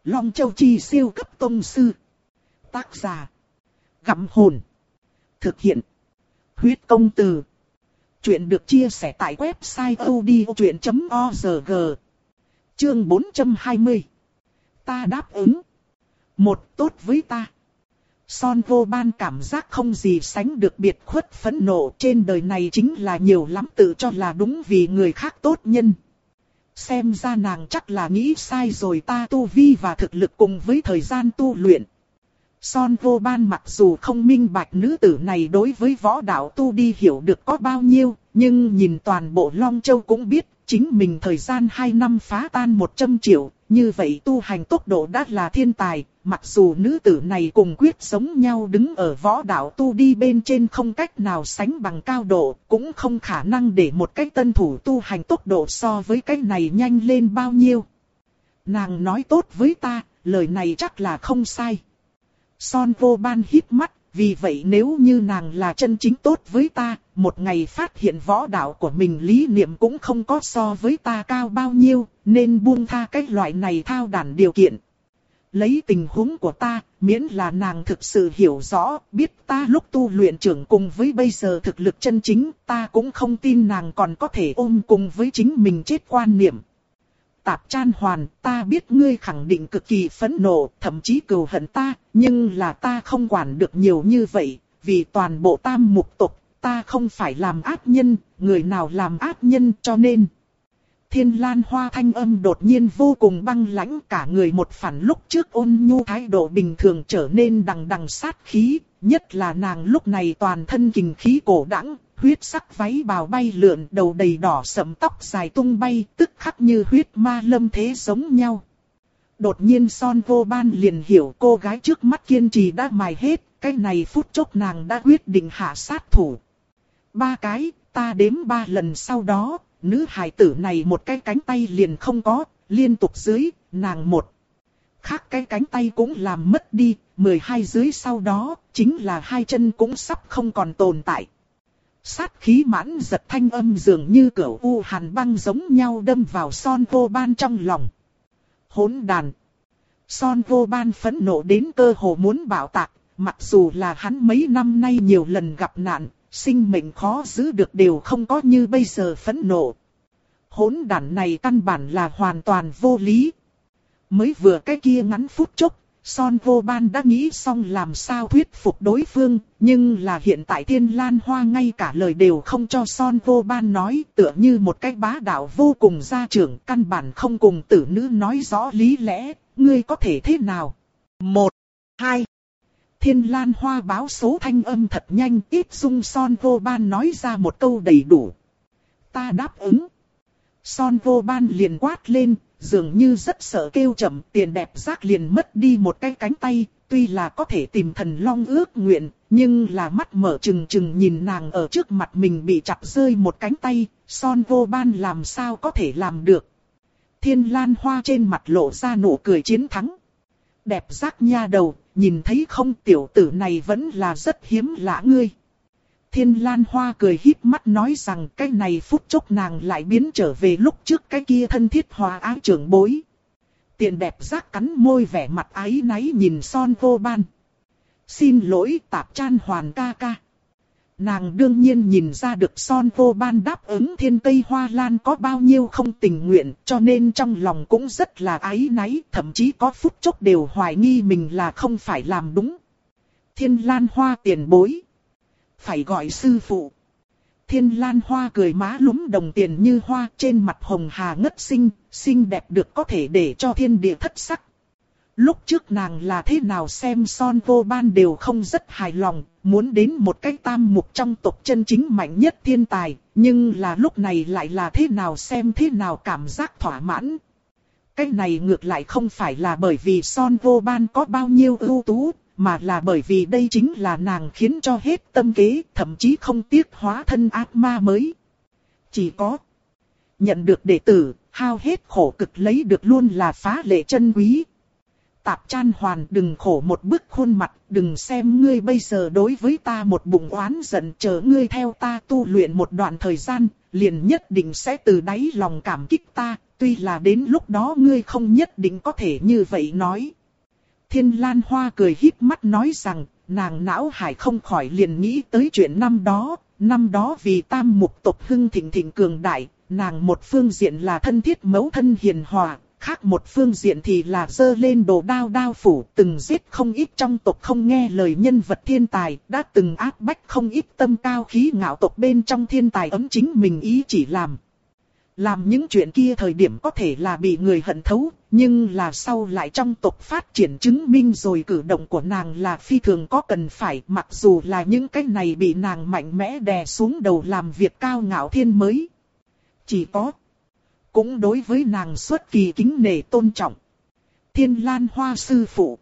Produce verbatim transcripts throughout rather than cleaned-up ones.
Long Châu Chi siêu cấp tông sư. Tác giả. Gặm hồn. Thực hiện. Huyết công từ. Chuyện được chia sẻ tại website audiochuyện chấm org. Chương bốn trăm hai mươi. Ta đáp ứng. Một tốt với ta. Son vô ban cảm giác không gì sánh được biệt khuất phẫn nộ. Trên đời này chính là nhiều lắm tự cho là đúng vì người khác tốt nhân. Xem ra nàng chắc là nghĩ sai rồi, ta tu vi và thực lực cùng với thời gian tu luyện. Son vô ban mặc dù không minh bạch nữ tử này đối với võ đạo tu đi hiểu được có bao nhiêu, nhưng nhìn toàn bộ Long Châu cũng biết, chính mình thời gian hai năm phá tan một trăm triệu, như vậy tu hành tốc độ đã là thiên tài, mặc dù nữ tử này cùng quyết giống nhau đứng ở võ đạo tu đi bên trên không cách nào sánh bằng cao độ, cũng không khả năng để một cái tân thủ tu hành tốc độ so với cái này nhanh lên bao nhiêu. Nàng nói tốt với ta, lời này chắc là không sai. Son vô ban híp mắt, vì vậy nếu như nàng là chân chính tốt với ta, một ngày phát hiện võ đạo của mình lý niệm cũng không có so với ta cao bao nhiêu, nên buông tha cái loại này thao đản điều kiện. Lấy tình huống của ta, miễn là nàng thực sự hiểu rõ, biết ta lúc tu luyện trưởng cùng với bây giờ thực lực chân chính, ta cũng không tin nàng còn có thể ôm cùng với chính mình chết quan niệm. Tạp Chan Hoàn, ta biết ngươi khẳng định cực kỳ phẫn nộ, thậm chí cừu hận ta, nhưng là ta không quản được nhiều như vậy, vì toàn bộ tam mục tộc, ta không phải làm ác nhân, người nào làm ác nhân cho nên. Thiên Lan Hoa thanh âm đột nhiên vô cùng băng lãnh, cả người một phản lúc trước ôn nhu thái độ bình thường trở nên đằng đằng sát khí, nhất là nàng lúc này toàn thân kình khí cổ đãng, huyết sắc váy bào bay lượn, đầu đầy đỏ sẫm tóc dài tung bay, tức khắc như huyết ma lâm thế giống nhau. Đột nhiên Son vô ban liền hiểu cô gái trước mắt kiên trì đã mài hết, cái này phút chốc nàng đã quyết định hạ sát thủ. Ba cái, ta đếm ba lần sau đó, nữ hài tử này một cái cánh tay liền không có, liên tục dưới, nàng một. Khác cái cánh tay cũng làm mất đi, mười hai dưới sau đó, chính là hai chân cũng sắp không còn tồn tại. Sát khí mãn giật thanh âm dường như cửu u hàn băng giống nhau đâm vào Son vô ban trong lòng. Hỗn đàn. Son vô ban phẫn nộ đến cơ hồ muốn bạo tạc, mặc dù là hắn mấy năm nay nhiều lần gặp nạn, sinh mệnh khó giữ được đều không có như bây giờ phẫn nộ. Hỗn đàn này căn bản là hoàn toàn vô lý. Mới vừa cái kia ngắn phút chốc, Son vô ban đã nghĩ xong làm sao thuyết phục đối phương, nhưng là hiện tại Thiên Lan Hoa ngay cả lời đều không cho Son vô ban nói, tựa như một cái bá đạo vô cùng gia trưởng, căn bản không cùng tử nữ nói rõ lý lẽ, ngươi có thể thế nào? Một, hai. Thiên Lan Hoa báo số thanh âm thật nhanh, ít dung Son vô ban nói ra một câu đầy đủ. Ta đáp ứng. Son vô ban liền quát lên, dường như rất sợ kêu chậm, tiền đẹp giác liền mất đi một cái cánh tay, tuy là có thể tìm thần long ước nguyện, nhưng là mắt mở trừng trừng nhìn nàng ở trước mặt mình bị chặt rơi một cánh tay, Son vô ban làm sao có thể làm được. Thiên Lan Hoa trên mặt lộ ra nụ cười chiến thắng. Đẹp giác nha đầu, nhìn thấy không, tiểu tử này vẫn là rất hiếm lạ ngươi. Thiên Lan Hoa cười híp mắt nói rằng cái này phút chốc nàng lại biến trở về lúc trước cái kia thân thiết hòa ái trưởng bối. Tiền đẹp giác cắn môi vẻ mặt áy náy nhìn Son vô ban. Xin lỗi Tạp Chan Hoàn ca ca. Nàng đương nhiên nhìn ra được Son vô ban đáp ứng thiên cây hoa lan có bao nhiêu không tình nguyện, cho nên trong lòng cũng rất là áy náy, thậm chí có phút chốc đều hoài nghi mình là không phải làm đúng. Thiên Lan Hoa tiền bối. Phải gọi sư phụ. Thiên Lan Hoa cười má lúm đồng tiền như hoa, trên mặt hồng hà ngất sinh, xinh đẹp được có thể để cho thiên địa thất sắc. Lúc trước nàng là thế nào xem Son vô ban đều không rất hài lòng, muốn đến một cái tam mục trong tộc chân chính mạnh nhất thiên tài, nhưng là lúc này lại là thế nào xem thế nào cảm giác thỏa mãn. Cái này ngược lại không phải là bởi vì Son vô ban có bao nhiêu ưu tú, mà là bởi vì đây chính là nàng khiến cho hết tâm kế, thậm chí không tiếc hóa thân ác ma mới. Chỉ có nhận được đệ tử, hao hết khổ cực lấy được luôn là phá lệ chân quý. Tạp Chan Hoàn đừng khổ một bức khuôn mặt, đừng xem ngươi bây giờ đối với ta một bụng oán giận, chờ ngươi theo ta tu luyện một đoạn thời gian, liền nhất định sẽ từ đáy lòng cảm kích ta, tuy là đến lúc đó ngươi không nhất định có thể như vậy nói. Thiên Lan Hoa cười híp mắt nói rằng, nàng não hải không khỏi liền nghĩ tới chuyện năm đó. Năm đó vì Tam Mục tộc hưng thịnh thịnh cường đại, nàng một phương diện là thân thiết mẫu thân hiền hòa, khác một phương diện thì là giơ lên đồ đao đao phủ, từng giết không ít trong tộc không nghe lời nhân vật thiên tài, đã từng áp bách không ít tâm cao khí ngạo tộc bên trong thiên tài ấm chính mình ý chỉ làm. Làm những chuyện kia thời điểm có thể là bị người hận thấu, nhưng là sau lại trong tộc phát triển chứng minh rồi cử động của nàng là phi thường có cần phải, mặc dù là những cái này bị nàng mạnh mẽ đè xuống đầu làm việc cao ngạo thiên mới. Chỉ có, cũng đối với nàng xuất kỳ kính nể tôn trọng. Thiên Lan Hoa sư phụ.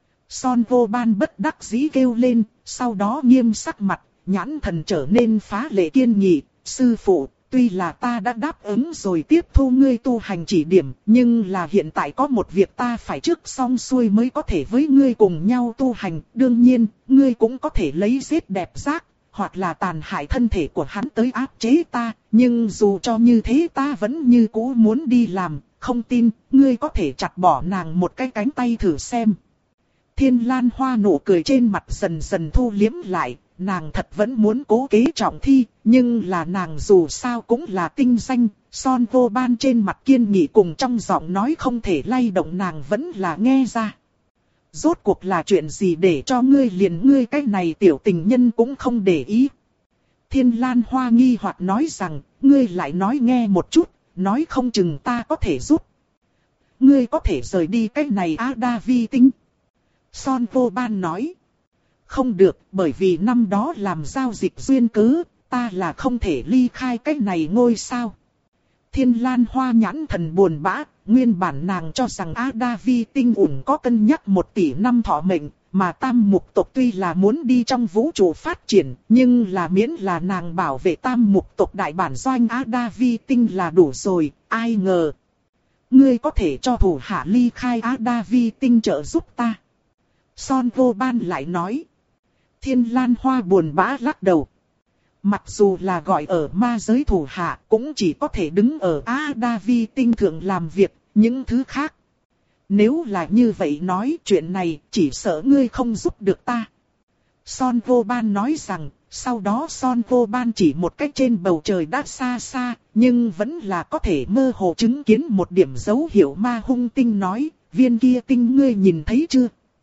Son Vô Ban bất đắc dĩ kêu lên, sau đó nghiêm sắc mặt, nhãn thần trở nên phá lệ kiên nghị, sư phụ. Tuy là ta đã đáp ứng rồi tiếp thu ngươi tu hành chỉ điểm, nhưng là hiện tại có một việc ta phải trước xong xuôi mới có thể với ngươi cùng nhau tu hành. Đương nhiên, ngươi cũng có thể lấy giết đẹp giác, hoặc là tàn hại thân thể của hắn tới áp chế ta. Nhưng dù cho như thế ta vẫn như cũ muốn đi làm, không tin, ngươi có thể chặt bỏ nàng một cái cánh tay thử xem. Thiên Lan Hoa nụ cười trên mặt dần dần thu liếm lại. Nàng thật vẫn muốn cố kế trọng thi, nhưng là nàng dù sao cũng là tinh danh, Son Vô Ban trên mặt kiên nghị cùng trong giọng nói không thể lay động nàng vẫn là nghe ra. Rốt cuộc là chuyện gì để cho ngươi liền ngươi cái này tiểu tình nhân cũng không để ý. Thiên Lan Hoa nghi hoặc nói rằng, ngươi lại nói nghe một chút, nói không chừng ta có thể giúp. Ngươi có thể rời đi cái này A Đa Vi Tinh. Son Vô Ban nói. Không được, bởi vì năm đó làm giao dịch duyên cớ, ta là không thể ly khai cái này ngôi sao. Thiên Lan Hoa nhãn thần buồn bã, nguyên bản nàng cho rằng A Đa Vi Tinh ủng có cân nhắc một tỷ năm thọ mệnh, mà Tam Mục tộc tuy là muốn đi trong vũ trụ phát triển, nhưng là miễn là nàng bảo vệ Tam Mục tộc đại bản doanh A Đa Vi Tinh là đủ rồi, ai ngờ. Ngươi có thể cho thủ hạ ly khai A Đa Vi Tinh trợ giúp ta. Son Vô Ban lại nói. Thiên Lan Hoa buồn bã lắc đầu. Mặc dù là gọi ở ma giới thủ hạ, cũng chỉ có thể đứng ở A Đa Vi Tinh thượng làm việc, những thứ khác. Nếu là như vậy nói chuyện này, chỉ sợ ngươi không giúp được ta. Son Vô Ban nói rằng, sau đó Son Vô Ban chỉ một cách trên bầu trời đã xa xa, nhưng vẫn là có thể mơ hồ chứng kiến một điểm dấu hiệu ma hung tinh nói, viên kia tinh ngươi nhìn thấy chưa?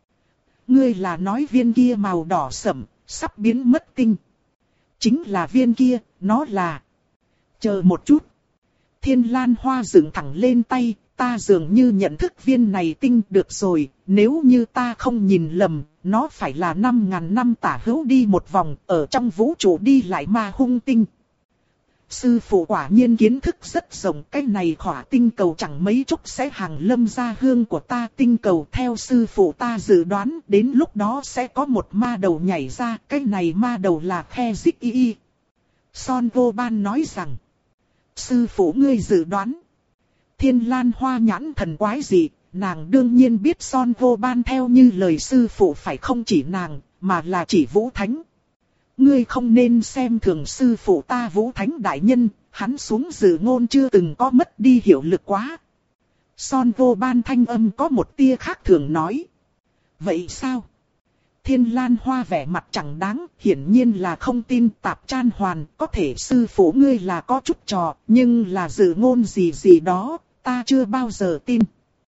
Ngươi là nói viên kia màu đỏ sẫm, sắp biến mất tinh. Chính là viên kia, nó là... Chờ một chút. Thiên Lan Hoa dựng thẳng lên tay, ta dường như nhận thức viên này tinh được rồi, nếu như ta không nhìn lầm, nó phải là năm ngàn năm tả hữu đi một vòng, ở trong vũ trụ đi lại ma hung tinh. Sư phụ quả nhiên kiến thức rất rộng, cái này khỏa tinh cầu chẳng mấy chốc sẽ hàng lâm ra hương của ta tinh cầu. Theo sư phụ ta dự đoán, đến lúc đó sẽ có một ma đầu nhảy ra, cái này ma đầu là Khe Dích Y Y. Son Vô Ban nói rằng, sư phụ ngươi dự đoán. Thiên Lan Hoa nhãn thần quái dị, nàng đương nhiên biết Son Vô Ban theo như lời sư phụ phải không chỉ nàng, mà là chỉ Vũ Thánh. Ngươi không nên xem thường sư phụ ta Vũ Thánh đại nhân, hắn xuống dự ngôn chưa từng có mất đi hiệu lực quá. Son Vô Ban thanh âm có một tia khác thường nói. Vậy sao? Thiên Lan Hoa vẻ mặt chẳng đáng, hiển nhiên là không tin. Tạp Chan Hoàn, có thể sư phụ ngươi là có chút trò, nhưng là dự ngôn gì gì đó, ta chưa bao giờ tin.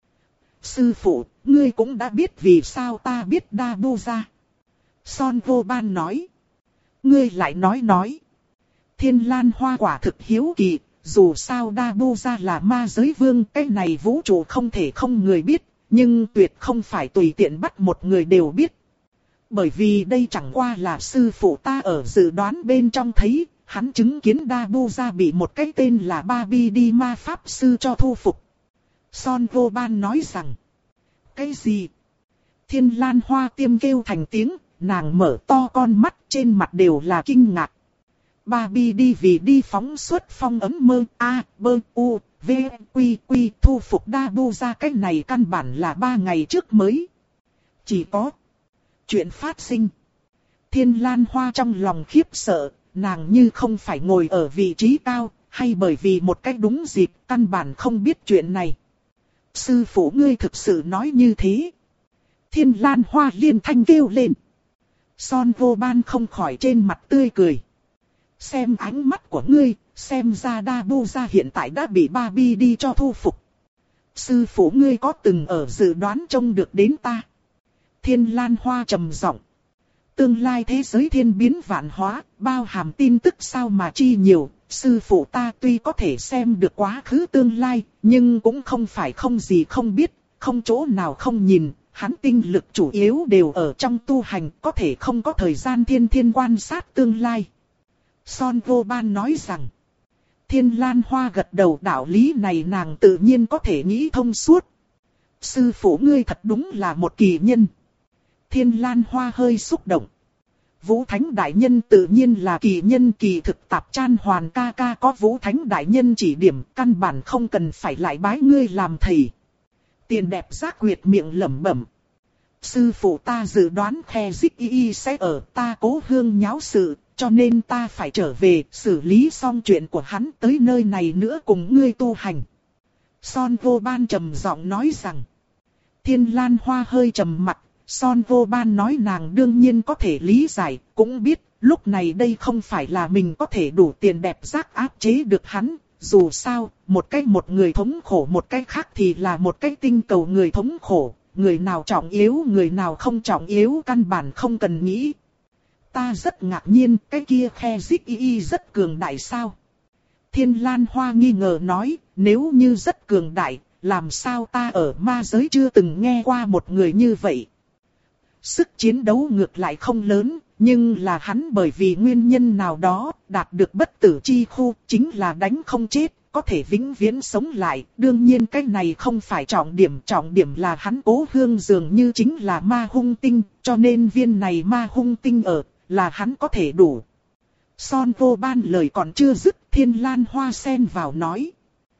Sư phụ, ngươi cũng đã biết vì sao ta biết Đa Bu Gia. Son Vô Ban nói. Ngươi lại nói nói. Thiên Lan Hoa quả thực hiếu kỳ, dù sao Đa Bu Gia là ma giới vương, cái này vũ trụ không thể không người biết, nhưng tuyệt không phải tùy tiện bắt một người đều biết. Bởi vì đây chẳng qua là sư phụ ta ở dự đoán bên trong thấy, hắn chứng kiến Đa Bu Gia bị một cái tên là Ba Bi Đi ma pháp sư cho thu phục. Son Vô Ban nói rằng, cái gì? Thiên Lan Hoa tiêm kêu thành tiếng. Nàng mở to con mắt, trên mặt đều là kinh ngạc. Ba Bi đi vì đi phóng xuất phong ấm mơ A, bơ, u, v, quy, quy thu phục Đa Bu Gia cái này căn bản là ba ngày trước mới. Chỉ có chuyện phát sinh. Thiên Lan Hoa trong lòng khiếp sợ, nàng như không phải ngồi ở vị trí cao, hay bởi vì một cách đúng dịp, căn bản không biết chuyện này. Sư phụ ngươi thực sự nói như thế. Thiên Lan Hoa liên thanh kêu lên. Son Vô Ban không khỏi trên mặt tươi cười. Xem ánh mắt của ngươi, xem ra Dabuza hiện tại đã bị Barbie đi cho thu phục. Sư phụ ngươi có từng ở dự đoán trông được đến ta? Thiên Lan Hoa trầm giọng. Tương lai thế giới thiên biến vạn hóa, bao hàm tin tức sao mà chi nhiều. Sư phụ ta tuy có thể xem được quá khứ tương lai, nhưng cũng không phải không gì không biết, không chỗ nào không nhìn. Hắn tinh lực chủ yếu đều ở trong tu hành, có thể không có thời gian thiên thiên quan sát tương lai. Son Vô Ban nói rằng, Thiên Lan Hoa gật đầu, đạo lý này nàng tự nhiên có thể nghĩ thông suốt. Sư phụ ngươi thật đúng là một kỳ nhân. Thiên Lan Hoa hơi xúc động. Vũ Thánh Đại Nhân tự nhiên là kỳ nhân, kỳ thực Tạp Chan Hoàn ca ca có Vũ Thánh Đại Nhân chỉ điểm, căn bản không cần phải lại bái ngươi làm thầy. Tiền đẹp giác quyệt miệng lẩm bẩm. Sư phụ ta dự đoán khe dích y y sẽ ở ta Cố Hương nháo sự, cho nên ta phải trở về xử lý xong chuyện của hắn tới nơi này nữa cùng ngươi tu hành. Son Vô Ban trầm giọng nói rằng. Thiên Lan Hoa hơi trầm mặt, Son Vô Ban nói nàng đương nhiên có thể lý giải, cũng biết lúc này đây không phải là mình có thể đủ tiền đẹp giác áp chế được hắn. Dù sao, một cách một người thống khổ, một cách khác thì là một cách tinh cầu người thống khổ. Người nào trọng yếu, người nào không trọng yếu, căn bản không cần nghĩ. Ta rất ngạc nhiên, cái kia khe dích y y rất cường đại sao? Thiên Lan Hoa nghi ngờ nói, nếu như rất cường đại, làm sao ta ở ma giới chưa từng nghe qua một người như vậy? Sức chiến đấu ngược lại không lớn, nhưng là hắn bởi vì nguyên nhân nào đó, đạt được bất tử chi khu, chính là đánh không chết, có thể vĩnh viễn sống lại. Đương nhiên cái này không phải trọng điểm, trọng điểm là hắn Cố Hương dường như chính là ma hung tinh, cho nên viên này ma hung tinh ở, là hắn có thể đủ. Son Vô Ban lời còn chưa dứt, Thiên Lan Hoa xen vào nói.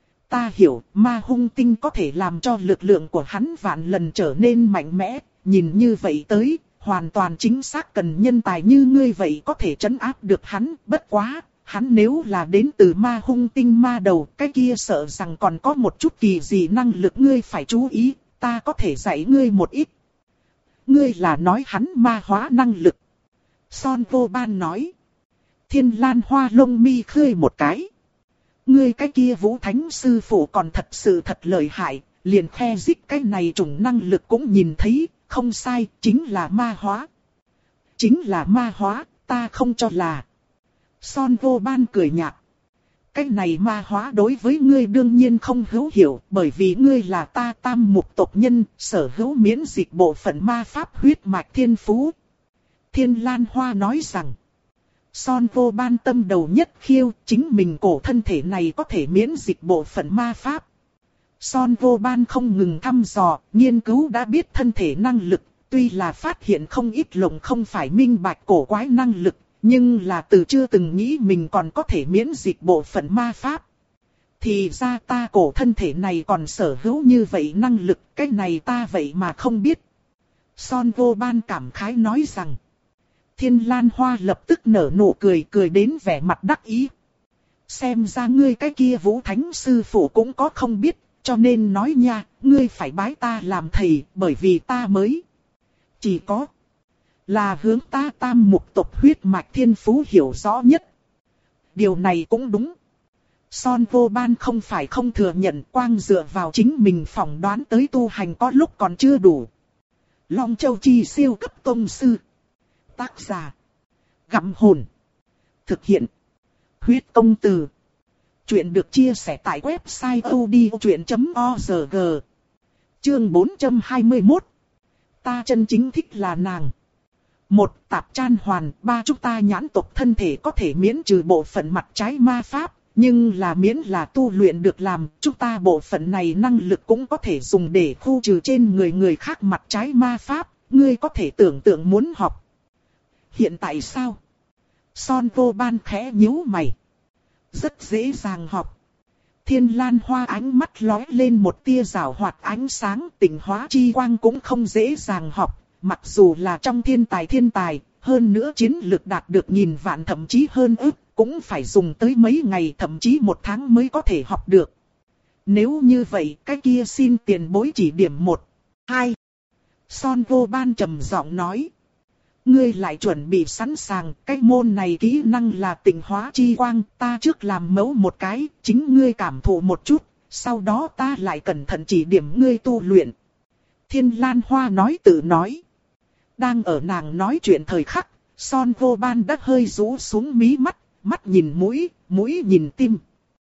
Ta hiểu, ma hung tinh có thể làm cho lực lượng của hắn vạn lần trở nên mạnh mẽ, nhìn như vậy tới, hoàn toàn chính xác cần nhân tài như ngươi vậy có thể trấn áp được hắn, bất quá. Hắn nếu là đến từ ma hung tinh ma đầu, cái kia sợ rằng còn có một chút kỳ gì năng lực ngươi phải chú ý, ta có thể dạy ngươi một ít. Ngươi là nói hắn ma hóa năng lực. Son Vô Ban nói. Thiên Lan Hoa lông mi khơi một cái. Ngươi cái kia Vũ Thánh sư phụ còn thật sự thật lợi hại, liền khe dích cái này chủng năng lực cũng nhìn thấy, không sai, chính là ma hóa. Chính là ma hóa, ta không cho là. Son Vô Ban cười nhạt. Cái này ma hóa đối với ngươi đương nhiên không hữu hiệu, bởi vì ngươi là ta Tam Mục tộc nhân, sở hữu miễn dịch bộ phận ma pháp huyết mạch thiên phú. Thiên Lan Hoa nói rằng. Son Vô Ban tâm đầu nhất khiêu, chính mình cổ thân thể này có thể miễn dịch bộ phận ma pháp. Son Vô Ban không ngừng thăm dò, nghiên cứu đã biết thân thể năng lực, tuy là phát hiện không ít lồng không phải minh bạch cổ quái năng lực. Nhưng là từ chưa từng nghĩ mình còn có thể miễn dịch bộ phận ma pháp. Thì ra ta cổ thân thể này còn sở hữu như vậy năng lực, cái này ta vậy mà không biết. Son Vô Ban cảm khái nói rằng. Thiên Lan Hoa lập tức nở nụ cười, cười đến vẻ mặt đắc ý. Xem ra ngươi cái kia Vũ Thánh sư phụ cũng có không biết, cho nên nói nha, ngươi phải bái ta làm thầy, bởi vì ta mới chỉ có là hướng ta Tam Mục tộc huyết mạch thiên phú hiểu rõ nhất. Điều này cũng đúng. Son Vô Ban không phải không thừa nhận, quang dựa vào chính mình phỏng đoán tới tu hành có lúc còn chưa đủ. Long Châu Chi siêu cấp tông sư. Tác giả. Gặm hồn. Thực hiện. Huyết công từ. Chuyện được chia sẻ tại website odchuyện chấm org. Chương bốn trăm hai mươi mốt. Ta chân chính thích là nàng. Một, Tạp Chan Hoàn, ba chúng ta nhãn tộc thân thể có thể miễn trừ bộ phận mặt trái ma pháp, nhưng là miễn là tu luyện được làm, chúng ta bộ phận này năng lực cũng có thể dùng để khu trừ trên người người khác mặt trái ma pháp, ngươi có thể tưởng tượng muốn học. Hiện tại sao? Son Vô Ban khẽ nhíu mày. Rất dễ dàng học. Thiên Lan Hoa ánh mắt lóe lên một tia rào hoạt ánh sáng, Tịnh hóa chi quang cũng không dễ dàng học. Mặc dù là trong thiên tài thiên tài, hơn nữa chiến lực đạt được nghìn vạn thậm chí hơn ức, cũng phải dùng tới mấy ngày thậm chí một tháng mới có thể học được. Nếu như vậy, cái kia xin tiền bối chỉ điểm một, hai. Son Vô Ban trầm giọng nói. Ngươi lại chuẩn bị sẵn sàng, cái môn này kỹ năng là tịnh hóa chi quang, ta trước làm mẫu một cái, chính ngươi cảm thụ một chút, sau đó ta lại cẩn thận chỉ điểm ngươi tu luyện. Thiên Lan Hoa nói tự nói. Đang ở nàng nói chuyện thời khắc, Son Vô Ban đã hơi rũ xuống mí mắt, mắt nhìn mũi, mũi nhìn tim.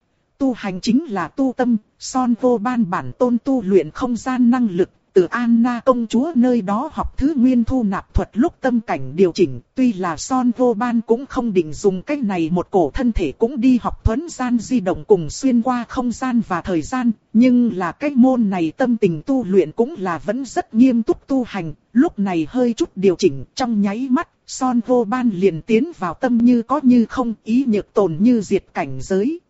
Tu hành chính là tu tâm, Son Vô Ban bản tôn tu luyện không gian năng lực, từ Anna công chúa nơi đó học thứ nguyên thu nạp thuật lúc tâm cảnh điều chỉnh. Tuy là Son Vô Ban cũng không định dùng cách này một cổ thân thể cũng đi học thuấn gian di động cùng xuyên qua không gian và thời gian, nhưng là cách môn này tâm tình tu luyện cũng là vẫn rất nghiêm túc tu hành. Lúc này hơi chút điều chỉnh, trong nháy mắt, Son Vô Ban liền tiến vào tâm như có như không, ý nhược tồn như diệt cảnh giới.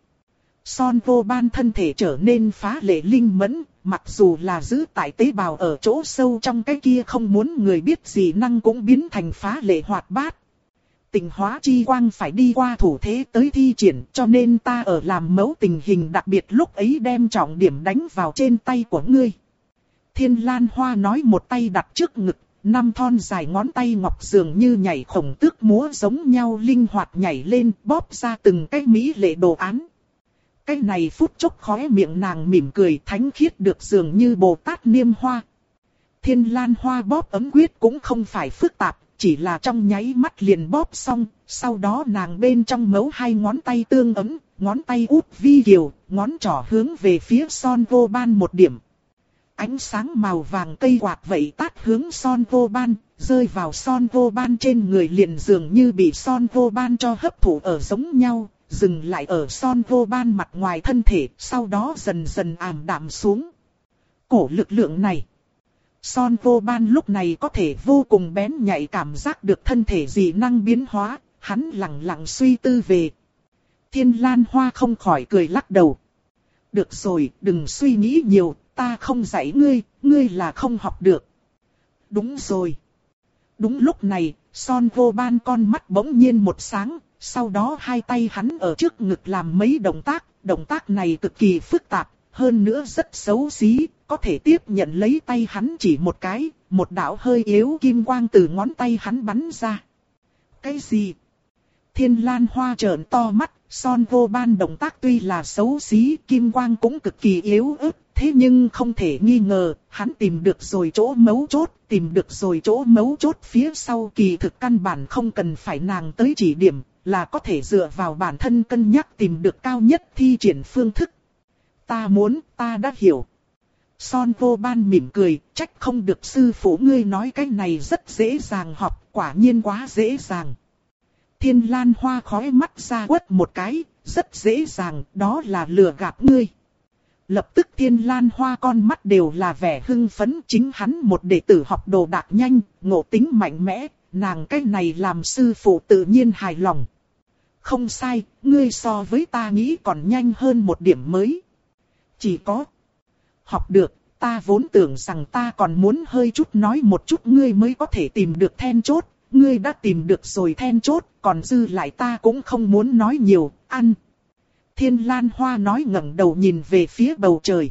Son Vô Ban thân thể trở nên phá lệ linh mẫn, mặc dù là giữ tại tế bào ở chỗ sâu trong cái kia không muốn người biết gì năng cũng biến thành phá lệ hoạt bát. Tịnh hóa chi quang phải đi qua thủ thế tới thi triển, cho nên ta ở làm mẫu tình hình đặc biệt lúc ấy đem trọng điểm đánh vào trên tay của ngươi. Thiên Lan Hoa nói, một tay đặt trước ngực, năm thon dài ngón tay ngọc dường như nhảy khổng tước múa giống nhau linh hoạt nhảy lên, bóp ra từng cái mỹ lệ đồ án. Cái này phút chốc khóe miệng nàng mỉm cười, thánh khiết được dường như Bồ Tát Niêm Hoa. Thiên Lan Hoa bóp ấm quyết cũng không phải phức tạp, chỉ là trong nháy mắt liền bóp xong, sau đó nàng bên trong mấu hai ngón tay tương ấm, ngón tay út vi kiều, ngón trỏ hướng về phía Son Vô Ban một điểm. Ánh sáng màu vàng cây quạt vậy tát hướng Son Vô Ban, rơi vào Son Vô Ban trên người liền dường như bị Son Vô Ban cho hấp thụ ở giống nhau. Dừng lại ở Son Vô Ban mặt ngoài thân thể, sau đó dần dần ảm đạm xuống. Cổ lực lượng này, Son Vô Ban lúc này có thể vô cùng bén nhạy cảm giác được thân thể dị năng biến hóa, hắn lặng lặng suy tư về. Thiên Lan Hoa không khỏi cười lắc đầu. Được rồi, đừng suy nghĩ nhiều, ta không dạy ngươi, ngươi là không học được. Đúng rồi. Đúng lúc này, Son Vô Ban con mắt bỗng nhiên một sáng. Sau đó hai tay hắn ở trước ngực làm mấy động tác, động tác này cực kỳ phức tạp, hơn nữa rất xấu xí, có thể tiếp nhận lấy tay hắn chỉ một cái, một đạo hơi yếu kim quang từ ngón tay hắn bắn ra. Cái gì? Thiên Lan Hoa trợn to mắt, Son Vô Ban động tác tuy là xấu xí, kim quang cũng cực kỳ yếu ớt, thế nhưng không thể nghi ngờ, hắn tìm được rồi chỗ mấu chốt, tìm được rồi chỗ mấu chốt phía sau kỳ thực căn bản không cần phải nàng tới chỉ điểm. Là có thể dựa vào bản thân cân nhắc tìm được cao nhất thi triển phương thức. Ta muốn, ta đã hiểu. Son Vô Ban mỉm cười, trách không được sư phụ ngươi nói cái này rất dễ dàng học, quả nhiên quá dễ dàng. Thiên Lan Hoa khói mắt ra quất một cái, rất dễ dàng, đó là lừa gạt ngươi. Lập tức Thiên Lan Hoa con mắt đều là vẻ hưng phấn, chính hắn một đệ tử học đồ đạc nhanh, ngộ tính mạnh mẽ, nàng cái này làm sư phụ tự nhiên hài lòng. Không sai, ngươi so với ta nghĩ còn nhanh hơn một điểm mới. Chỉ có học được, ta vốn tưởng rằng ta còn muốn hơi chút nói một chút ngươi mới có thể tìm được then chốt. Ngươi đã tìm được rồi then chốt, còn dư lại ta cũng không muốn nói nhiều, ăn. Thiên Lan Hoa nói ngẩng đầu nhìn về phía bầu trời.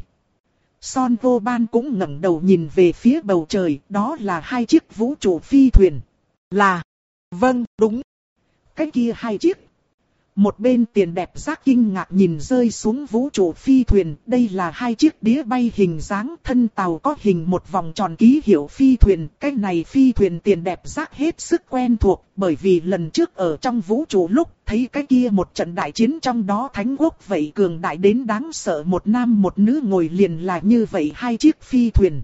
Son Vô Ban cũng ngẩng đầu nhìn về phía bầu trời, đó là hai chiếc vũ trụ phi thuyền. Là, vâng, đúng. Cái kia hai chiếc. Một bên Tiền Đẹp Giác kinh ngạc nhìn rơi xuống vũ trụ phi thuyền, đây là hai chiếc đĩa bay hình dáng, thân tàu có hình một vòng tròn ký hiệu phi thuyền. Cái này phi thuyền Tiền Đẹp Giác hết sức quen thuộc, bởi vì lần trước ở trong vũ trụ lúc thấy cái kia một trận đại chiến trong đó thánh quốc vậy cường đại đến đáng sợ, một nam một nữ ngồi liền là như vậy hai chiếc phi thuyền.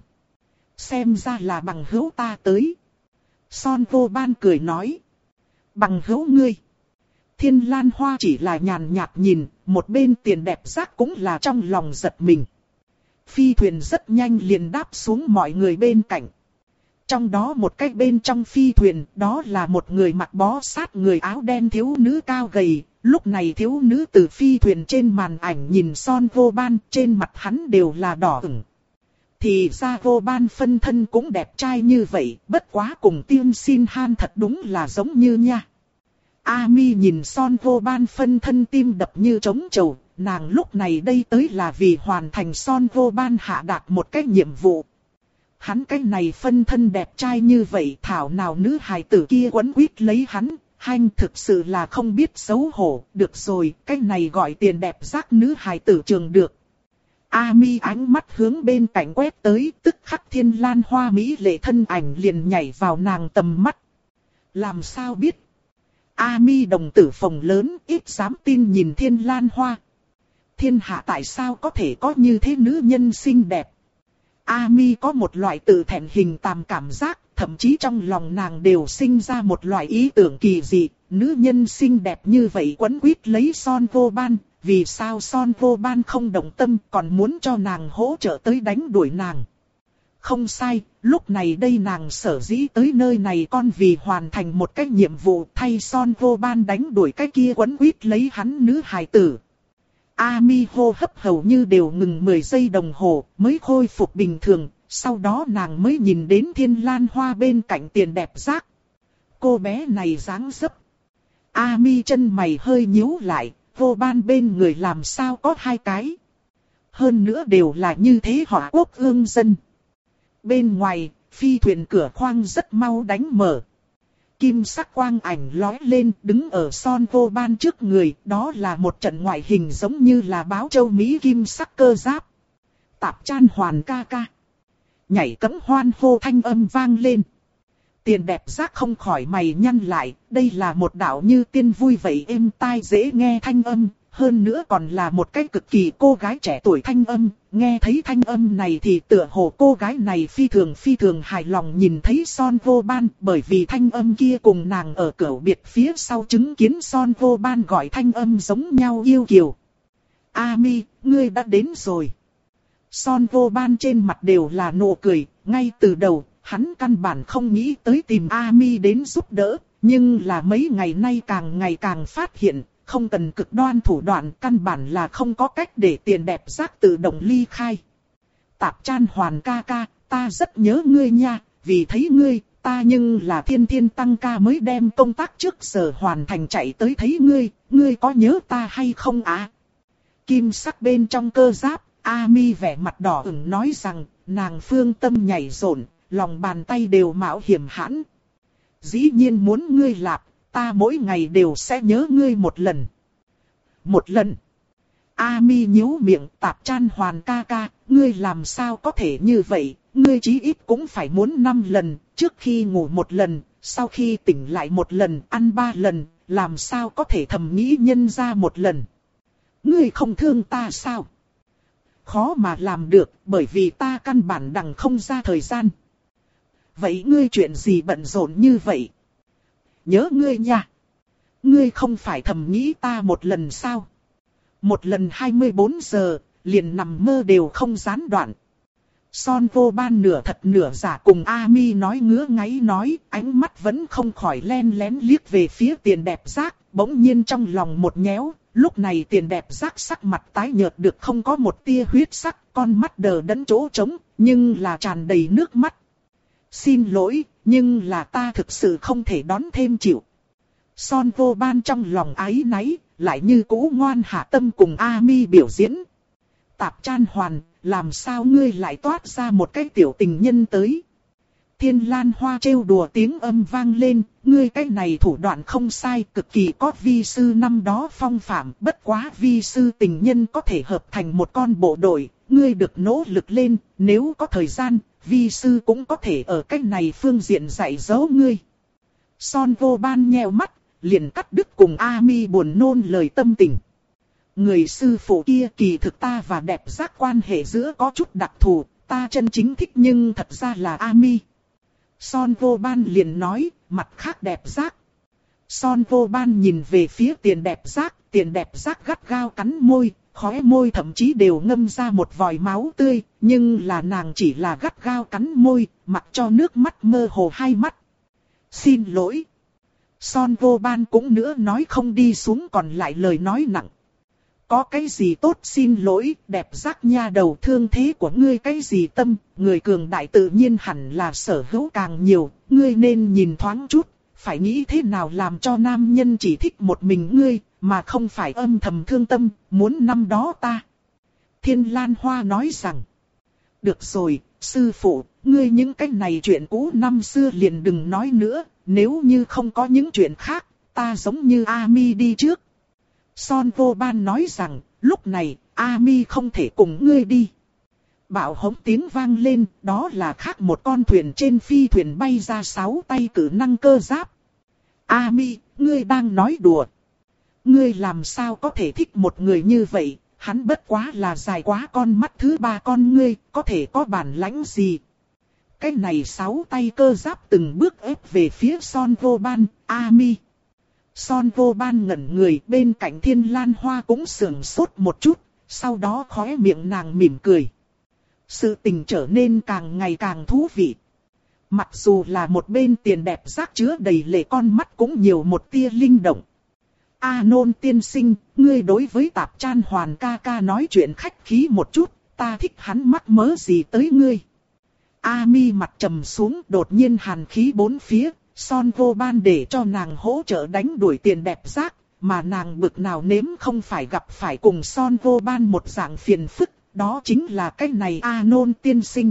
Xem ra là bằng hữu ta tới. Son Vô Ban cười nói. Bằng hữu ngươi. Thiên Lan Hoa chỉ là nhàn nhạt nhìn, một bên Tiền Đẹp Giác cũng là trong lòng giật mình. Phi thuyền rất nhanh liền đáp xuống mọi người bên cạnh. Trong đó một cái bên trong phi thuyền, đó là một người mặc bó sát người áo đen thiếu nữ cao gầy. Lúc này thiếu nữ từ phi thuyền trên màn ảnh nhìn Son Vô Ban, trên mặt hắn đều là đỏ ửng. Thì ra Vô Ban phân thân cũng đẹp trai như vậy, bất quá cùng Tiên Xin Han thật đúng là giống như nha. Ami nhìn Son Vô Ban phân thân tim đập như trống trầu, nàng lúc này đây tới là vì hoàn thành Son Vô Ban hạ đạt một cái nhiệm vụ. Hắn cái này phân thân đẹp trai như vậy, thảo nào nữ hài tử kia quấn quýt lấy hắn, hanh thực sự là không biết xấu hổ. Được rồi, cái này gọi tiền đẹp giác nữ hài tử trường được. Ami ánh mắt hướng bên cạnh quét tới, tức khắc Thiên Lan Hoa mỹ lệ thân ảnh liền nhảy vào nàng tầm mắt. Làm sao biết? Ami đồng tử phồng lớn, ít dám tin nhìn Thiên Lan Hoa. Thiên hạ tại sao có thể có như thế nữ nhân xinh đẹp? Ami có một loại tự thẹn hình tàm cảm giác, thậm chí trong lòng nàng đều sinh ra một loại ý tưởng kỳ dị. Nữ nhân xinh đẹp như vậy quấn quýt lấy Son Vô Ban, vì sao Son Vô Ban không động tâm còn muốn cho nàng hỗ trợ tới đánh đuổi nàng? Không sai, lúc này đây nàng sở dĩ tới nơi này con vì hoàn thành một cái nhiệm vụ thay Son Vô Ban đánh đuổi cái kia quấn quýt lấy hắn nữ hài tử. Ami hô hấp hầu như đều ngừng mười giây đồng hồ mới khôi phục bình thường, sau đó nàng mới nhìn đến Thiên Lan Hoa bên cạnh tiền đẹp giác. Cô bé này dáng dấp. Ami chân mày hơi nhíu lại, Vô Ban bên người làm sao có hai cái. Hơn nữa đều là như thế họ quốc ương dân. Bên ngoài, phi thuyền cửa khoang rất mau đánh mở. Kim sắc quang ảnh lói lên đứng ở Son Vô Ban trước người, đó là một trận ngoại hình giống như là báo châu Mỹ kim sắc cơ giáp. Tạp Chan Hoàn ca ca. Nhảy cẫng hoan hô thanh âm vang lên. Tiền đẹp giác không khỏi mày nhăn lại, đây là một đạo như tiên vui vậy êm tai dễ nghe thanh âm, hơn nữa còn là một cái cực kỳ cô gái trẻ tuổi thanh âm, nghe thấy thanh âm này thì tựa hồ cô gái này phi thường phi thường hài lòng nhìn thấy Son Vô Ban, bởi vì thanh âm kia cùng nàng ở cửu biệt phía sau chứng kiến Son Vô Ban gọi thanh âm giống nhau yêu kiều. Ami, ngươi đã đến rồi. Son Vô Ban trên mặt đều là nụ cười, ngay từ đầu, hắn căn bản không nghĩ tới tìm Ami đến giúp đỡ, nhưng là mấy ngày nay càng ngày càng phát hiện, không cần cực đoan thủ đoạn, căn bản là không có cách để tiền đẹp giác tự động ly khai. Tạp Chan Hoàn ca ca, ta rất nhớ ngươi nha, vì thấy ngươi, ta nhưng là thiên thiên tăng ca mới đem công tác trước giờ hoàn thành chạy tới thấy ngươi, ngươi có nhớ ta hay không á? Kim sắc bên trong cơ giáp, Ami vẻ mặt đỏ ửng nói rằng, nàng phương tâm nhảy rộn, lòng bàn tay đều mạo hiểm hãn. Dĩ nhiên muốn ngươi lạp, ta mỗi ngày đều sẽ nhớ ngươi một lần. Một lần. Ami nhíu miệng, Tạp Chan Hoàn ca ca, ngươi làm sao có thể như vậy, ngươi chí ít cũng phải muốn năm lần, trước khi ngủ một lần, sau khi tỉnh lại một lần, ăn ba lần, làm sao có thể thầm nghĩ nhân ra một lần. Ngươi không thương ta sao? Khó mà làm được, bởi vì ta căn bản đằng không ra thời gian. Vậy ngươi chuyện gì bận rộn như vậy? Nhớ ngươi nha. Ngươi không phải thầm nghĩ ta một lần sao? Một lần hai mươi bốn giờ, liền nằm mơ đều không gián đoạn. Son Vô Ban nửa thật nửa giả cùng Ami nói ngứa ngáy nói, ánh mắt vẫn không khỏi len lén liếc về phía tiền đẹp giác, bỗng nhiên trong lòng một nhéo, lúc này tiền đẹp giác sắc mặt tái nhợt được không có một tia huyết sắc, con mắt đờ đẫn chỗ trống, nhưng là tràn đầy nước mắt. Xin lỗi, nhưng là ta thực sự không thể đón thêm chịu. Son Vô Ban trong lòng áy náy, lại như cũ ngoan hạ tâm cùng Ami biểu diễn. Tạp Chan Hoàn, làm sao ngươi lại toát ra một cái tiểu tình nhân tới? Thiên Lan Hoa trêu đùa tiếng âm vang lên, ngươi cái này thủ đoạn không sai, cực kỳ có vi sư năm đó phong phạm, bất quá vi sư tình nhân có thể hợp thành một con bộ đội, ngươi được nỗ lực lên, nếu có thời gian, vi sư cũng có thể ở cách này phương diện dạy dỗ ngươi. Son Vô Ban nheo mắt, liền cắt đứt cùng Ami buồn nôn lời tâm tình. Người sư phụ kia kỳ thực ta và đẹp giác quan hệ giữa có chút đặc thù, ta chân chính thích nhưng thật ra là Ami. Son Vô Ban liền nói, mặt khác đẹp giác. Son Vô Ban nhìn về phía tiền đẹp giác, tiền đẹp giác gắt gao cắn môi, khóe môi thậm chí đều ngâm ra một vòi máu tươi, nhưng là nàng chỉ là gắt gao cắn môi, mặc cho nước mắt mơ hồ hai mắt. Xin lỗi. Son Vô Ban cũng nữa nói không đi xuống còn lại lời nói nặng. Có cái gì tốt xin lỗi, đẹp giác nha đầu thương thế của ngươi cái gì tâm, người cường đại tự nhiên hẳn là sở hữu càng nhiều, ngươi nên nhìn thoáng chút, phải nghĩ thế nào làm cho nam nhân chỉ thích một mình ngươi, mà không phải âm thầm thương tâm, muốn năm đó ta. Thiên Lan Hoa nói rằng, được rồi, sư phụ, ngươi những cái này chuyện cũ năm xưa liền đừng nói nữa, nếu như không có những chuyện khác, ta giống như Ami đi trước. Son Vô Ban nói rằng, lúc này, Ami không thể cùng ngươi đi. Bạo hống tiếng vang lên, đó là khác một con thuyền trên phi thuyền bay ra sáu tay cử năng cơ giáp. Ami, ngươi đang nói đùa. Ngươi làm sao có thể thích một người như vậy, hắn bất quá là dài quá con mắt thứ ba con ngươi, có thể có bản lãnh gì. Cái này sáu tay cơ giáp từng bước ép về phía Son Vô Ban, Ami. Son Vô Ban ngẩn người, bên cạnh Thiên Lan Hoa cũng sưởng sốt một chút, sau đó khóe miệng nàng mỉm cười. Sự tình trở nên càng ngày càng thú vị. Mặc dù là một bên tiền đẹp rác chứa đầy lệ con mắt cũng nhiều một tia linh động. A Nôn tiên sinh, ngươi đối với Tạp Chan Hoàn ca ca nói chuyện khách khí một chút, ta thích hắn mắc mớ gì tới ngươi. A Mi mặt trầm xuống, đột nhiên hàn khí bốn phía, Son Vô Ban để cho nàng hỗ trợ đánh đuổi tiền đẹp rác, mà nàng bực nào nếm không phải gặp phải cùng Son Vô Ban một dạng phiền phức, đó chính là cái này A Nôn tiên sinh.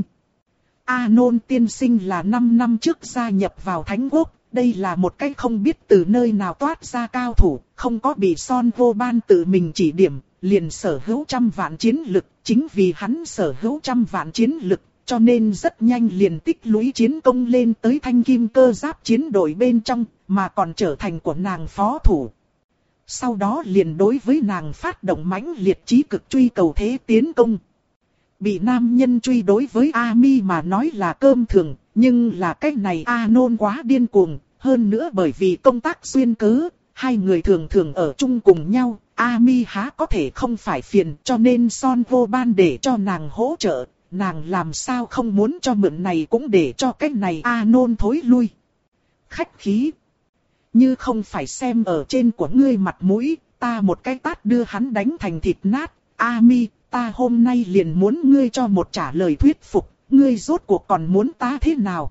A Nôn tiên sinh là năm năm trước gia nhập vào Thánh Quốc, đây là một cái không biết từ nơi nào toát ra cao thủ, không có bị Son Vô Ban tự mình chỉ điểm, liền sở hữu trăm vạn chiến lực, chính vì hắn sở hữu trăm vạn chiến lực, cho nên rất nhanh liền tích lũy chiến công lên tới thanh kim cơ giáp chiến đội bên trong, mà còn trở thành của nàng phó thủ. Sau đó liền đối với nàng phát động mãnh liệt chí cực truy cầu thế tiến công. Bị nam nhân truy đối với Ami mà nói là cơm thường, nhưng là cái này A Nôn quá điên cuồng, hơn nữa bởi vì công tác xuyên cớ, hai người thường thường ở chung cùng nhau, Ami há có thể không phải phiền, cho nên Son Vô Ban để cho nàng hỗ trợ, nàng làm sao không muốn cho mượn này cũng để cho cái này A Nôn thối lui. Khách khí. Như không phải xem ở trên của ngươi mặt mũi, ta một cái tát đưa hắn đánh thành thịt nát. Ami, ta hôm nay liền muốn ngươi cho một trả lời thuyết phục, ngươi rốt cuộc còn muốn ta thế nào?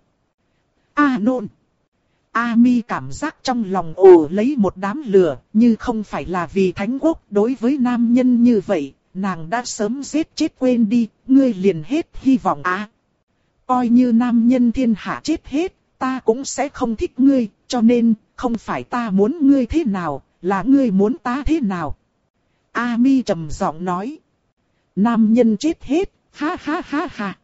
A Nôn. Ami cảm giác trong lòng ồ lấy một đám lửa, như không phải là vì Thánh Quốc đối với nam nhân như vậy, nàng đã sớm giết chết quên đi, ngươi liền hết hy vọng á. Coi như nam nhân thiên hạ chết hết, ta cũng sẽ không thích ngươi, cho nên, không phải ta muốn ngươi thế nào, là ngươi muốn ta thế nào. Ami trầm giọng nói. Nam nhân chết hết, ha ha ha ha.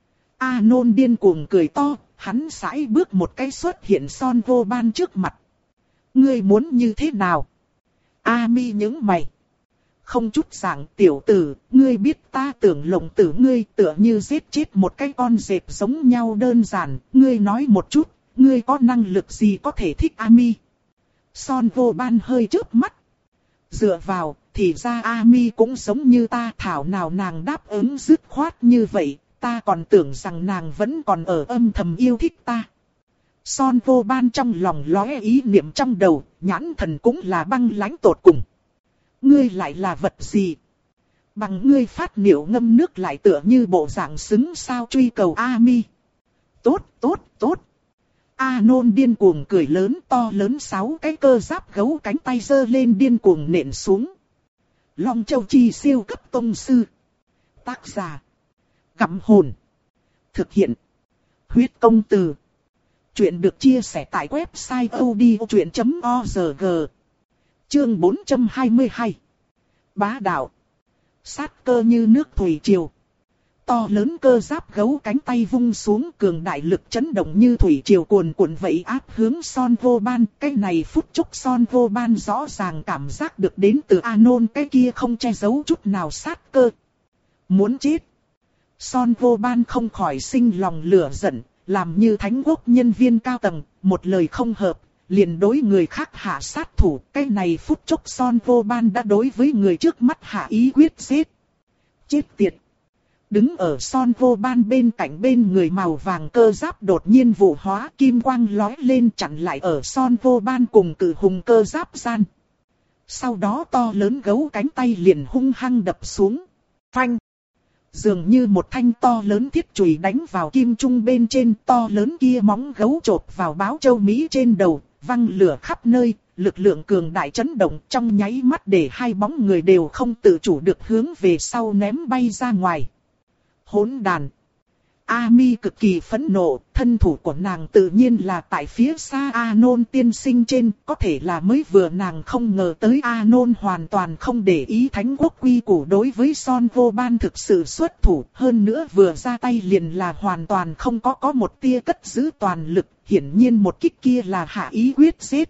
A Nôn điên cuồng cười to, hắn sải bước một cái xuất hiện Son Vô Ban trước mặt. Ngươi muốn như thế nào? Ami nhướng mày. Không chút dạng tiểu tử, ngươi biết ta tưởng lộng tử ngươi tựa như giết chết một cái con dẹp giống nhau đơn giản, ngươi nói một chút, ngươi có năng lực gì có thể thích Ami? Son Vô Ban hơi chớp mắt. Dựa vào, thì ra Ami cũng giống như ta, thảo nào nàng đáp ứng dứt khoát như vậy, ta còn tưởng rằng nàng vẫn còn ở âm thầm yêu thích ta. Son Vô Ban trong lòng lóe ý niệm trong đầu, nhãn thần cũng là băng lãnh tột cùng. Ngươi lại là vật gì? Bằng ngươi phát niệu ngâm nước lại tựa như bộ dạng xứng sao truy cầu Ami. Tốt, tốt, tốt. A Nôn điên cuồng cười lớn, to lớn sáu cái cơ giáp gấu cánh tay giơ lên điên cuồng nện xuống. Long Châu Chi siêu cấp tông sư. Tác giả. Gặm hồn. Thực hiện. Huyết công từ. Chuyện được chia sẻ tại website odchuyện chấm org. Chương bốn trăm hai mươi hai. Bá đạo. Sát cơ như nước thủy triều. To lớn cơ giáp gấu cánh tay vung xuống, cường đại lực chấn động như thủy triều cuồn cuộn vậy áp hướng Son Vô Ban. Cái này phút chốc Son Vô Ban rõ ràng cảm giác được đến từ A Nôn cái kia không che giấu chút nào sát cơ. Muốn chết. Son Vô Ban không khỏi sinh lòng lửa giận, làm như Thánh Quốc nhân viên cao tầng, một lời không hợp, liền đối người khác hạ sát thủ. Cái này phút chốc Son Vô Ban đã đối với người trước mắt hạ ý quyết giết. Chết tiệt. Đứng ở Son Vô Ban bên cạnh bên người màu vàng cơ giáp đột nhiên vụ hóa, kim quang lói lên chặn lại ở Son Vô Ban cùng cử hùng cơ giáp gian. Sau đó to lớn gấu cánh tay liền hung hăng đập xuống. Phanh. Dường như một thanh to lớn thiết chùy đánh vào kim trung bên trên, to lớn kia móng gấu chộp vào báo châu Mỹ trên đầu, văng lửa khắp nơi, lực lượng cường đại chấn động trong nháy mắt để hai bóng người đều không tự chủ được hướng về sau ném bay ra ngoài. Hỗn đàn! Ami cực kỳ phẫn nộ, thân thủ của nàng tự nhiên là tại phía xa Anon tiên sinh trên, có thể là mới vừa nàng không ngờ tới Anon hoàn toàn không để ý thánh quốc quy củ đối với Son Vô Ban thực sự xuất thủ, hơn nữa vừa ra tay liền là hoàn toàn không có có một tia cất giữ toàn lực, hiển nhiên một kích kia là hạ ý quyết giết.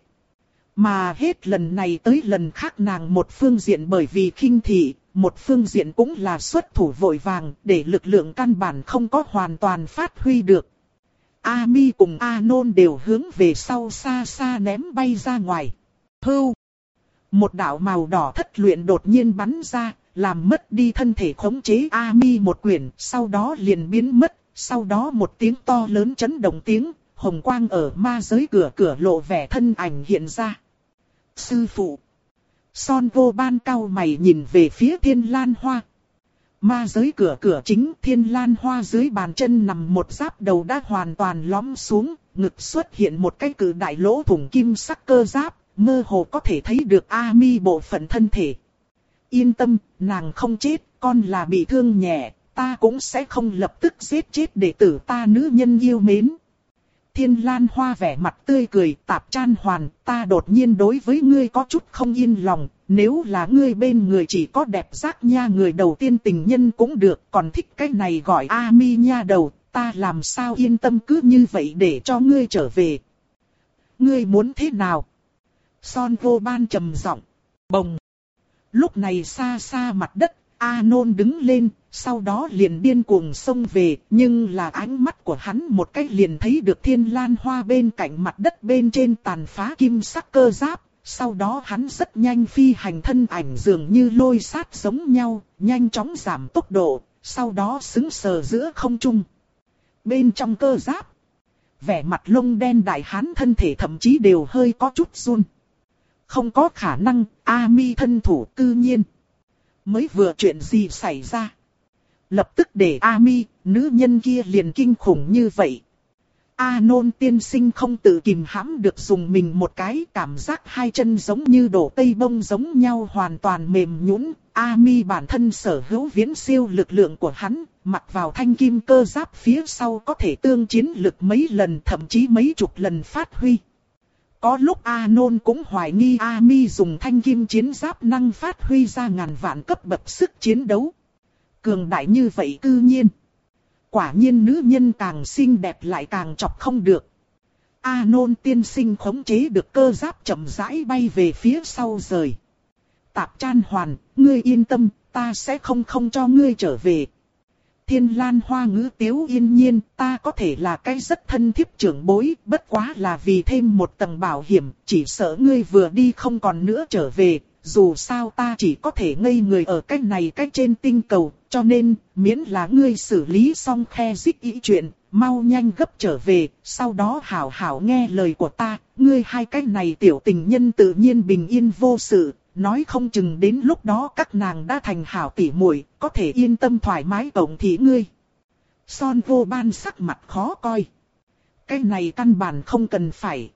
Mà hết lần này tới lần khác nàng một phương diện bởi vì khinh thị, một phương diện cũng là xuất thủ vội vàng để lực lượng căn bản không có hoàn toàn phát huy được. Ami cùng Anon đều hướng về sau xa xa ném bay ra ngoài. Hưu! Một đạo màu đỏ thất luyện đột nhiên bắn ra, làm mất đi thân thể khống chế Ami một quyển, sau đó liền biến mất, sau đó một tiếng to lớn chấn động tiếng, hồng quang ở ma giới cửa cửa lộ vẻ thân ảnh hiện ra. Sư phụ! Son Vô Ban cau mày nhìn về phía Thiên Lan Hoa. Ma giới cửa cửa chính, Thiên Lan Hoa dưới bàn chân nằm một giáp đầu đã hoàn toàn lõm xuống, ngực xuất hiện một cái cự đại lỗ thủng kim sắc cơ giáp, mơ hồ có thể thấy được Ami bộ phận thân thể. Yên tâm, nàng không chết, con là bị thương nhẹ, ta cũng sẽ không lập tức giết chết đệ tử ta nữ nhân yêu mến. Thiên Lan Hoa vẻ mặt tươi cười, Tạp Chan Hoàn, ta đột nhiên đối với ngươi có chút không yên lòng, nếu là ngươi bên người chỉ có đẹp giác nha người đầu tiên tình nhân cũng được, còn thích cái này gọi Ami nha đầu, ta làm sao yên tâm cứ như vậy để cho ngươi trở về. Ngươi muốn thế nào? Son Vô Ban trầm giọng. Bồng. Lúc này xa xa mặt đất, Anon đứng lên, sau đó liền điên cuồng xông về, nhưng là ánh mắt của hắn một cái liền thấy được Thiên Lan Hoa bên cạnh mặt đất bên trên tàn phá kim sắc cơ giáp, sau đó hắn rất nhanh phi hành thân ảnh dường như lôi sát giống nhau, nhanh chóng giảm tốc độ, sau đó xứng sờ giữa không trung. Bên trong cơ giáp, vẻ mặt lông đen đại hán thân thể thậm chí đều hơi có chút run. Không có khả năng, Ami thân thủ cư nhiên. Mới vừa chuyện gì xảy ra? Lập tức để Ami, nữ nhân kia liền kinh khủng như vậy. Anon tiên sinh không tự kìm hãm được dùng mình một cái, cảm giác hai chân giống như đổ tây bông giống nhau hoàn toàn mềm nhũn. Ami bản thân sở hữu viễn siêu lực lượng của hắn, mặc vào thanh kim cơ giáp phía sau có thể tương chiến lực mấy lần thậm chí mấy chục lần phát huy. Có lúc Anon cũng hoài nghi Ami dùng thanh kim chiến giáp năng phát huy ra ngàn vạn cấp bậc sức chiến đấu. Cường đại như vậy cư nhiên. Quả nhiên nữ nhân càng xinh đẹp lại càng chọc không được. Anon tiên sinh khống chế được cơ giáp chậm rãi bay về phía sau rời. Tạp Chan Hoàn, ngươi yên tâm, ta sẽ không không cho ngươi trở về. Thiên Lan Hoa ngữ tiếu yên nhiên, ta có thể là cái rất thân thiết trưởng bối, bất quá là vì thêm một tầng bảo hiểm, chỉ sợ ngươi vừa đi không còn nữa trở về, dù sao ta chỉ có thể ngây người ở cái này cái trên tinh cầu, cho nên, miễn là ngươi xử lý xong khe dích ý chuyện, mau nhanh gấp trở về, sau đó hảo hảo nghe lời của ta, ngươi hai cái này tiểu tình nhân tự nhiên bình yên vô sự. Nói không chừng đến lúc đó các nàng đã thành hảo tỉ muội, có thể yên tâm thoải mái cộng thị ngươi. Son Vô Ban sắc mặt khó coi. Cái này căn bản không cần phải.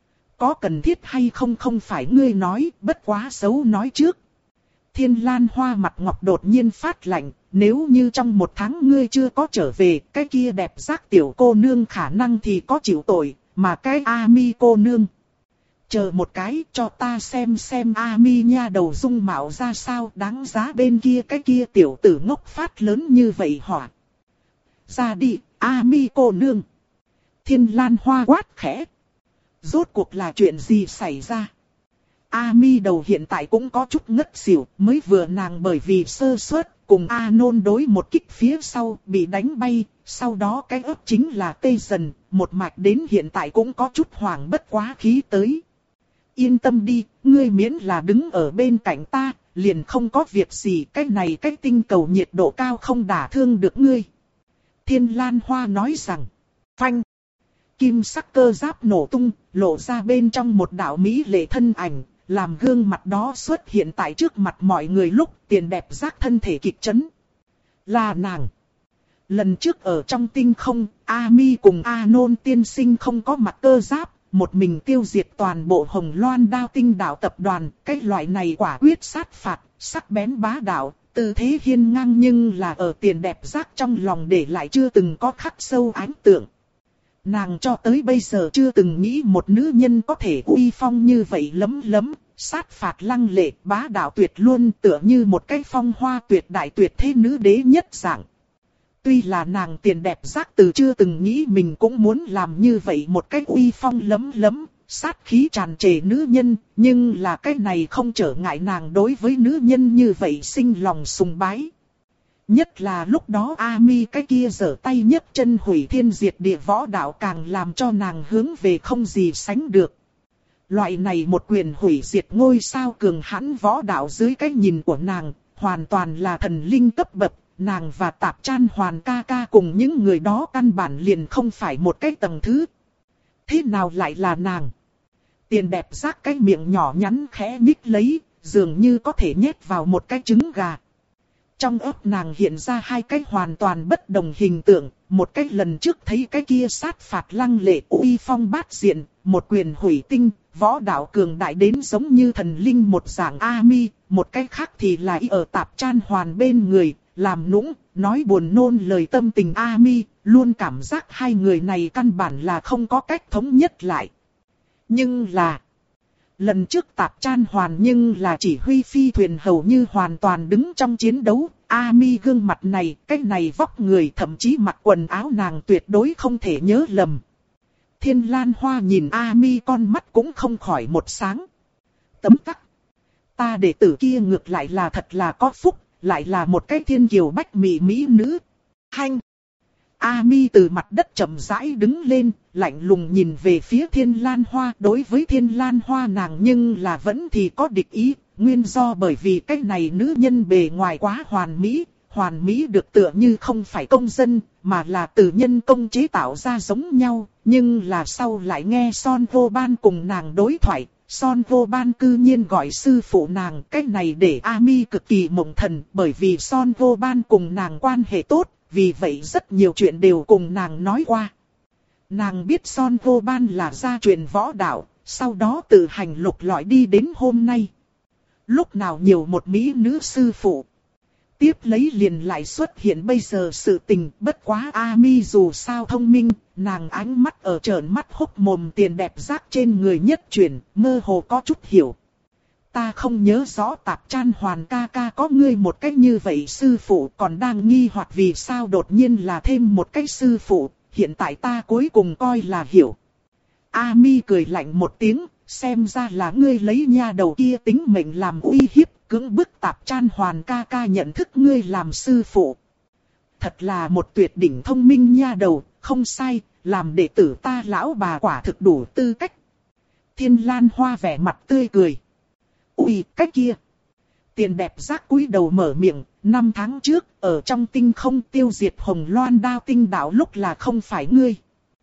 Có cần thiết hay không không phải ngươi nói, bất quá xấu nói trước. Thiên Lan Hoa mặt ngọc đột nhiên phát lạnh, nếu như trong một tháng ngươi chưa có trở về, cái kia đẹp giác tiểu cô nương khả năng thì có chịu tội, mà cái Ami cô nương. Chờ một cái cho ta xem xem Ami nha đầu dung mạo ra sao, đáng giá bên kia cái kia tiểu tử ngốc phát lớn như vậy hỏa. Ra đi, Ami cô nương. Thiên Lan Hoa quát khẽ. Rốt cuộc là chuyện gì xảy ra? Ami đầu hiện tại cũng có chút ngất xỉu, mới vừa nàng bởi vì sơ suất, cùng Anon đối một kích phía sau, bị đánh bay, sau đó cái ớt chính là tê dần, một mạch đến hiện tại cũng có chút hoảng bất quá khí tới. Yên tâm đi, ngươi miễn là đứng ở bên cạnh ta, liền không có việc gì, cái này cái tinh cầu nhiệt độ cao không đả thương được ngươi. Thiên Lan Hoa nói rằng, phanh. Kim sắc cơ giáp nổ tung, lộ ra bên trong một đạo mỹ lệ thân ảnh, làm gương mặt đó xuất hiện tại trước mặt mọi người lúc tiền đẹp giác thân thể kịch chấn. Là nàng. Lần trước ở trong tinh không, Ami cùng Anon tiên sinh không có mặt cơ giáp, một mình tiêu diệt toàn bộ Hồng Loan Đao Tinh Đạo tập đoàn. Cái loại này quả quyết sát phạt, sắc bén bá đạo, tư thế hiên ngang, nhưng là ở Tiền Đẹp Giác trong lòng để lại chưa từng có khắc sâu ấn tượng. Nàng cho tới bây giờ chưa từng nghĩ một nữ nhân có thể uy phong như vậy, lấm lấm, sát phạt lăng lệ, bá đạo tuyệt luôn, tựa như một cái phong hoa tuyệt đại tuyệt thế nữ đế nhất dạng. Tuy là nàng Tiền Đẹp Giác từ chưa từng nghĩ mình cũng muốn làm như vậy một cái uy phong lấm lấm, sát khí tràn trề nữ nhân, nhưng là cái này không trở ngại nàng đối với nữ nhân như vậy sinh lòng sùng bái. Nhất là lúc đó Ami cái kia giở tay nhấc chân hủy thiên diệt địa võ đạo càng làm cho nàng hướng về không gì sánh được. Loại này một quyền hủy diệt ngôi sao cường hãn võ đạo dưới cái nhìn của nàng, hoàn toàn là thần linh cấp bậc. Nàng và Tạp Chan Hoàn ca ca cùng những người đó căn bản liền không phải một cái tầng thứ. Thế nào lại là nàng? Tiền Đẹp Giác cái miệng nhỏ nhắn khẽ nhích lấy, dường như có thể nhét vào một cái trứng gà. Trong óc nàng hiện ra hai cái hoàn toàn bất đồng hình tượng, một cái lần trước thấy cái kia sát phạt lăng lệ uy phong bát diện, một quyền hủy tinh, võ đạo cường đại đến giống như thần linh một dạng Ami, một cái khác thì là y ở Tạp Chan Hoàn bên người, làm nũng, nói buồn nôn lời tâm tình Ami, luôn cảm giác hai người này căn bản là không có cách thống nhất lại. Nhưng là, lần trước Tạp Chan Hoàn nhưng là chỉ huy phi thuyền hầu như hoàn toàn đứng trong chiến đấu. Ami gương mặt này, cái này vóc người, thậm chí mặc quần áo nàng tuyệt đối không thể nhớ lầm. Thiên Lan Hoa nhìn Ami con mắt cũng không khỏi một sáng. Tấm tắc. Ta đệ tử kia ngược lại là thật là có phúc, lại là một cái thiên kiều bách mỹ mỹ nữ. Hanh. Ami từ mặt đất chậm rãi đứng lên, lạnh lùng nhìn về phía Thiên Lan Hoa. Đối với Thiên Lan Hoa nàng nhưng là vẫn thì có địch ý. Nguyên do bởi vì cái này nữ nhân bề ngoài quá hoàn mỹ. Hoàn mỹ được tựa như không phải công dân, mà là từ nhân công chế tạo ra giống nhau. Nhưng là sau lại nghe Son Vô Ban cùng nàng đối thoại. Son Vô Ban cư nhiên gọi sư phụ nàng. Cái này để Ami cực kỳ mộng thần, bởi vì Son Vô Ban cùng nàng quan hệ tốt. Vì vậy rất nhiều chuyện đều cùng nàng nói qua. Nàng biết Son Vô Ban là gia truyền võ đạo, sau đó tự hành lục lọi đi đến hôm nay. Lúc nào nhiều một mỹ nữ sư phụ. Tiếp lấy liền lại xuất hiện bây giờ sự tình, bất quá Ami dù sao thông minh, nàng ánh mắt ở trợn mắt hốc mồm Tiền Đẹp Giác trên người nhất chuyển, mơ hồ có chút hiểu. Ta không nhớ rõ Tạp Chan Hoàn ca ca có ngươi một cách như vậy sư phụ, còn đang nghi hoặc vì sao đột nhiên là thêm một cái sư phụ, hiện tại ta cuối cùng coi là hiểu. Ami cười lạnh một tiếng, xem ra là ngươi lấy nha đầu kia tính mệnh làm uy hiếp, cưỡng bức Tạp Chan Hoàn ca ca nhận thức ngươi làm sư phụ. Thật là một tuyệt đỉnh thông minh nha đầu, không sai, làm đệ tử ta lão bà quả thực đủ tư cách. Thiên Lan Hoa vẻ mặt tươi cười. Ui, cái kia. Tiền Đẹp Giác cúi đầu mở miệng, năm tháng trước, ở trong tinh không tiêu diệt Hồng Loan Đao Tinh Đạo lúc là không phải ngươi.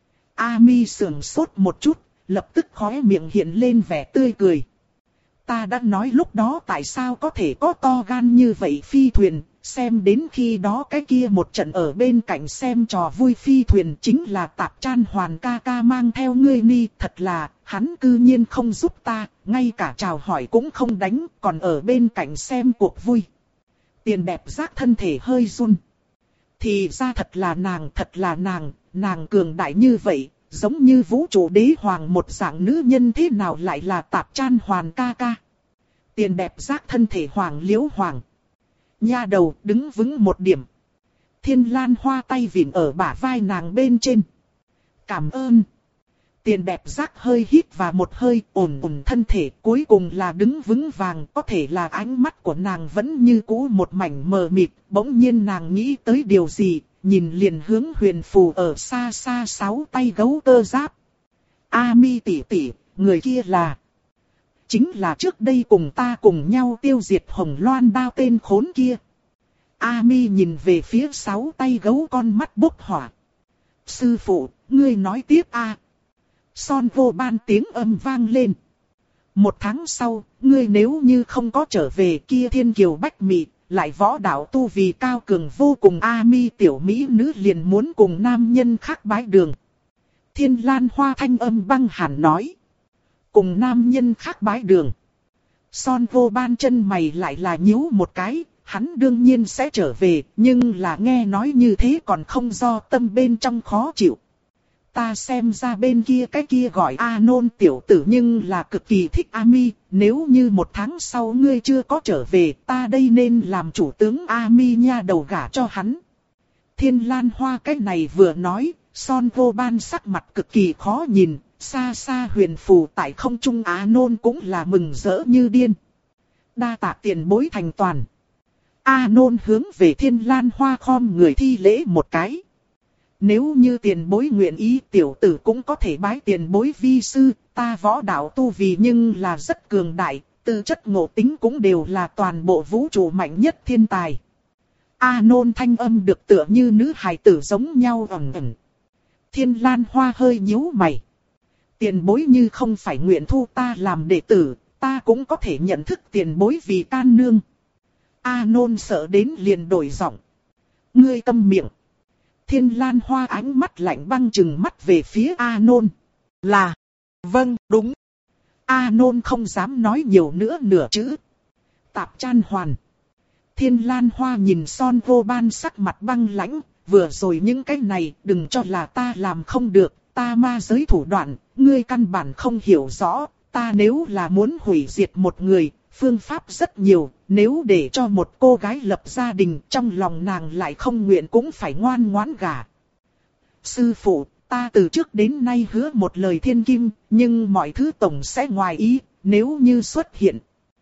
Ami sườn sốt một chút, lập tức khóe miệng hiện lên vẻ tươi cười. Ta đã nói lúc đó tại sao có thể có to gan như vậy phi thuyền, xem đến khi đó cái kia một trận ở bên cạnh xem trò vui phi thuyền chính là Tạp Chan Hoàn ca ca mang theo ngươi ni, thật là, hắn cư nhiên không giúp ta, ngay cả chào hỏi cũng không đánh, còn ở bên cạnh xem cuộc vui. Tiền Đẹp Giác thân thể hơi run. Thì ra thật là nàng, thật là nàng, nàng cường đại như vậy, giống như vũ trụ đế hoàng một dạng nữ nhân thế nào lại là Tạp Chan Hoàn ca ca. Tiền Đẹp Giác thân thể hoàng liễu hoàng. Nha đầu đứng vững một điểm. Thiên Lan Hoa tay vịn ở bả vai nàng bên trên. Cảm ơn. Tiền Đẹp Giác hơi hít vào một hơi, ổn ổn thân thể, cuối cùng là đứng vững vàng. Có thể là ánh mắt của nàng vẫn như cũ một mảnh mờ mịt. Bỗng nhiên nàng nghĩ tới điều gì, nhìn liền hướng huyền phù ở xa xa sáu tay gấu cơ giáp. Ami tỷ tỷ, người kia là... Chính là trước đây cùng ta cùng nhau tiêu diệt Hồng Loan Đao tên khốn kia. Ami nhìn về phía sáu tay gấu, con mắt bốc hỏa. Sư phụ, ngươi nói tiếp a. Son Vô Ban tiếng âm vang lên. Một tháng sau, ngươi nếu như không có trở về kia thiên kiều bách mỹ, lại võ đạo tu vì cao cường vô cùng Ami tiểu mỹ nữ liền muốn cùng nam nhân khác bái đường. Thiên Lan Hoa thanh âm băng hàn nói. Cùng nam nhân khác bái đường. Son vô ban chân mày lại là nhíu một cái, hắn đương nhiên sẽ trở về, nhưng là nghe nói như thế còn không do tâm bên trong khó chịu. Ta xem ra bên kia cái kia gọi A Nôn tiểu tử nhưng là cực kỳ thích A Mi, nếu như một tháng sau ngươi chưa có trở về, ta đây nên làm chủ tướng A Mi nha đầu gả cho hắn. Thiên Lan Hoa cái này vừa nói, Son vô ban sắc mặt cực kỳ khó nhìn, xa xa huyền phù tại không trung A Nôn cũng là mừng rỡ như điên. Đa tạ tiền bối thành toàn. A Nôn hướng về Thiên Lan Hoa khom người thi lễ một cái. Nếu như tiền bối nguyện ý tiểu tử cũng có thể bái tiền bối vi sư, ta võ đạo tu vì nhưng là rất cường đại, tư chất ngộ tính cũng đều là toàn bộ vũ trụ mạnh nhất thiên tài. A Nôn thanh âm được tựa như nữ hài tử giống nhau ẩn ẩn. Thiên Lan Hoa hơi nhíu mày. Tiền bối như không phải nguyện thu ta làm đệ tử, ta cũng có thể nhận thức tiền bối vì can nương. A Nôn sợ đến liền đổi giọng. Ngươi câm miệng. Thiên Lan Hoa ánh mắt lạnh băng chừng mắt về phía A Nôn. Là. Vâng, đúng. A Nôn không dám nói nhiều nữa nửa chữ. Tạp Chan Hoàn. Thiên Lan Hoa nhìn Son vô ban sắc mặt băng lãnh. Vừa rồi những cái này đừng cho là ta làm không được. Ta ma giới thủ đoạn, ngươi căn bản không hiểu rõ. Ta nếu là muốn hủy diệt một người, phương pháp rất nhiều. Nếu để cho một cô gái lập gia đình, trong lòng nàng lại không nguyện cũng phải ngoan ngoãn gả. Sư phụ, ta từ trước đến nay hứa một lời thiên kim, nhưng mọi thứ tổng sẽ ngoài ý, nếu như xuất hiện.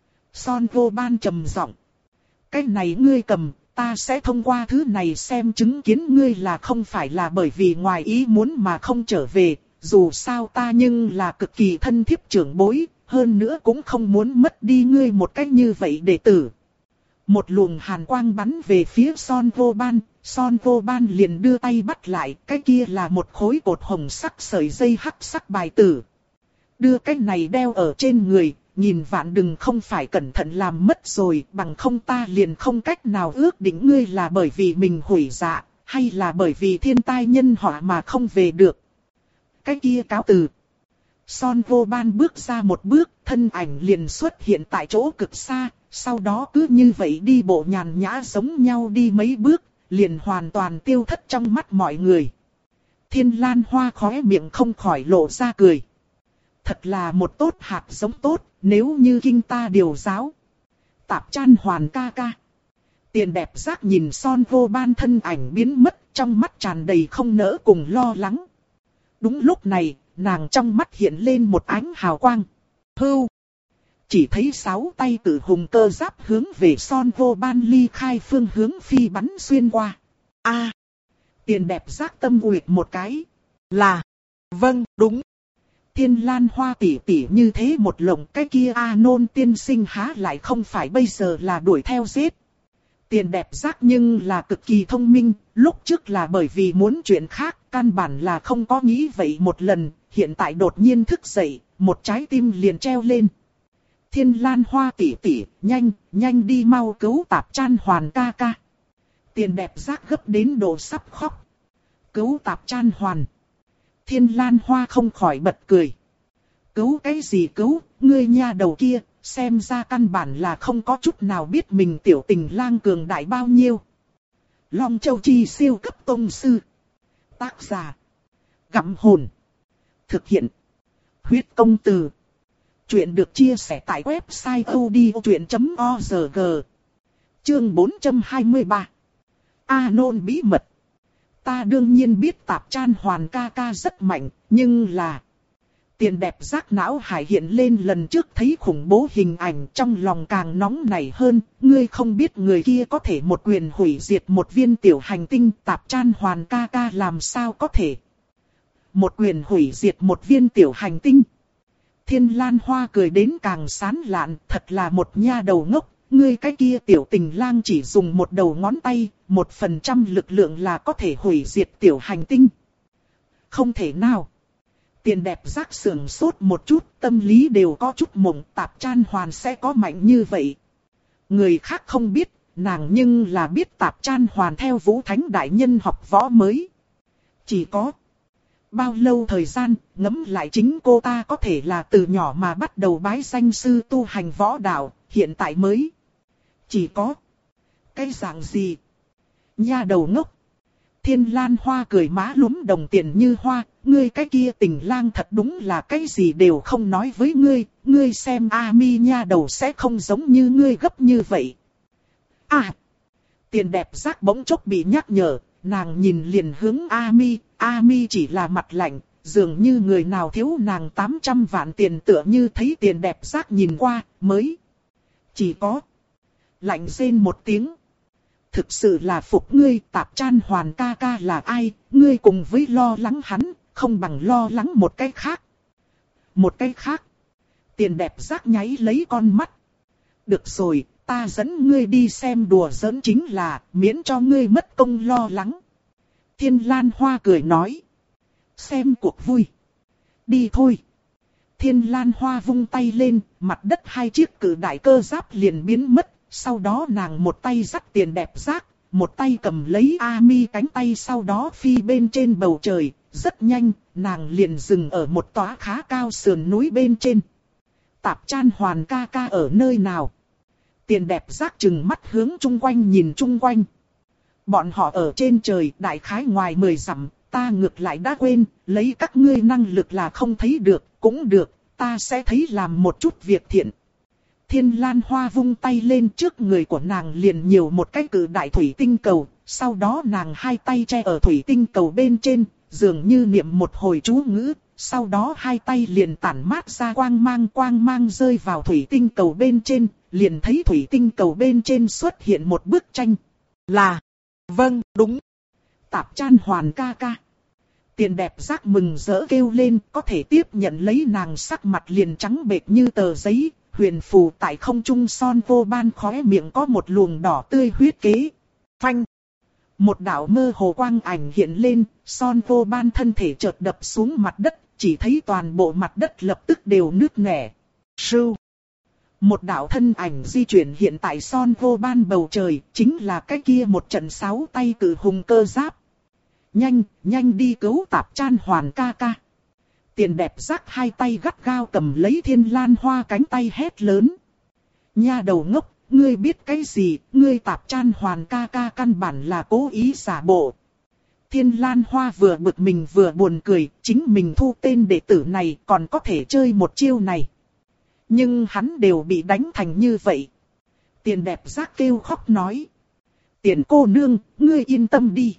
Son vô ban trầm giọng. Cái này ngươi cầm, ta sẽ thông qua thứ này xem chứng kiến ngươi là không phải là bởi vì ngoài ý muốn mà không trở về. Dù sao ta nhưng là cực kỳ thân thiết trưởng bối, hơn nữa cũng không muốn mất đi ngươi một cách như vậy đệ tử. Một luồng hàn quang bắn về phía Son vô ban, Son vô ban liền đưa tay bắt lại, cái kia là một khối cột hồng sắc sợi dây hắc sắc bài tử. Đưa cái này đeo ở trên người, nhìn vạn đừng không phải cẩn thận làm mất rồi, bằng không ta liền không cách nào ước định ngươi là bởi vì mình hủy dạ, hay là bởi vì thiên tai nhân họa mà không về được. Cái kia cáo từ. Son vô ban bước ra một bước, thân ảnh liền xuất hiện tại chỗ cực xa, sau đó cứ như vậy đi bộ nhàn nhã giống nhau đi mấy bước, liền hoàn toàn tiêu thất trong mắt mọi người. Thiên Lan Hoa khóe miệng không khỏi lộ ra cười. Thật là một tốt hạt giống tốt, nếu như kinh ta điều giáo. Tạp Chan Hoàn ca ca. Tiền đẹp giác nhìn Son vô ban thân ảnh biến mất, trong mắt tràn đầy không nỡ cùng lo lắng. Đúng lúc này, nàng trong mắt hiện lên một ánh hào quang. Hưu. Chỉ thấy sáu tay tử hùng cơ giáp hướng về Son vô ban ly khai phương hướng phi bắn xuyên qua. A. À, tiền đẹp giác tâm uyệt một cái. Là. Vâng, đúng. Thiên Lan Hoa tỷ tỷ như thế một lồng, cái kia A Nôn tiên sinh há lại không phải bây giờ là đuổi theo giết. Tiền đẹp giác nhưng là cực kỳ thông minh, lúc trước là bởi vì muốn chuyện khác, căn bản là không có nghĩ vậy một lần, hiện tại đột nhiên thức dậy, một trái tim liền treo lên. Thiên Lan Hoa tỷ tỷ, nhanh, nhanh đi mau cứu Tạp Chan Hoàn ca ca. Tiền đẹp giác gấp đến độ sắp khóc. Cứu Tạp Chan Hoàn. Thiên Lan Hoa không khỏi bật cười. Cứu cái gì cứu, ngươi nha đầu kia, xem ra căn bản là không có chút nào biết mình tiểu tình lang cường đại bao nhiêu. Long Châu Chi siêu cấp tông sư. Tác giả. Gặm hồn. Thực hiện. Huyết công từ. Chuyện được chia sẻ tại website odchuyện chấm org. Chương bốn trăm hai mươi ba. A Nôn bí mật. Ta đương nhiên biết Tạp Chan Hoàn ca ca rất mạnh, nhưng là... Tiền đẹp giác não hải hiện lên lần trước thấy khủng bố hình ảnh, trong lòng càng nóng nảy hơn. Ngươi không biết người kia có thể một quyền hủy diệt một viên tiểu hành tinh, Tạp Chan Hoàn ca ca làm sao có thể. Một quyền hủy diệt một viên tiểu hành tinh. Thiên Lan Hoa cười đến càng sán lạn, thật là một nha đầu ngốc. Ngươi cái kia tiểu tình lang chỉ dùng một đầu ngón tay, một phần trăm lực lượng là có thể hủy diệt tiểu hành tinh. Không thể nào. Tiền đẹp giác sườn sốt một chút, tâm lý đều có chút mộng, Tạp Chan Hoàn sẽ có mạnh như vậy. Người khác không biết, nàng nhưng là biết Tạp Chan Hoàn theo Vũ Thánh Đại Nhân học võ mới. Chỉ có Bao lâu thời gian, ngẫm lại chính cô ta có thể là từ nhỏ mà bắt đầu bái danh sư tu hành võ đạo, hiện tại mới. Chỉ có. Cái dạng gì? Nha đầu ngốc. Thiên Lan Hoa cười má lúm đồng tiền như hoa, ngươi cái kia tình lang thật đúng là cái gì đều không nói với ngươi, ngươi xem A Mi nha đầu sẽ không giống như ngươi gấp như vậy. À! Tiền đẹp giác bỗng chốc bị nhắc nhở, nàng nhìn liền hướng A Mi, A Mi chỉ là mặt lạnh, dường như người nào thiếu nàng tám trăm vạn tiền tựa như thấy tiền đẹp giác nhìn qua, mới. Chỉ có. Lạnh rên một tiếng. Thực sự là phục ngươi, Tạp Chan Hoàn ca ca là ai, ngươi cùng với lo lắng hắn, không bằng lo lắng một cái khác. Một cái khác. Tiền đẹp giác nháy lấy con mắt. Được rồi, ta dẫn ngươi đi xem đùa giỡn chính là, miễn cho ngươi mất công lo lắng. Thiên Lan Hoa cười nói. Xem cuộc vui. Đi thôi. Thiên Lan Hoa vung tay lên, mặt đất hai chiếc cử đại cơ giáp liền biến mất. Sau đó nàng một tay dắt tiền đẹp giác, một tay cầm lấy A Mi cánh tay, sau đó phi bên trên bầu trời. Rất nhanh, nàng liền dừng ở một tòa khá cao sườn núi bên trên. Tạp Chan Hoàn ca ca ở nơi nào? Tiền đẹp giác chừng mắt hướng chung quanh nhìn chung quanh. Bọn họ ở trên trời, đại khái ngoài mười dặm, ta ngược lại đã quên, lấy các ngươi năng lực là không thấy được, cũng được, ta sẽ thấy làm một chút việc thiện. Thiên Lan Hoa vung tay lên, trước người của nàng liền nhiều một cái cự đại thủy tinh cầu, sau đó nàng hai tay che ở thủy tinh cầu bên trên, dường như niệm một hồi chú ngữ, sau đó hai tay liền tản mát ra quang mang, quang mang rơi vào thủy tinh cầu bên trên, liền thấy thủy tinh cầu bên trên xuất hiện một bức tranh. Là, vâng, đúng. Tạp Chan Hoàn ca ca. Tiền đẹp giác mừng rỡ kêu lên, có thể tiếp nhận lấy nàng sắc mặt liền trắng bệch như tờ giấy. Huyền phù tại không trung Son Vô Ban khóe miệng có một luồng đỏ tươi huyết kế. Phanh. Một đạo mơ hồ quang ảnh hiện lên, Son Vô Ban thân thể chợt đập xuống mặt đất, chỉ thấy toàn bộ mặt đất lập tức đều nứt nẻ. Sưu. Một đạo thân ảnh di chuyển hiện tại Son Vô Ban bầu trời, chính là cái kia một trận sáu tay cử hùng cơ giáp. Nhanh, nhanh đi cứu Tạp Chan Hoàn ca ca. Tiền đẹp giác hai tay gắt gao cầm lấy Thiên Lan Hoa cánh tay hét lớn. Nha đầu ngốc, ngươi biết cái gì, ngươi Tạp Chan Hoàn ca ca căn bản là cố ý giả bộ. Thiên Lan Hoa vừa bực mình vừa buồn cười, chính mình thu tên đệ tử này còn có thể chơi một chiêu này. Nhưng hắn đều bị đánh thành như vậy. Tiền đẹp giác kêu khóc nói. Tiền cô nương, ngươi yên tâm đi.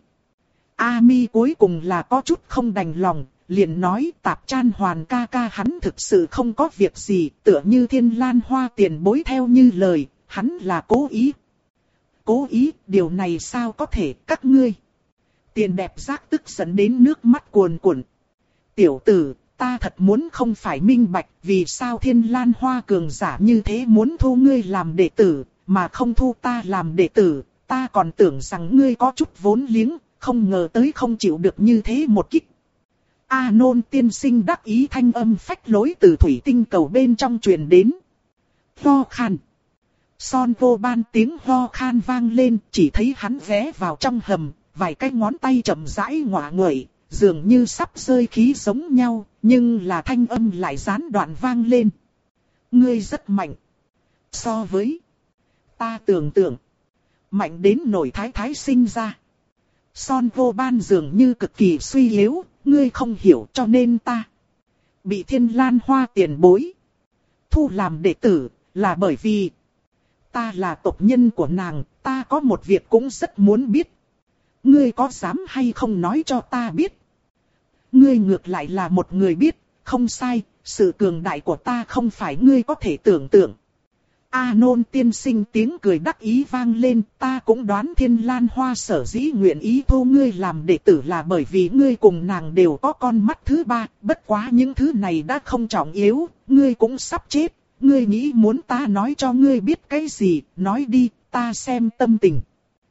A Mi cuối cùng là có chút không đành lòng. Liền nói Tạp Chan Hoàn ca ca hắn thực sự không có việc gì, tựa như Thiên Lan Hoa tiền bối theo như lời, hắn là cố ý. Cố ý, điều này sao có thể, các ngươi. Tiền đẹp giác tức giận đến nước mắt cuồn cuộn. Tiểu tử, ta thật muốn không phải minh bạch, vì sao Thiên Lan Hoa cường giả như thế muốn thu ngươi làm đệ tử, mà không thu ta làm đệ tử, ta còn tưởng rằng ngươi có chút vốn liếng, không ngờ tới không chịu được như thế một kích. A Nôn tiên sinh đắc ý thanh âm phách lối từ thủy tinh cầu bên trong truyền đến. Ho khan. Son Vô Ban tiếng ho khan vang lên, chỉ thấy hắn ghé vào trong hầm, vài cái ngón tay chậm rãi ngọa nguậy, dường như sắp rơi khí giống nhau, nhưng là thanh âm lại gián đoạn vang lên. Ngươi rất mạnh. So với ta tưởng tượng, mạnh đến nổi thái thái sinh ra. Son Vô Ban dường như cực kỳ suy yếu, ngươi không hiểu cho nên ta bị Thiên Lan Hoa tiền bối thu làm đệ tử, là bởi vì ta là tộc nhân của nàng, ta có một việc cũng rất muốn biết. Ngươi có dám hay không nói cho ta biết? Ngươi ngược lại là một người biết, không sai, sự cường đại của ta không phải ngươi có thể tưởng tượng. A Nôn tiên sinh tiếng cười đắc ý vang lên, ta cũng đoán Thiên Lan Hoa sở dĩ nguyện ý thu ngươi làm đệ tử là bởi vì ngươi cùng nàng đều có con mắt thứ ba, bất quá những thứ này đã không trọng yếu, ngươi cũng sắp chết, ngươi nghĩ muốn ta nói cho ngươi biết cái gì, nói đi, ta xem tâm tình.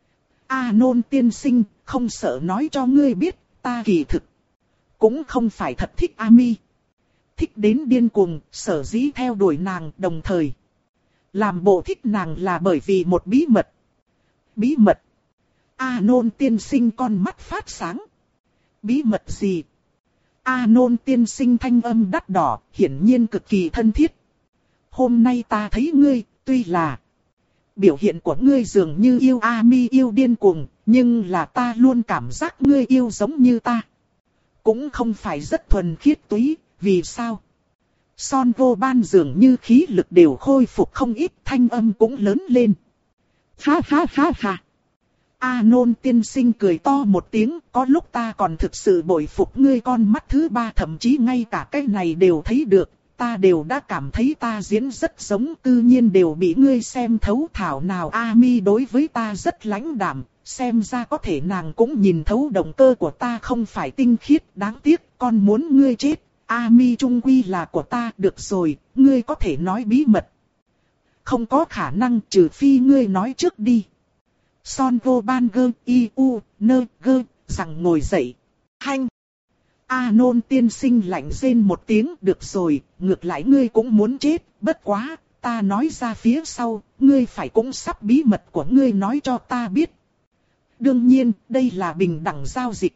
A Nôn tiên sinh, không sợ nói cho ngươi biết, ta kỳ thực cũng không phải thật thích A Mi. Thích đến điên cuồng, sở dĩ theo đuổi nàng đồng thời làm bộ thích nàng là bởi vì một bí mật. Bí mật? A Nôn tiên sinh con mắt phát sáng. Bí mật gì? A Nôn tiên sinh thanh âm đắt đỏ, hiển nhiên cực kỳ thân thiết. Hôm nay ta thấy ngươi, tuy là biểu hiện của ngươi dường như yêu A Mi yêu điên cuồng, nhưng là ta luôn cảm giác ngươi yêu giống như ta. Cũng không phải rất thuần khiết túy, vì sao? Son vô ban dường như khí lực đều khôi phục không ít, thanh âm cũng lớn lên. Ha ha ha ha. A Nôn tiên sinh cười to một tiếng, có lúc ta còn thực sự bội phục ngươi con mắt thứ ba, thậm chí ngay cả cái này đều thấy được, ta đều đã cảm thấy ta diễn rất giống, tự nhiên đều bị ngươi xem thấu. Thảo nào A Mi đối với ta rất lãnh đạm, xem ra có thể nàng cũng nhìn thấu động cơ của ta không phải tinh khiết, đáng tiếc con muốn ngươi chết. A Mi trung quy là của ta, được rồi, ngươi có thể nói bí mật. Không có khả năng, trừ phi ngươi nói trước đi. Son vô ban gơ, y u, nơ, gơ, rằng ngồi dậy. Hanh. A Nôn tiên sinh lạnh rên một tiếng, được rồi, ngược lại ngươi cũng muốn chết, bất quá, ta nói ra phía sau, ngươi phải cũng sắp bí mật của ngươi nói cho ta biết. Đương nhiên, đây là bình đẳng giao dịch.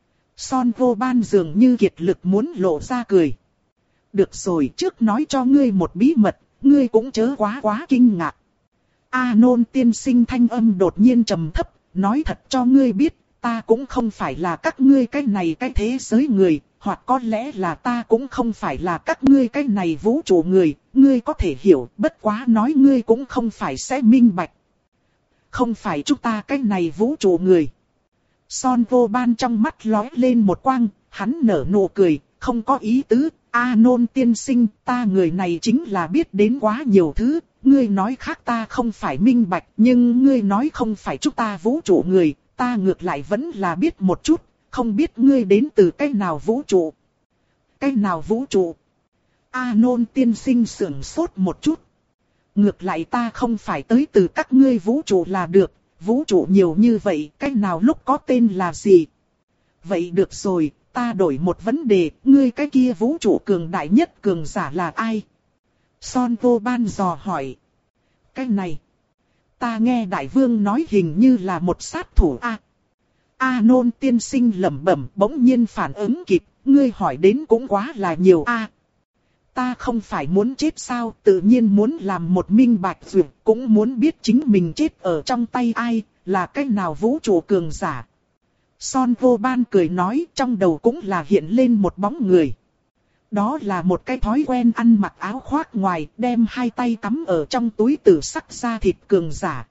Son vô ban dường như kiệt lực muốn lộ ra cười. Được rồi, trước nói cho ngươi một bí mật, ngươi cũng chớ quá quá kinh ngạc. A Nôn tiên sinh thanh âm đột nhiên trầm thấp, nói thật cho ngươi biết, ta cũng không phải là các ngươi cái này cái thế giới người, hoặc có lẽ là ta cũng không phải là các ngươi cái này vũ trụ người, ngươi có thể hiểu, bất quá nói ngươi cũng không phải sẽ minh bạch. Không phải chúng ta cái này vũ trụ người. Son vô ban trong mắt lóe lên một quang, hắn nở nụ cười, không có ý tứ. A Nôn tiên sinh, ta người này chính là biết đến quá nhiều thứ, ngươi nói khác ta không phải minh bạch, nhưng ngươi nói không phải chúng ta vũ trụ người, ta ngược lại vẫn là biết một chút, không biết ngươi đến từ cái nào vũ trụ. Cái nào vũ trụ? A Nôn tiên sinh sững sốt một chút. Ngược lại ta không phải tới từ các ngươi vũ trụ là được, vũ trụ nhiều như vậy, cái nào lúc có tên là gì? Vậy được rồi, ta đổi một vấn đề, ngươi cái kia vũ trụ cường đại nhất cường giả là ai? Son vô ban dò hỏi. Cái này, ta nghe đại vương nói hình như là một sát thủ a. A Nôn tiên sinh lẩm bẩm, bỗng nhiên phản ứng kịp, ngươi hỏi đến cũng quá là nhiều a. Ta không phải muốn chết sao, tự nhiên muốn làm một minh bạch duyệt, cũng muốn biết chính mình chết ở trong tay ai, là cái nào vũ trụ cường giả. Son vô ban cười nói, trong đầu cũng là hiện lên một bóng người. Đó là một cái thói quen ăn mặc áo khoác ngoài, đem hai tay cắm ở trong túi tử sắc da thịt cường giả.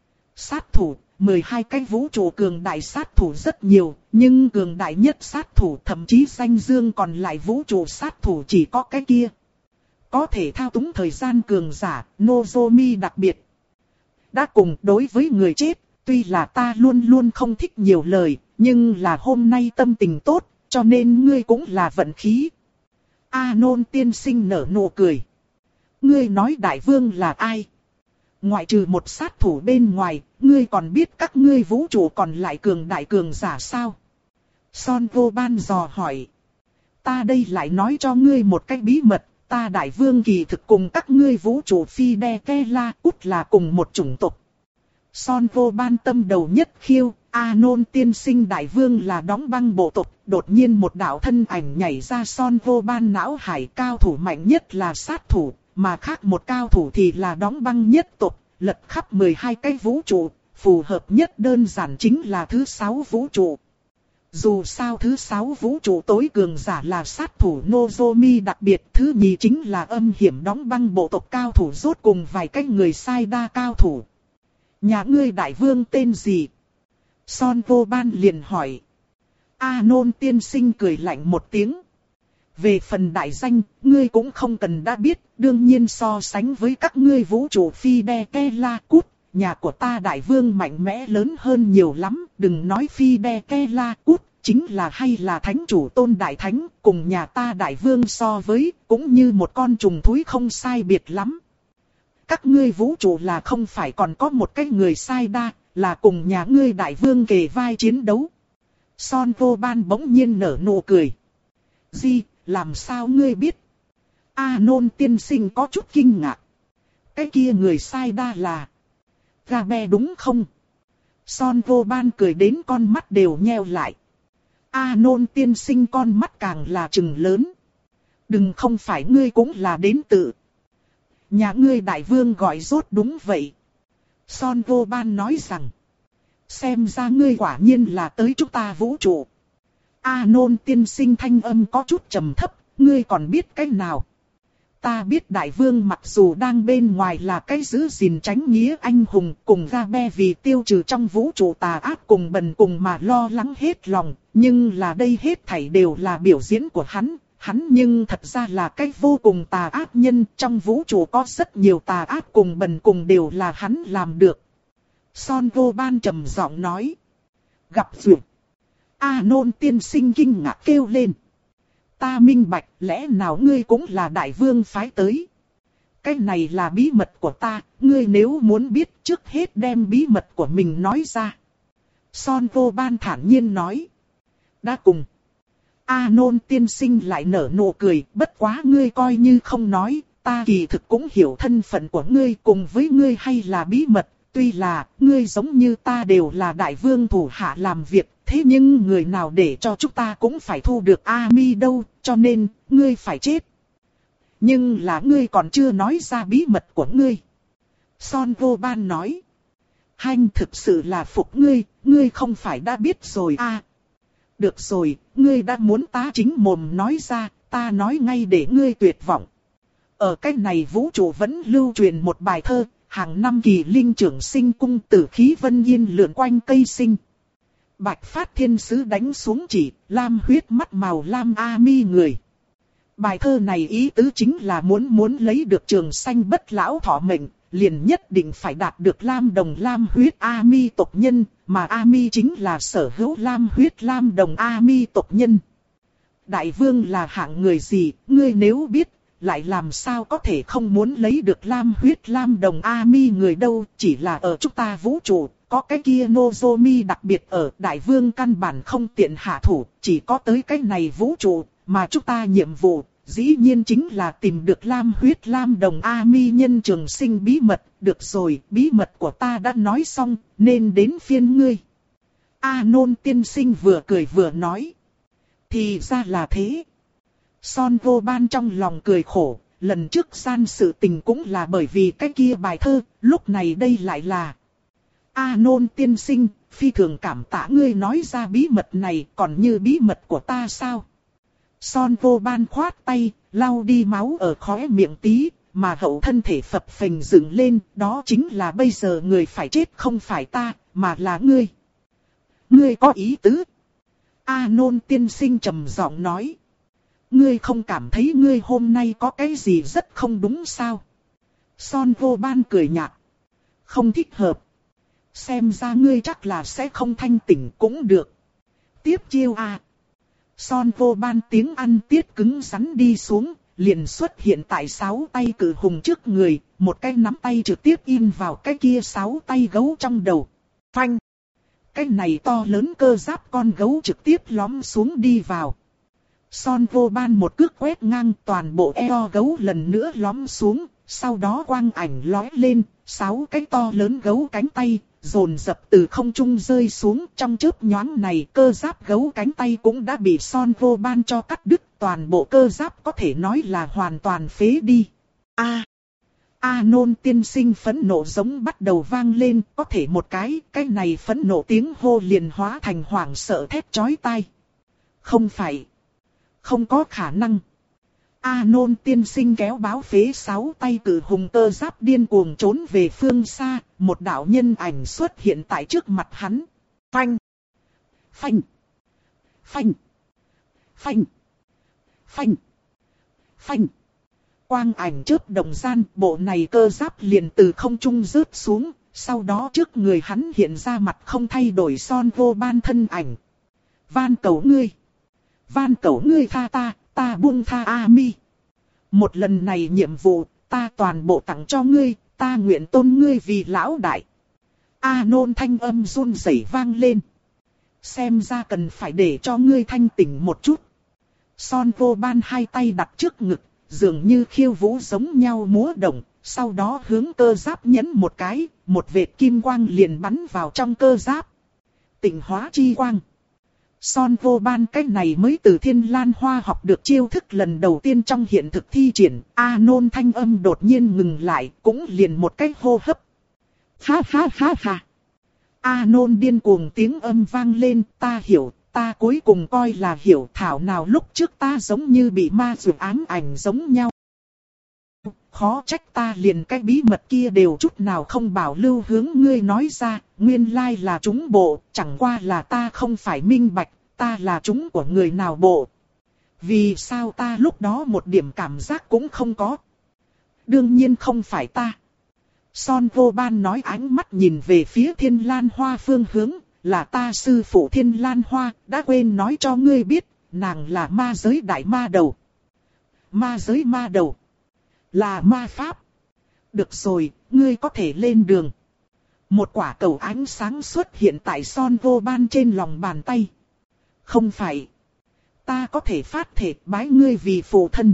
Sát thủ, mười hai cái vũ trụ cường đại sát thủ rất nhiều, nhưng cường đại nhất sát thủ thậm chí danh dương còn lại vũ trụ sát thủ chỉ có cái kia. Có thể thao túng thời gian cường giả, Nozomi đặc biệt. Đã cùng đối với người chết, tuy là ta luôn luôn không thích nhiều lời, nhưng là hôm nay tâm tình tốt, cho nên ngươi cũng là vận khí. A Nôn tiên sinh nở nụ cười. Ngươi nói đại vương là ai? Ngoại trừ một sát thủ bên ngoài, ngươi còn biết các ngươi vũ trụ còn lại cường đại cường giả sao? Son vô ban dò hỏi. Ta đây lại nói cho ngươi một cách bí mật, ta đại vương kỳ thực cùng các ngươi vũ trụ phi đe ke la út là cùng một chủng tộc. Son vô ban tâm đầu nhất khiêu, A Nôn tiên sinh đại vương là đóng băng bộ tộc, đột nhiên một đạo thân ảnh nhảy ra son vô ban não hải, cao thủ mạnh nhất là sát thủ, mà khác một cao thủ thì là đóng băng nhất tộc, lật khắp mười hai cái vũ trụ, phù hợp nhất đơn giản chính là thứ sáu vũ trụ. Dù sao thứ sáu vũ trụ tối cường giả là sát thủ Nozomi đặc biệt, thứ nhì chính là âm hiểm đóng băng bộ tộc cao thủ rốt cùng vài cái người sai đa cao thủ. Nhà ngươi đại vương tên gì? Son vô ban liền hỏi. A Nôn tiên sinh cười lạnh một tiếng. Về phần đại danh, ngươi cũng không cần đã biết, đương nhiên so sánh với các ngươi vũ trụ phi đe ke la cút, nhà của ta đại vương mạnh mẽ lớn hơn nhiều lắm, đừng nói phi đe ke la cút, chính là hay là thánh chủ tôn đại thánh, cùng nhà ta đại vương so với, cũng như một con trùng thúi không sai biệt lắm. Các ngươi vũ trụ là không phải còn có một cái người sai đa, là cùng nhà ngươi đại vương kề vai chiến đấu. Son vô ban bỗng nhiên nở nụ cười. Gì, làm sao ngươi biết? A Nôn tiên sinh có chút kinh ngạc. Cái kia người sai đa là Gabe đúng không? Son vô ban cười đến con mắt đều nheo lại. A Nôn tiên sinh con mắt càng là trừng lớn. Đừng, không phải ngươi cũng là đến tự. Nhà ngươi đại vương gọi rốt đúng vậy. Son Vô Ban nói rằng. Xem ra ngươi quả nhiên là tới chúng ta vũ trụ. A Nôn tiên sinh thanh âm có chút trầm thấp, ngươi còn biết cách nào? Ta biết đại vương mặc dù đang bên ngoài là cái giữ gìn tránh nghĩa anh hùng, cùng Gabe vì tiêu trừ trong vũ trụ tà ác cùng bần cùng mà lo lắng hết lòng, nhưng là đây hết thảy đều là biểu diễn của hắn. Hắn nhưng thật ra là cái vô cùng tà ác nhân, trong vũ trụ có rất nhiều tà ác cùng bần cùng đều là hắn làm được. Son Vô Ban trầm giọng nói. Gặp duyệt. A Nôn tiên sinh kinh ngạc kêu lên. Ta minh bạch, lẽ nào ngươi cũng là đại vương phái tới? Cái này là bí mật của ta, ngươi nếu muốn biết trước hết đem bí mật của mình nói ra. Son Vô Ban thản nhiên nói. Đã cùng. A Nôn tiên sinh lại nở nụ cười, bất quá ngươi coi như không nói, ta kỳ thực cũng hiểu thân phận của ngươi, cùng với ngươi hay là bí mật, tuy là ngươi giống như ta đều là đại vương thủ hạ làm việc, thế nhưng người nào để cho chúng ta cũng phải thu được A Mi đâu, cho nên ngươi phải chết. Nhưng là ngươi còn chưa nói ra bí mật của ngươi. Son Vô Ban nói. Hanh thực sự là phục ngươi, ngươi không phải đã biết rồi à. Được rồi, ngươi đã muốn ta chính mồm nói ra, ta nói ngay để ngươi tuyệt vọng. Ở cái này vũ trụ vẫn lưu truyền một bài thơ, hàng năm kỳ linh trưởng sinh cung tử khí vân yên lượn quanh cây sinh. Bạch Phát Thiên Sứ đánh xuống chỉ, lam huyết mắt màu lam A Mi người. Bài thơ này ý tứ chính là muốn muốn lấy được trường sanh bất lão thọ mệnh, liền nhất định phải đạt được lam đồng lam huyết A Mi tộc nhân, mà A Mi chính là sở hữu lam huyết lam đồng A Mi tộc nhân. Đại vương là hạng người gì, ngươi nếu biết, lại làm sao có thể không muốn lấy được lam huyết lam đồng A Mi người đâu, chỉ là ở chúng ta vũ trụ. Có cái kia Nozomi đặc biệt ở đại vương căn bản không tiện hạ thủ, chỉ có tới cái này vũ trụ, mà chúng ta nhiệm vụ, dĩ nhiên chính là tìm được lam huyết lam đồng A Mi nhân trường sinh bí mật, được rồi, bí mật của ta đã nói xong, nên đến phiên ngươi. A Nôn tiên sinh vừa cười vừa nói. Thì ra là thế. Son Vô Ban trong lòng cười khổ, lần trước gian sự tình cũng là bởi vì cái kia bài thơ, lúc này đây lại là... A Nôn tiên sinh, phi thường cảm tạ ngươi nói ra bí mật này, còn như bí mật của ta sao? Son Vô Ban khoát tay, lau đi máu ở khóe miệng tí, mà hậu thân thể phập phình dựng lên, đó chính là bây giờ người phải chết không phải ta, mà là ngươi. Ngươi có ý tứ? A Nôn tiên sinh trầm giọng nói. Ngươi không cảm thấy ngươi hôm nay có cái gì rất không đúng sao? Son Vô Ban cười nhạt. Không thích hợp. Xem ra ngươi chắc là sẽ không thanh tỉnh cũng được. Tiếp chiêu à. Son Vô Ban tiếng ăn tiết cứng rắn đi xuống, liền xuất hiện tại sáu tay cử hùng trước người, một cái nắm tay trực tiếp in vào cái kia sáu tay gấu trong đầu. Phanh! Cái này to lớn cơ giáp con gấu trực tiếp lõm xuống đi vào. Son Vô Ban một cước quét ngang, toàn bộ eo gấu lần nữa lõm xuống, sau đó quang ảnh lóe lên, sáu cái to lớn gấu cánh tay dồn dập từ không trung rơi xuống. Trong chớp nhoáng này cơ giáp gấu cánh tay cũng đã bị Son Vô Ban cho cắt đứt, toàn bộ cơ giáp có thể nói là hoàn toàn phế đi. A, A Nôn tiên sinh phẫn nộ giống bắt đầu vang lên, có thể một cái, cái này phẫn nộ tiếng hô liền hóa thành hoảng sợ thét chói tai. Không phải, không có khả năng. A Nôn tiên sinh kéo báo phế sáu tay cử hùng cơ giáp điên cuồng trốn về phương xa, một đạo nhân ảnh xuất hiện tại trước mặt hắn. Phanh! Phanh! Phanh! Phanh! Phanh! Phanh! Quang ảnh chớp đồng gian, bộ này cơ giáp liền từ không trung rớt xuống, sau đó trước người hắn hiện ra mặt không thay đổi Son Vô Ban thân ảnh. Van cầu ngươi! Van cầu ngươi tha ta! Ta buông tha A Mi. Một lần này nhiệm vụ, ta toàn bộ tặng cho ngươi, ta nguyện tôn ngươi vì lão đại. A Nôn thanh âm run rẩy vang lên. Xem ra cần phải để cho ngươi thanh tỉnh một chút. Son Vô Ban hai tay đặt trước ngực, dường như khiêu vũ giống nhau múa động, sau đó hướng cơ giáp nhấn một cái, một vệt kim quang liền bắn vào trong cơ giáp. Tịnh hóa chi quang. Son vô ban cái này mới từ Thiên Lan Hoa học được chiêu thức lần đầu tiên trong hiện thực thi triển, A Nôn thanh âm đột nhiên ngừng lại, cũng liền một cái hô hấp. Ha ha ha ha. A Nôn điên cuồng tiếng âm vang lên, ta hiểu, ta cuối cùng coi là hiểu, thảo nào lúc trước ta giống như bị ma dụ ám ảnh giống nhau. Khó trách ta liền cái bí mật kia đều chút nào không bảo lưu hướng ngươi nói ra, nguyên lai là chúng bộ, chẳng qua là ta không phải minh bạch, ta là chúng của người nào bộ. Vì sao ta lúc đó một điểm cảm giác cũng không có? Đương nhiên không phải ta. Son vô ban nói, ánh mắt nhìn về phía Thiên Lan Hoa phương hướng, là ta sư phụ Thiên Lan Hoa, đã quên nói cho ngươi biết, nàng là ma giới đại ma đầu. Ma giới ma đầu. Là ma pháp. Được rồi, ngươi có thể lên đường. Một quả cầu ánh sáng xuất hiện tại Son vô ban trên lòng bàn tay. Không phải. Ta có thể phát thể bái ngươi vì phụ thân.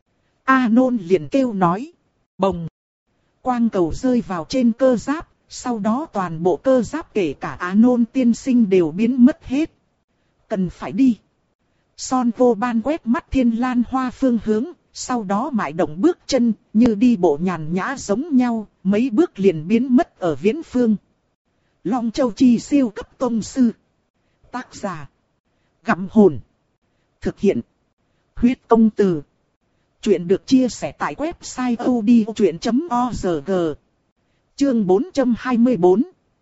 A Nôn liền kêu nói. Bồng. Quang cầu rơi vào trên cơ giáp. Sau đó toàn bộ cơ giáp kể cả A Nôn tiên sinh đều biến mất hết. Cần phải đi. Son vô ban quét mắt Thiên Lan Hoa phương hướng. Sau đó mại động bước chân, như đi bộ nhàn nhã giống nhau, mấy bước liền biến mất ở viễn phương. Long Châu Chi siêu cấp tông sư. Tác giả. Gặm hồn. Thực hiện. Huyết công từ. Chuyện được chia sẻ tại website odchuyện chấm org. Chương bốn trăm hai mươi bốn.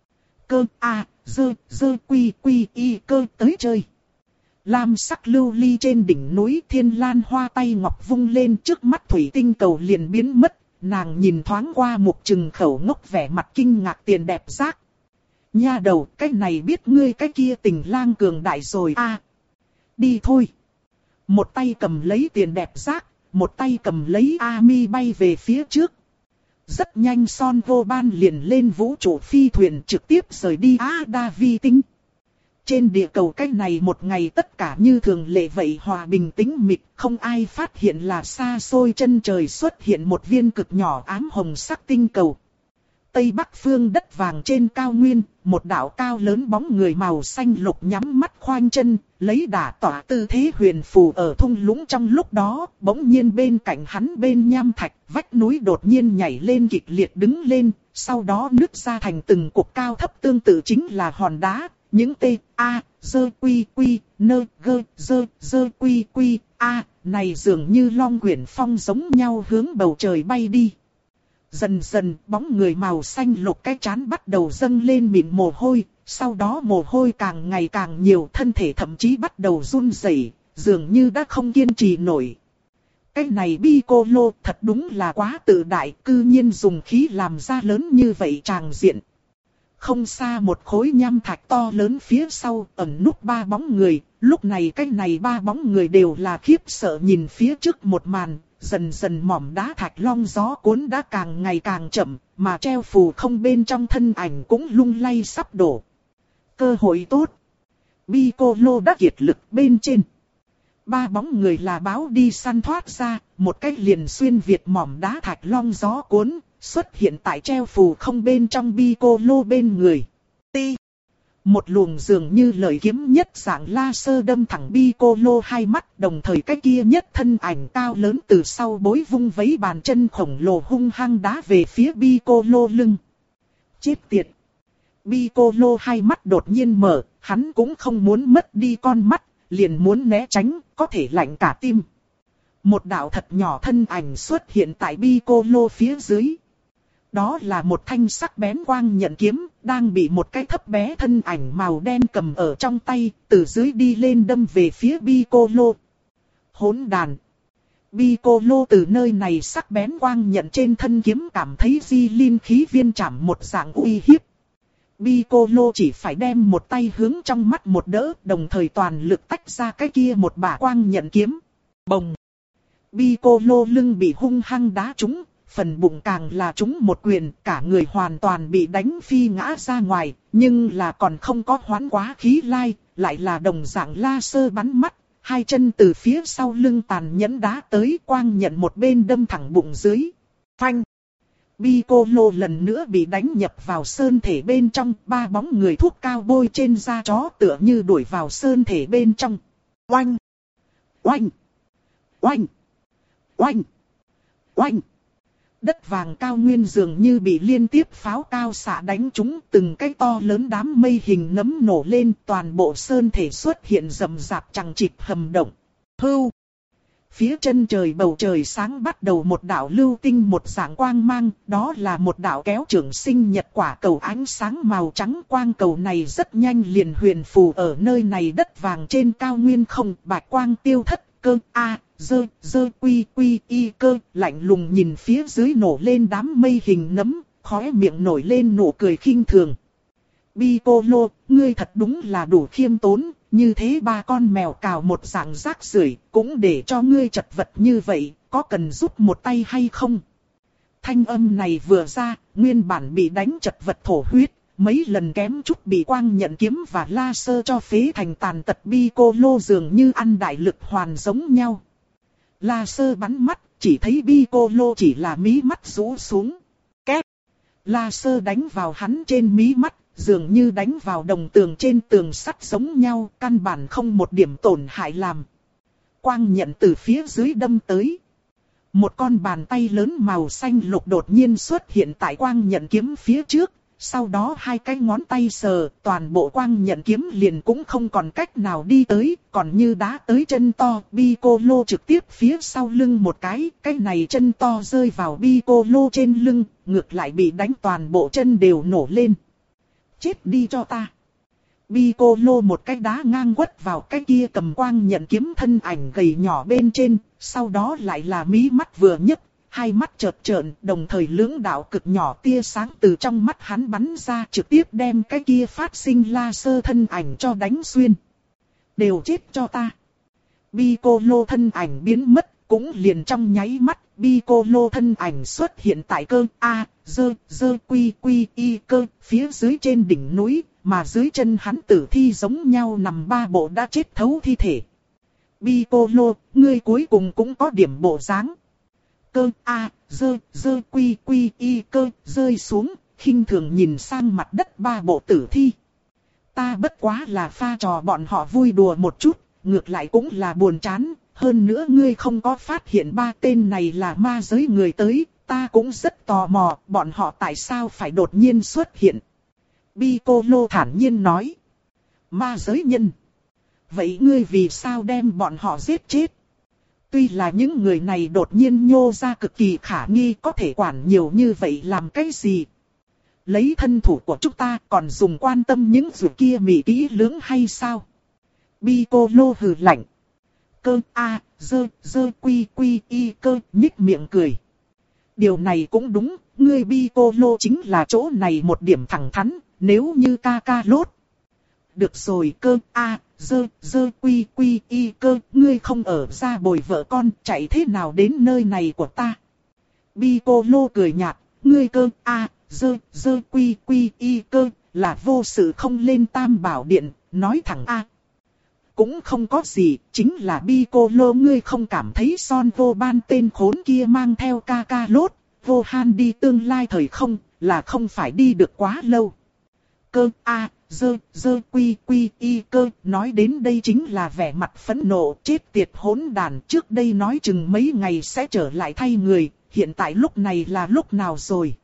Cơ A, dơ, dơ quy quy y cơ tới chơi. Lam sắc lưu ly trên đỉnh núi Thiên Lan Hoa tay ngọc vung lên, trước mắt thủy tinh cầu liền biến mất, nàng nhìn thoáng qua Mục Trừng khẩu ngốc vẻ mặt kinh ngạc tiền đẹp giác. Nha đầu, cái này biết ngươi cái kia tình lang cường đại rồi a. À, đi thôi. Một tay cầm lấy tiền đẹp giác, một tay cầm lấy Ami bay về phía trước. Rất nhanh Son vô ban liền lên vũ trụ phi thuyền trực tiếp rời đi Ada Vi tinh. Trên địa cầu cái này một ngày tất cả như thường lệ vậy hòa bình tĩnh mịch, không ai phát hiện là xa xôi chân trời xuất hiện một viên cực nhỏ ám hồng sắc tinh cầu. Tây Bắc phương đất vàng trên cao nguyên, một đạo cao lớn bóng người màu xanh lục nhắm mắt khoanh chân, lấy đả tỏa tư thế huyền phù ở thung lũng trong lúc đó, bỗng nhiên bên cạnh hắn bên nham thạch, vách núi đột nhiên nhảy lên kịch liệt đứng lên, sau đó nứt ra thành từng cục cao thấp tương tự chính là hòn đá. Những T, A, dơ quy quy, nơ, gơ, dơ, dơ quy quy, A, này dường như long quyển phong giống nhau hướng bầu trời bay đi. Dần dần, bóng người màu xanh lục cái trán bắt đầu dâng lên mịn mồ hôi, sau đó mồ hôi càng ngày càng nhiều, thân thể thậm chí bắt đầu run rẩy, dường như đã không kiên trì nổi. Cái này Piccolo thật đúng là quá tự đại, cư nhiên dùng khí làm ra lớn như vậy tràng diện. Không xa một khối nham thạch to lớn phía sau ẩn núp ba bóng người, lúc này cái này ba bóng người đều là khiếp sợ nhìn phía trước một màn, dần dần mỏm đá thạch long gió cuốn đã càng ngày càng chậm, mà treo phù không bên trong thân ảnh cũng lung lay sắp đổ. Cơ hội tốt. Piccolo đã kiệt lực bên trên. Ba bóng người là báo đi săn thoát ra, một cách liền xuyên việt mỏm đá thạch long gió cuốn. Xuất hiện tại treo phù không bên trong Piccolo bên người. Ti. Một luồng dường như lợi kiếm nhất dạng laser đâm thẳng Piccolo hai mắt, đồng thời cái kia nhất thân ảnh cao lớn từ sau bối vung vấy bàn chân khổng lồ hung hăng đá về phía Piccolo lưng. Chết tiệt. Piccolo hai mắt đột nhiên mở, hắn cũng không muốn mất đi con mắt, liền muốn né tránh, có thể lạnh cả tim. Một đạo thật nhỏ thân ảnh xuất hiện tại Piccolo phía dưới. Đó là một thanh sắc bén quang nhận kiếm, đang bị một cái thấp bé thân ảnh màu đen cầm ở trong tay, từ dưới đi lên đâm về phía Piccolo. Hỗn đàn. Piccolo từ nơi này sắc bén quang nhận trên thân kiếm cảm thấy di linh khí viên chạm một dạng uy hiếp. Piccolo chỉ phải đem một tay hướng trong mắt một đỡ, đồng thời toàn lực tách ra cái kia một bả quang nhận kiếm. Bồng. Piccolo lưng bị hung hăng đá trúng. Phần bụng càng là trúng một quyền, cả người hoàn toàn bị đánh phi ngã ra ngoài, nhưng là còn không có hoán quá khí lai, lại là đồng dạng laser bắn mắt, hai chân từ phía sau lưng tàn nhẫn đá tới, quang nhận một bên đâm thẳng bụng dưới. Phanh! Piccolo lần nữa bị đánh nhập vào sơn thể bên trong, ba bóng người thuốc cao bôi trên da chó tựa như đuổi vào sơn thể bên trong. Oanh! Oanh! Oanh! Oanh! Oanh! Đất vàng cao nguyên dường như bị liên tiếp pháo cao xạ đánh trúng, từng cái to lớn đám mây hình nấm nổ lên, toàn bộ sơn thể xuất hiện rầm rạp chằng chịt hầm động. Hưu! Phía chân trời bầu trời sáng bắt đầu một đạo lưu tinh một dạng quang mang, đó là một đạo kéo trường sinh nhật quả cầu ánh sáng màu trắng. Quang cầu này rất nhanh liền huyền phù ở nơi này đất vàng trên cao nguyên không, bạch quang tiêu thất, cơ a dơ dơ quy quy y cơ, lạnh lùng nhìn phía dưới nổ lên đám mây hình nấm, khóe miệng nổi lên nụ cười khinh thường. Piccolo, ngươi thật đúng là đủ khiêm tốn. Như thế ba con mèo cào một dạng rác rưởi cũng để cho ngươi chật vật như vậy, có cần giúp một tay hay không? Thanh âm này vừa ra, nguyên bản bị đánh chật vật thổ huyết, mấy lần kém chút bị quang nhận kiếm và laser cho phế thành tàn tật Piccolo dường như ăn đại lực hoàn giống nhau. Laser bắn mắt, chỉ thấy Piccolo chỉ là mí mắt rũ xuống. Két! Laser đánh vào hắn trên mí mắt. Dường như đánh vào đồng tường trên tường sắt giống nhau, căn bản không một điểm tổn hại làm. Quang nhận từ phía dưới đâm tới. Một con bàn tay lớn màu xanh lục đột nhiên xuất hiện tại quang nhận kiếm phía trước. Sau đó hai cái ngón tay sờ, toàn bộ quang nhận kiếm liền cũng không còn cách nào đi tới, còn như đá tới chân to. Piccolo trực tiếp phía sau lưng một cái, cái này chân to rơi vào Piccolo trên lưng, ngược lại bị đánh toàn bộ chân đều nổ lên. Chết đi cho ta. Piccolo một cái đá ngang quất vào cái kia cầm quang nhận kiếm thân ảnh gầy nhỏ bên trên, sau đó lại là mí mắt vừa nhấc, hai mắt chợt trợn, đồng thời lưỡng đạo cực nhỏ tia sáng từ trong mắt hắn bắn ra, trực tiếp đem cái kia phát sinh laser thân ảnh cho đánh xuyên. Đều chết cho ta. Piccolo thân ảnh biến mất, cũng liền trong nháy mắt, Piccolo thân ảnh xuất hiện tại cơ A, dơ, dơ quy quy y cơ, phía dưới trên đỉnh núi, mà dưới chân hắn tử thi giống nhau nằm ba bộ đã chết thấu thi thể. Piccolo, ngươi cuối cùng cũng có điểm bộ dáng. Cơ A, dơ, dơ quy quy y cơ, rơi xuống, khinh thường nhìn sang mặt đất ba bộ tử thi. Ta bất quá là pha trò bọn họ vui đùa một chút, ngược lại cũng là buồn chán. Hơn nữa ngươi không có phát hiện ba tên này là ma giới người tới, ta cũng rất tò mò, bọn họ tại sao phải đột nhiên xuất hiện. Piccolo thản nhiên nói. Ma giới nhân. Vậy ngươi vì sao đem bọn họ giết chết? Tuy là những người này đột nhiên nhô ra cực kỳ khả nghi, có thể quản nhiều như vậy làm cái gì? Lấy thân thủ của chúng ta còn dùng quan tâm những dù kia mỉ kỹ lưỡng hay sao? Piccolo hừ lạnh. Cơ A, dơ, dơ quy quy y cơ, nhích miệng cười. Điều này cũng đúng, ngươi Piccolo chính là chỗ này một điểm thẳng thắn, nếu như ca ca lốt. Được rồi cơ A, dơ, dơ quy quy y cơ, ngươi không ở ra bồi vợ con, chạy thế nào đến nơi này của ta. Piccolo cười nhạt, ngươi cơ A, dơ, dơ quy quy y cơ, là vô sự không lên Tam Bảo Điện, nói thẳng A. Cũng không có gì, chính là Piccolo ngươi không cảm thấy Son vô ban tên khốn kia mang theo ca ca lốt, vô han đi tương lai thời không, là không phải đi được quá lâu. Cơ A, dơ, dơ quy quy y cơ, nói đến đây chính là vẻ mặt phẫn nộ, chết tiệt hỗn đàn, trước đây nói chừng mấy ngày sẽ trở lại thay người, hiện tại lúc này là lúc nào rồi.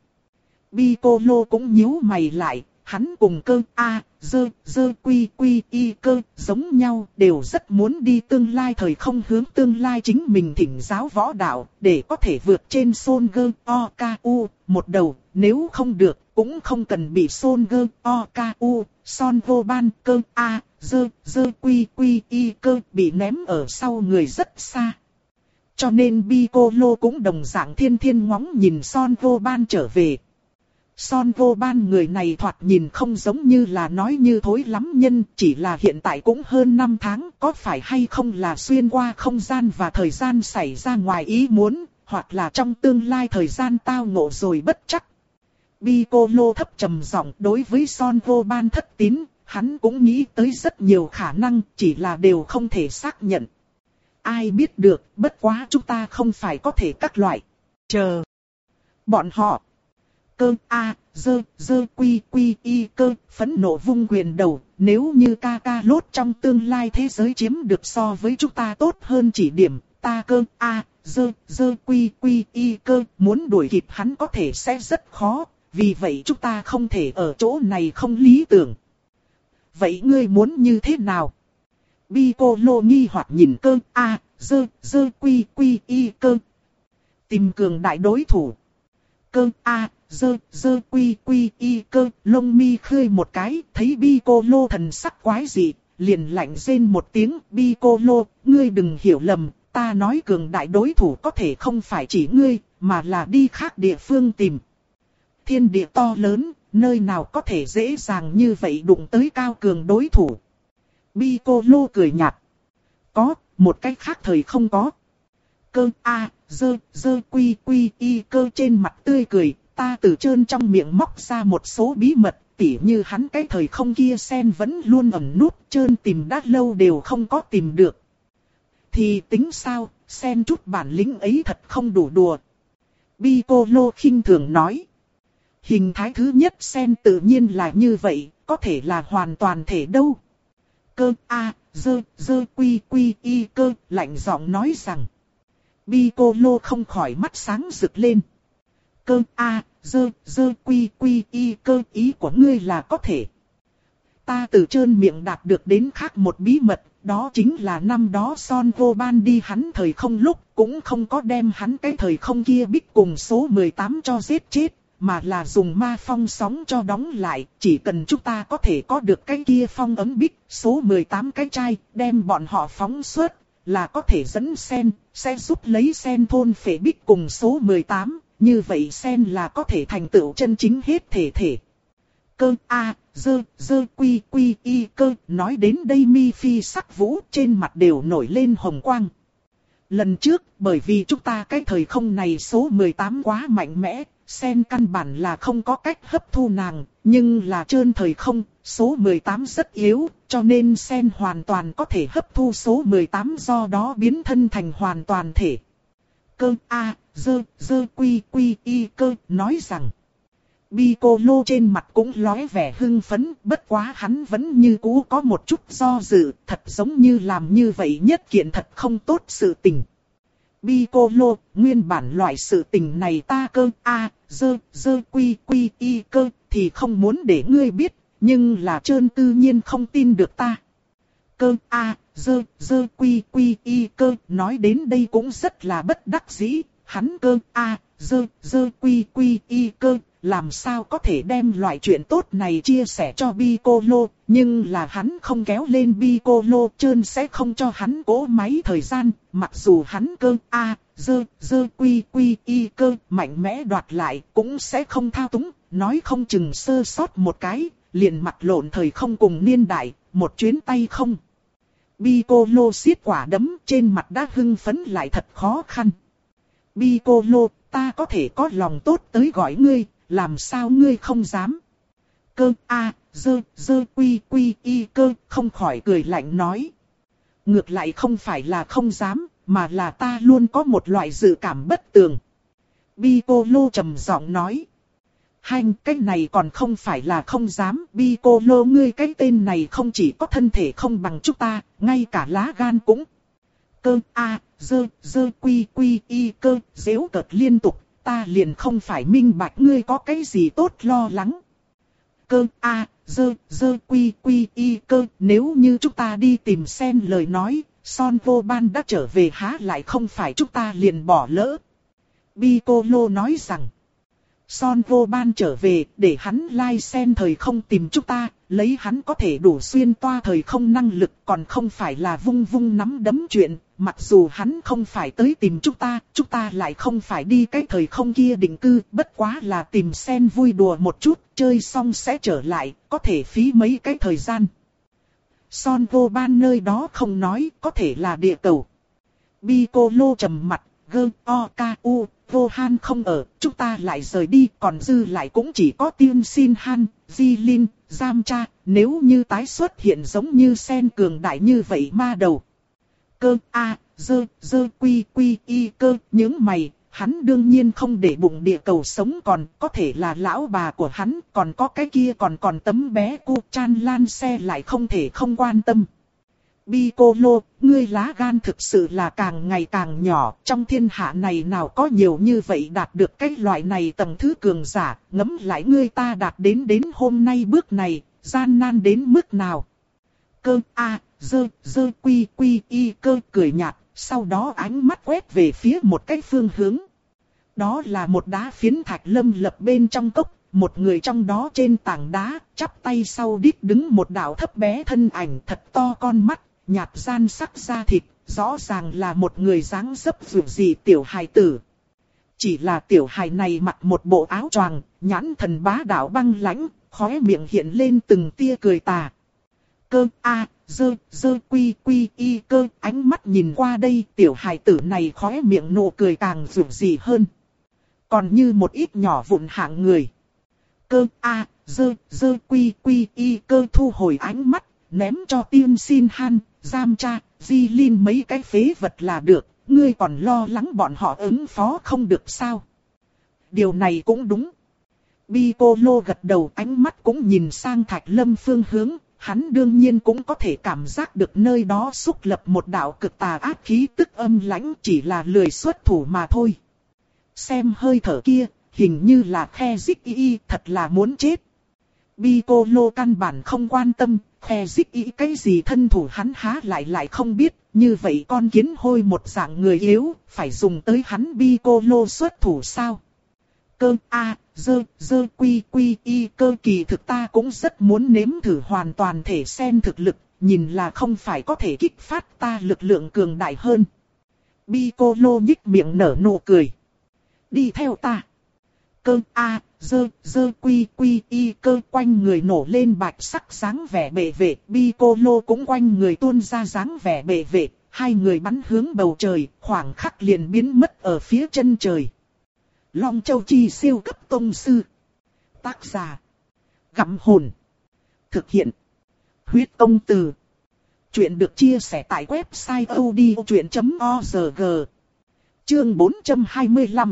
Piccolo cũng nhíu mày lại. Hắn cùng cơ A, dơ, dơ quy quy y cơ, giống nhau, đều rất muốn đi tương lai thời không hướng tương lai chính mình thỉnh giáo võ đạo, để có thể vượt trên Son Gơ O K U, một đầu, nếu không được, cũng không cần bị Son Gơ O K U, Son vô ban cơ A, dơ, dơ quy quy y cơ, bị ném ở sau người rất xa. Cho nên Piccolo cũng đồng dạng thiên thiên ngóng nhìn Son vô ban trở về. Son vô ban người này thoạt nhìn không giống như là nói như thối lắm nhân, chỉ là hiện tại cũng hơn năm tháng, có phải hay không là xuyên qua không gian và thời gian xảy ra ngoài ý muốn, hoặc là trong tương lai thời gian tao ngộ rồi bất chắc. Piccolo thấp trầm giọng đối với Son vô ban thất tín, hắn cũng nghĩ tới rất nhiều khả năng, chỉ là đều không thể xác nhận. Ai biết được, bất quá chúng ta không phải có thể các loại. Chờ. Bọn họ. cơ a, dơ, dơ quy quy y cơ, phẫn nộ vung quyền đầu, nếu như ca ca lốt trong tương lai thế giới chiếm được so với chúng ta tốt hơn chỉ điểm, ta cơ a, dơ, dơ quy quy y cơ, muốn đuổi kịp hắn có thể sẽ rất khó, vì vậy chúng ta không thể ở chỗ này không lý tưởng. Vậy ngươi muốn như thế nào? Piccolo nghi hoặc nhìn cơ a, dơ, dơ quy quy y cơ. Tìm cường đại đối thủ. Cơ a, dơ, dơ quy quy y cơ, lông mi khơi một cái, thấy Piccolo thần sắc quái dị, liền lạnh rên một tiếng. Piccolo, ngươi đừng hiểu lầm, ta nói cường đại đối thủ có thể không phải chỉ ngươi, mà là đi khác địa phương tìm. Thiên địa to lớn, nơi nào có thể dễ dàng như vậy đụng tới cao cường đối thủ. Piccolo cười nhạt. Có, một cách khác thời không có. Cơ a, dơ, dơ quy quy y cơ trên mặt tươi cười, ta từ trơn trong miệng móc ra một số bí mật, tỉ như hắn cái thời không kia sen vẫn luôn ẩn nút, trơn tìm đã lâu đều không có tìm được. Thì tính sao, sen chút bản lĩnh ấy thật không đủ đùa. Piccolo khinh thường nói. Hình thái thứ nhất sen tự nhiên là như vậy, có thể là hoàn toàn thể đâu. Cơ a, dơ, dơ quy quy y cơ, lạnh giọng nói rằng. Piccolo không khỏi mắt sáng rực lên. Cơ a, dơ, dơ quy quy y cơ, ý của ngươi là có thể. Ta từ trơn miệng đạt được đến khác một bí mật, đó chính là năm đó Son vô ban đi hắn thời không lúc, cũng không có đem hắn cái thời không kia bích cùng số mười tám cho giết chết, mà là dùng ma phong sóng cho đóng lại, chỉ cần chúng ta có thể có được cái kia phong ấm bích, số mười tám cái chai, đem bọn họ phóng xuất, là có thể dẫn sen, sẽ giúp lấy sen thôn phệ bích cùng số mười tám, như vậy sen là có thể thành tựu chân chính hết thể thể. Cơ a, dơ, dơ quy quy y cơ, nói đến đây mi phi sắc vũ trên mặt đều nổi lên hồng quang. Lần trước, bởi vì chúng ta cái thời không này số mười tám quá mạnh mẽ, sen căn bản là không có cách hấp thu nàng, nhưng là trơn thời không, số mười tám rất yếu, cho nên sen hoàn toàn có thể hấp thu số mười tám, do đó biến thân thành hoàn toàn thể. Cơ a, dơ, dơ quy quy y cơ, nói rằng. Piccolo trên mặt cũng lóe vẻ hưng phấn, bất quá hắn vẫn như cũ có một chút do dự, thật giống như làm như vậy nhất kiện thật không tốt sự tình. Piccolo, nguyên bản loại sự tình này ta cơ a, dơ, dơ quy quy y cơ, thì không muốn để ngươi biết, nhưng là trơn tự nhiên không tin được ta. Cơ a, dơ, dơ quy quy y cơ, nói đến đây cũng rất là bất đắc dĩ, hắn cơ a, dơ, dơ quy quy y cơ, làm sao có thể đem loại chuyện tốt này chia sẻ cho Piccolo, nhưng là hắn không kéo lên Piccolo, trơn sẽ không cho hắn cố máy thời gian, mặc dù hắn cơ a, dơ, dơ quy quy y cơ, mạnh mẽ đoạt lại, cũng sẽ không thao túng, nói không chừng sơ sót một cái, liền mặt lộn thời không cùng niên đại, một chuyến tay không. Piccolo siết quả đấm, trên mặt đã hưng phấn lại thật khó khăn. Piccolo, ta có thể có lòng tốt tới gọi ngươi, làm sao ngươi không dám? Cơ a, dơ, dơ quy quy y cơ, không khỏi cười lạnh nói. Ngược lại không phải là không dám, mà là ta luôn có một loại dự cảm bất tường. Piccolo trầm giọng nói. Hành, cái này còn không phải là không dám, Piccolo ngươi cái tên này không chỉ có thân thể không bằng chúng ta, ngay cả lá gan cũng. Cơ a, dơ, dơ quy quy y cơ, giễu cợt liên tục, ta liền không phải minh bạch ngươi có cái gì tốt lo lắng. Cơ a, dơ, dơ quy quy y cơ, nếu như chúng ta đi tìm sen lời nói, Son vô ban đã trở về há lại không phải chúng ta liền bỏ lỡ. Piccolo nói rằng. Son vô ban trở về, để hắn lai sen thời không tìm chúng ta, lấy hắn có thể đủ xuyên toa thời không năng lực, còn không phải là vung vung nắm đấm chuyện, mặc dù hắn không phải tới tìm chúng ta, chúng ta lại không phải đi cái thời không kia định cư, bất quá là tìm sen vui đùa một chút, chơi xong sẽ trở lại, có thể phí mấy cái thời gian. Son vô ban nơi đó không nói, có thể là địa cầu. Piccolo trầm mặt, gơ, o, ca, u. Vô Han không ở, chúng ta lại rời đi, còn dư lại cũng chỉ có Tiên Xin Han, Di Linh, Giam Cha, nếu như tái xuất hiện giống như sen cường đại như vậy ma đầu. Cơ a, dơ, dơ quy quy y cơ, những mày, hắn đương nhiên không để bụng địa cầu sống, còn có thể là lão bà của hắn, còn có cái kia còn còn tấm bé cu Chan Lan xe lại không thể không quan tâm. Piccolo, ngươi lá gan thực sự là càng ngày càng nhỏ, trong thiên hạ này nào có nhiều như vậy đạt được cái loại này tầng thứ cường giả, ngẫm lại ngươi ta đạt đến đến hôm nay bước này, gian nan đến mức nào. Cơ a, dơ, dơ quy quy y cơ cười nhạt, sau đó ánh mắt quét về phía một cái phương hướng. Đó là một đá phiến thạch lâm lập bên trong cốc, một người trong đó trên tảng đá, chắp tay sau đít đứng một đạo thấp bé thân ảnh thật to con mắt, nhạt gian sắc da thịt, rõ ràng là một người dáng dấp vượt dị tiểu hài tử. Chỉ là tiểu hài này mặc một bộ áo choàng, nhãn thần bá đạo băng lãnh, khóe miệng hiện lên từng tia cười tà. Cơ a, dơ, dơ quy quy y cơ, ánh mắt nhìn qua đây, tiểu hài tử này khóe miệng nụ cười càng vượt dị hơn. Còn như một ít nhỏ vụn hạng người. Cơ a, dơ, dơ quy quy y cơ thu hồi ánh mắt, ném cho tiên xin han, giam cha, di linh mấy cái phế vật là được, ngươi còn lo lắng bọn họ ứng phó không được sao? Điều này cũng đúng. Piccolo gật đầu, ánh mắt cũng nhìn sang Thạch Lâm phương hướng, hắn đương nhiên cũng có thể cảm giác được nơi đó xúc lập một đạo cực tà ác khí tức âm lãnh, chỉ là lười xuất thủ mà thôi. Xem hơi thở kia, hình như là khe dích y, thật là muốn chết. Piccolo căn bản không quan tâm, khe dích y cái gì thân thủ hắn há lại lại không biết, như vậy con kiến hôi một dạng người yếu, phải dùng tới hắn Piccolo xuất thủ sao? Cơ a, dơ, dơ quy quy y cơ, kỳ thực ta cũng rất muốn nếm thử hoàn toàn thể sen thực lực, nhìn là không phải có thể kích phát ta lực lượng cường đại hơn. Piccolo nhích miệng nở nụ cười. Đi theo ta. Cơ a, dơ, dơ quy quy y cơ, quanh người nổ lên bạch sắc dáng vẻ bệ vệ, Piccolo cũng quanh người tuôn ra dáng vẻ bệ vệ, hai người bắn hướng bầu trời, khoảng khắc liền biến mất ở phía chân trời. Long Châu Chi siêu cấp tông sư. Tác giả: Gặm Hồn. Thực hiện: Huyết Công Từ. Chuyện được chia sẻ tại website odchuyện chấm org. Chương bốn trăm hai mươi lăm.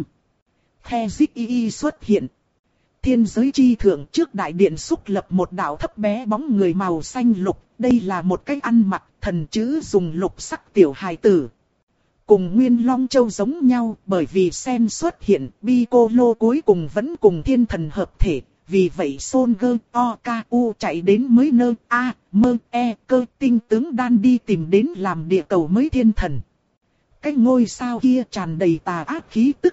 Khe dích y xuất hiện. Thiên giới chi thượng trước đại điện xúc lập một đạo thấp bé bóng người màu xanh lục. Đây là một cái ăn mặc thần chữ dùng lục sắc tiểu hài tử. Cùng Nguyên Long Châu giống nhau, bởi vì sen xuất hiện, Piccolo cuối cùng vẫn cùng thiên thần hợp thể. Vì vậy Son Gơ O K U chạy đến mới nơ A mơ e cơ tinh tướng đan đi tìm đến làm địa cầu mới thiên thần. Cái ngôi sao kia tràn đầy tà ác khí tức.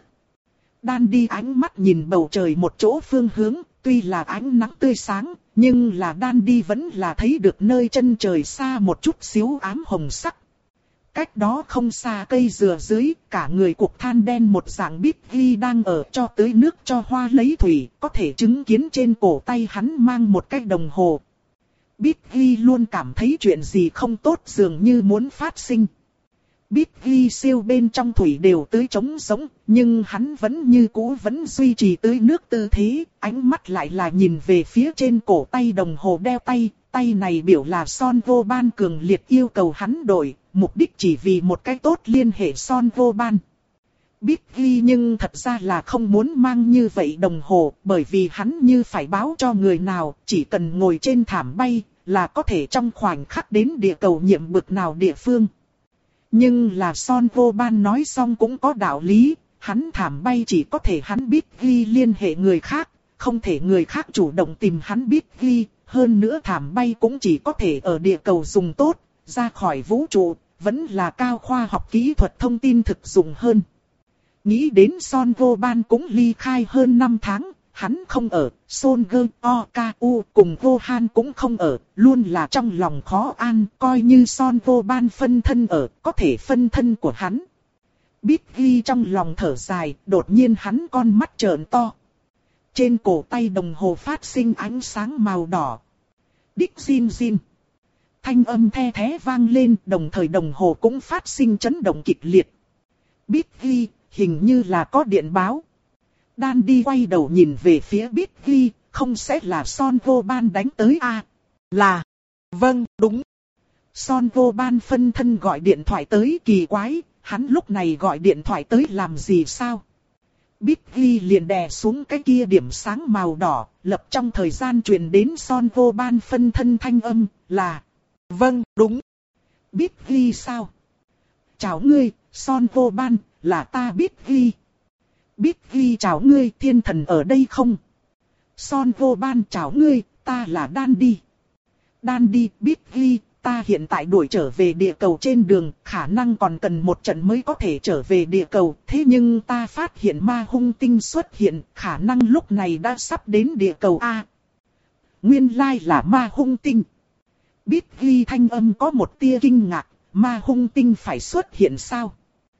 Đan đi ánh mắt nhìn bầu trời một chỗ phương hướng, tuy là ánh nắng tươi sáng, nhưng là Đan đi vẫn là thấy được nơi chân trời xa một chút xíu ám hồng sắc. Cách đó không xa cây dừa dưới, cả người cục than đen một dạng bít ghi đang ở cho tưới nước cho hoa lấy thủy, có thể chứng kiến trên cổ tay hắn mang một cái đồng hồ. Bít ghi luôn cảm thấy chuyện gì không tốt dường như muốn phát sinh. Bít ghi siêu bên trong thủy đều tưới trống sống, nhưng hắn vẫn như cũ vẫn duy trì tưới nước tư thế, ánh mắt lại là nhìn về phía trên cổ tay đồng hồ đeo tay, tay này biểu là Son Vô Ban cường liệt yêu cầu hắn đổi, mục đích chỉ vì một cái tốt liên hệ Son Vô Ban. Bít ghi nhưng thật ra là không muốn mang như vậy đồng hồ, bởi vì hắn như phải báo cho người nào, chỉ cần ngồi trên thảm bay, là có thể trong khoảnh khắc đến địa cầu nhiệm bực nào địa phương. Nhưng là Son Vô Ban nói xong cũng có đạo lý, hắn thảm bay chỉ có thể hắn biết ghi liên hệ người khác, không thể người khác chủ động tìm hắn biết ghi, hơn nữa thảm bay cũng chỉ có thể ở địa cầu dùng tốt, ra khỏi vũ trụ, vẫn là cao khoa học kỹ thuật thông tin thực dụng hơn. Nghĩ đến Son Vô Ban cũng ly khai hơn năm tháng, hắn không ở, Son Gơ O K U cùng Vô Han cũng không ở, luôn là trong lòng khó an, coi như Son Vô Ban phân thân ở, có thể phân thân của hắn. Bít ghi trong lòng thở dài, đột nhiên hắn con mắt trợn to. Trên cổ tay đồng hồ phát sinh ánh sáng màu đỏ. Đích xin xin. Thanh âm the thé vang lên, đồng thời đồng hồ cũng phát sinh chấn động kịch liệt. Bít ghi, hình như là có điện báo. Đan đi quay đầu nhìn về phía Bít ghi, không sẽ là Son Vô Ban đánh tới à? Là. Vâng, đúng. Son Vô Ban phân thân gọi điện thoại tới, kỳ quái, hắn lúc này gọi điện thoại tới làm gì sao? Bít ghi liền đè xuống cái kia điểm sáng màu đỏ, lập trong thời gian truyền đến Son Vô Ban phân thân thanh âm, là vâng, đúng. Bít ghi sao? Chào ngươi, Son Vô Ban, là ta Bít ghi. Bít ghi chào ngươi, thiên thần ở đây không? Son Vô Ban chào ngươi, ta là Đan Đi. Đan Đi, Bít ghi, ta hiện tại đuổi trở về địa cầu trên đường, khả năng còn cần một trận mới có thể trở về địa cầu. Thế nhưng ta phát hiện ma hung tinh xuất hiện, khả năng lúc này đã sắp đến địa cầu A. Nguyên lai là ma hung tinh. Bít ghi thanh âm có một tia kinh ngạc, ma hung tinh phải xuất hiện sao?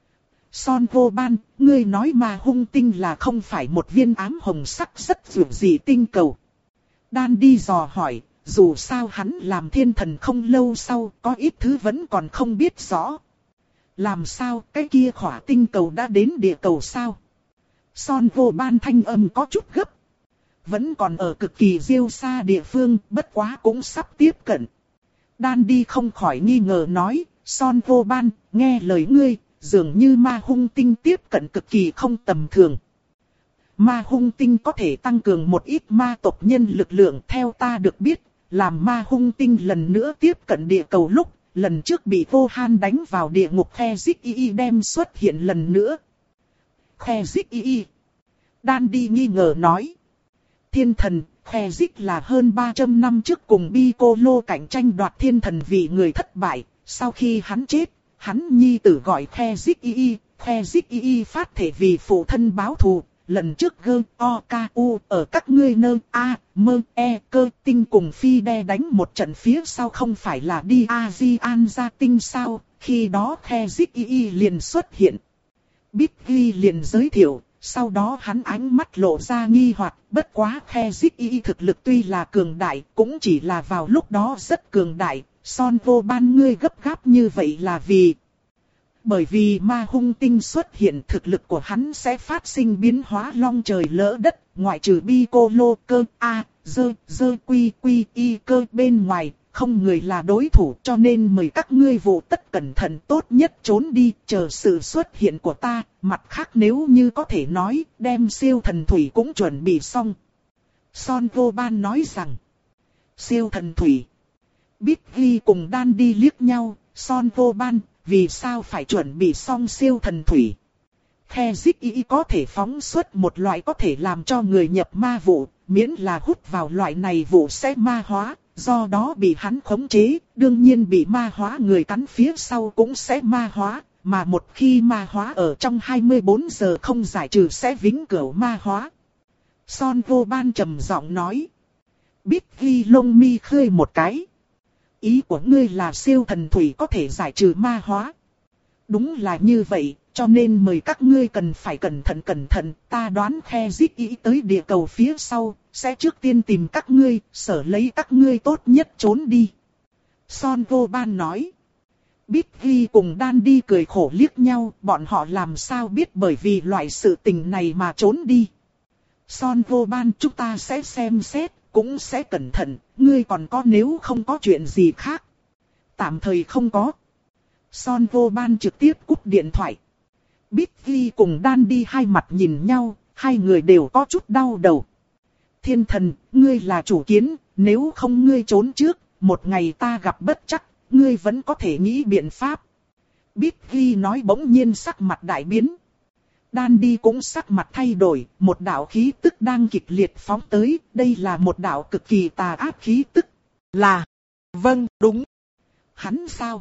Son Vô Ban, ngươi nói ma hung tinh là không phải một viên ám hồng sắc rất dữ dị tinh cầu. Đan Đi dò hỏi, dù sao hắn làm thiên thần không lâu sau, có ít thứ vẫn còn không biết rõ. Làm sao, cái kia khỏa tinh cầu đã đến địa cầu sao? Son Vô Ban thanh âm có chút gấp. Vẫn còn ở cực kỳ diêu xa địa phương, bất quá cũng sắp tiếp cận. Đan Đi không khỏi nghi ngờ nói, Son Vô Ban, nghe lời ngươi, dường như ma hung tinh tiếp cận cực kỳ không tầm thường. Ma hung tinh có thể tăng cường một ít ma tộc nhân lực lượng, theo ta được biết, làm ma hung tinh lần nữa tiếp cận địa cầu lúc, lần trước bị Vô Han đánh vào địa ngục Khe Dích Y Y đem xuất hiện lần nữa. Khe Dích Y Y. Đan Đi nghi ngờ nói. Thiên thần, Khe Dích là hơn ba trăm năm trước cùng Piccolo cạnh tranh đoạt thiên thần vì người thất bại, sau khi hắn chết, hắn nhi tử gọi Khe Dích Y Y, Khe Dích Y Y phát thể vì phụ thân báo thù. Lần trước gơ, o, ca, u, ở các ngươi nơ, a, mơ, e, cơ, tinh cùng phi đe đánh một trận phía sau không phải là đi a di an ra tinh sao, khi đó Khe Dích Y Y liền xuất hiện. Bít ghi liền giới thiệu, sau đó hắn ánh mắt lộ ra nghi hoặc, bất quá Khe Dích Y Y thực lực tuy là cường đại, cũng chỉ là vào lúc đó rất cường đại, Son Vô Ban ngươi gấp gáp như vậy là vì... Bởi vì ma hung tinh xuất hiện thực lực của hắn sẽ phát sinh biến hóa long trời lỡ đất, ngoại trừ Piccolo cơ A, dơ, dơ quy quy y cơ bên ngoài, không người là đối thủ cho nên mời các ngươi vụ tất cẩn thận tốt nhất trốn đi, chờ sự xuất hiện của ta, mặt khác nếu như có thể nói, đem siêu thần thủy cũng chuẩn bị xong. Son Vô Ban nói rằng, siêu thần thủy. Bít ghi cùng Đan Đi liếc nhau, Son Vô Ban. Vì sao phải chuẩn bị xong siêu thần thủy? Khe Dích Y Y có thể phóng xuất một loại có thể làm cho người nhập ma vụ, miễn là hút vào loại này vụ sẽ ma hóa, do đó bị hắn khống chế, đương nhiên bị ma hóa người cắn phía sau cũng sẽ ma hóa, mà một khi ma hóa ở trong hai mươi bốn giờ không giải trừ sẽ vĩnh cửu ma hóa. Son Vô Ban trầm giọng nói. Bít ghi lông mi khơi một cái. Ý của ngươi là siêu thần thủy có thể giải trừ ma hóa. Đúng là như vậy, cho nên mời các ngươi cần phải cẩn thận cẩn thận. Ta đoán Khe Dích Y Y tới địa cầu phía sau, sẽ trước tiên tìm các ngươi, sở lấy các ngươi tốt nhất trốn đi. Son Vô Ban nói. Bít ghi cùng Đan Đi cười khổ liếc nhau, bọn họ làm sao biết bởi vì loại sự tình này mà trốn đi. Son Vô Ban chúng ta sẽ xem xét. Cũng sẽ cẩn thận, ngươi còn có nếu không có chuyện gì khác. Tạm thời không có. Son Vô Ban trực tiếp cúp điện thoại. Bít ghi cùng Đan Đi hai mặt nhìn nhau, hai người đều có chút đau đầu. Thiên thần, ngươi là chủ kiến, nếu không ngươi trốn trước, một ngày ta gặp bất chắc, ngươi vẫn có thể nghĩ biện pháp. Bít ghi nói bỗng nhiên sắc mặt đại biến. Đan Đi cũng sắc mặt thay đổi, một đạo khí tức đang kịch liệt phóng tới, đây là một đạo cực kỳ tà ác khí tức. Là, vâng, đúng. Hắn sao?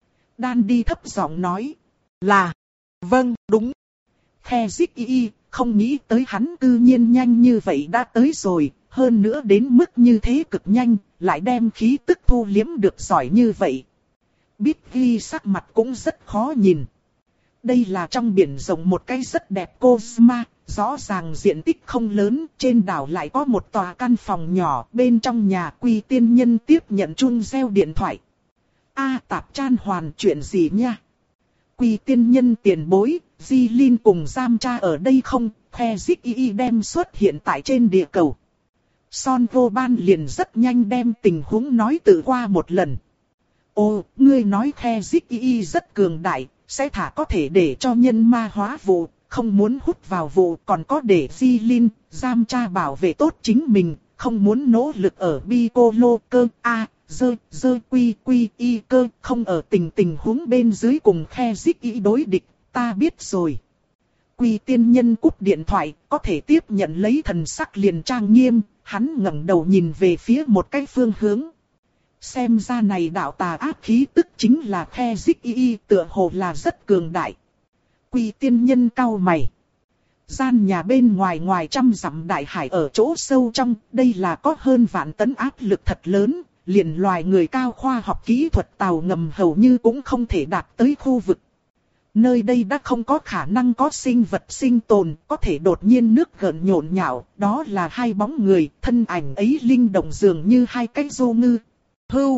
Đan Đi thấp giọng nói, là, vâng, đúng. Khe Dích Y Y, không nghĩ tới hắn cư nhiên nhanh như vậy đã tới rồi, hơn nữa đến mức như thế cực nhanh, lại đem khí tức thu liếm được giỏi như vậy. Bít ghi sắc mặt cũng rất khó nhìn. Đây là trong biển rộng một cái rất đẹp Cosma, rõ ràng diện tích không lớn, trên đảo lại có một tòa căn phòng nhỏ, bên trong nhà Quy tiên nhân tiếp nhận chuông reo điện thoại. A Tạp Chan Hoàn chuyện gì nha? Quy tiên nhân tiền bối, Di Linh cùng giam cha ở đây không? Khe Dích Y Y đem xuất hiện tại trên địa cầu. Son Vô Ban liền rất nhanh đem tình huống nói tự qua một lần. Ồ, ngươi nói Khe Dích Y Y rất cường đại. Sẽ thả có thể để cho nhân ma hóa vụ, không muốn hút vào vụ, còn có để Jilin, giam cha bảo vệ tốt chính mình, không muốn nỗ lực ở Piccolo cơ A, dơ, dơ quy quy y cơ, không ở tình tình huống bên dưới cùng khe dích y đối địch, ta biết rồi. Quy tiên nhân cúp điện thoại, có thể tiếp nhận lấy thần sắc liền trang nghiêm, hắn ngẩng đầu nhìn về phía một cái phương hướng. Xem ra này đạo tà ác khí tức chính là khe dích y, tựa hồ là rất cường đại. Quy tiên nhân cau mày. Gian nhà bên ngoài ngoài trăm dặm đại hải ở chỗ sâu trong, đây là có hơn vạn tấn áp lực thật lớn, liền loài người cao khoa học kỹ thuật tàu ngầm hầu như cũng không thể đạt tới khu vực. Nơi đây đã không có khả năng có sinh vật sinh tồn, có thể đột nhiên nước gợn nhộn nhạo, đó là hai bóng người, thân ảnh ấy linh động dường như hai cái rô ngư. Hưu!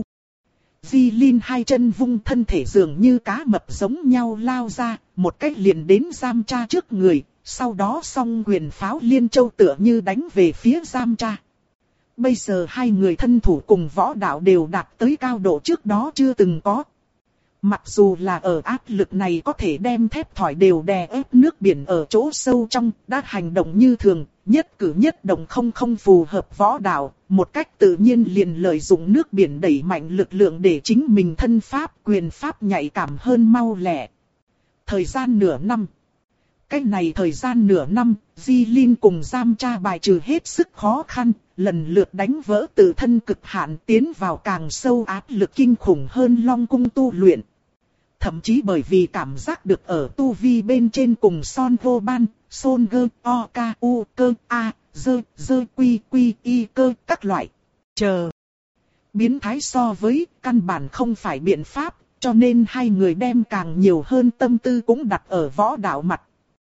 Jilin hai chân vung thân thể dường như cá mập giống nhau lao ra, một cách liền đến giam cha trước người, sau đó song quyền pháo liên châu tựa như đánh về phía giam cha. Bây giờ hai người thân thủ cùng võ đạo đều đạt tới cao độ trước đó chưa từng có. Mặc dù là ở áp lực này có thể đem thép thỏi đều đè ép nước biển ở chỗ sâu trong, đã hành động như thường, nhất cử nhất động không không phù hợp võ đạo, một cách tự nhiên liền lợi dụng nước biển đẩy mạnh lực lượng để chính mình thân pháp, quyền pháp nhạy cảm hơn mau lẹ. Thời gian nửa năm. Cái này thời gian nửa năm, Jilin cùng giam cha bài trừ hết sức khó khăn, lần lượt đánh vỡ tự thân cực hạn tiến vào càng sâu áp lực kinh khủng hơn Long Cung tu luyện. Thậm chí bởi vì cảm giác được ở tu vi bên trên cùng Son Vô Ban, Son Gơ, O, K, U, Cơ, A, Dơ, Dơ, Quy, Quy, Y, Cơ, các loại. Chờ. Biến thái so với căn bản không phải biện pháp, cho nên hai người đem càng nhiều hơn tâm tư cũng đặt ở võ đạo mặt.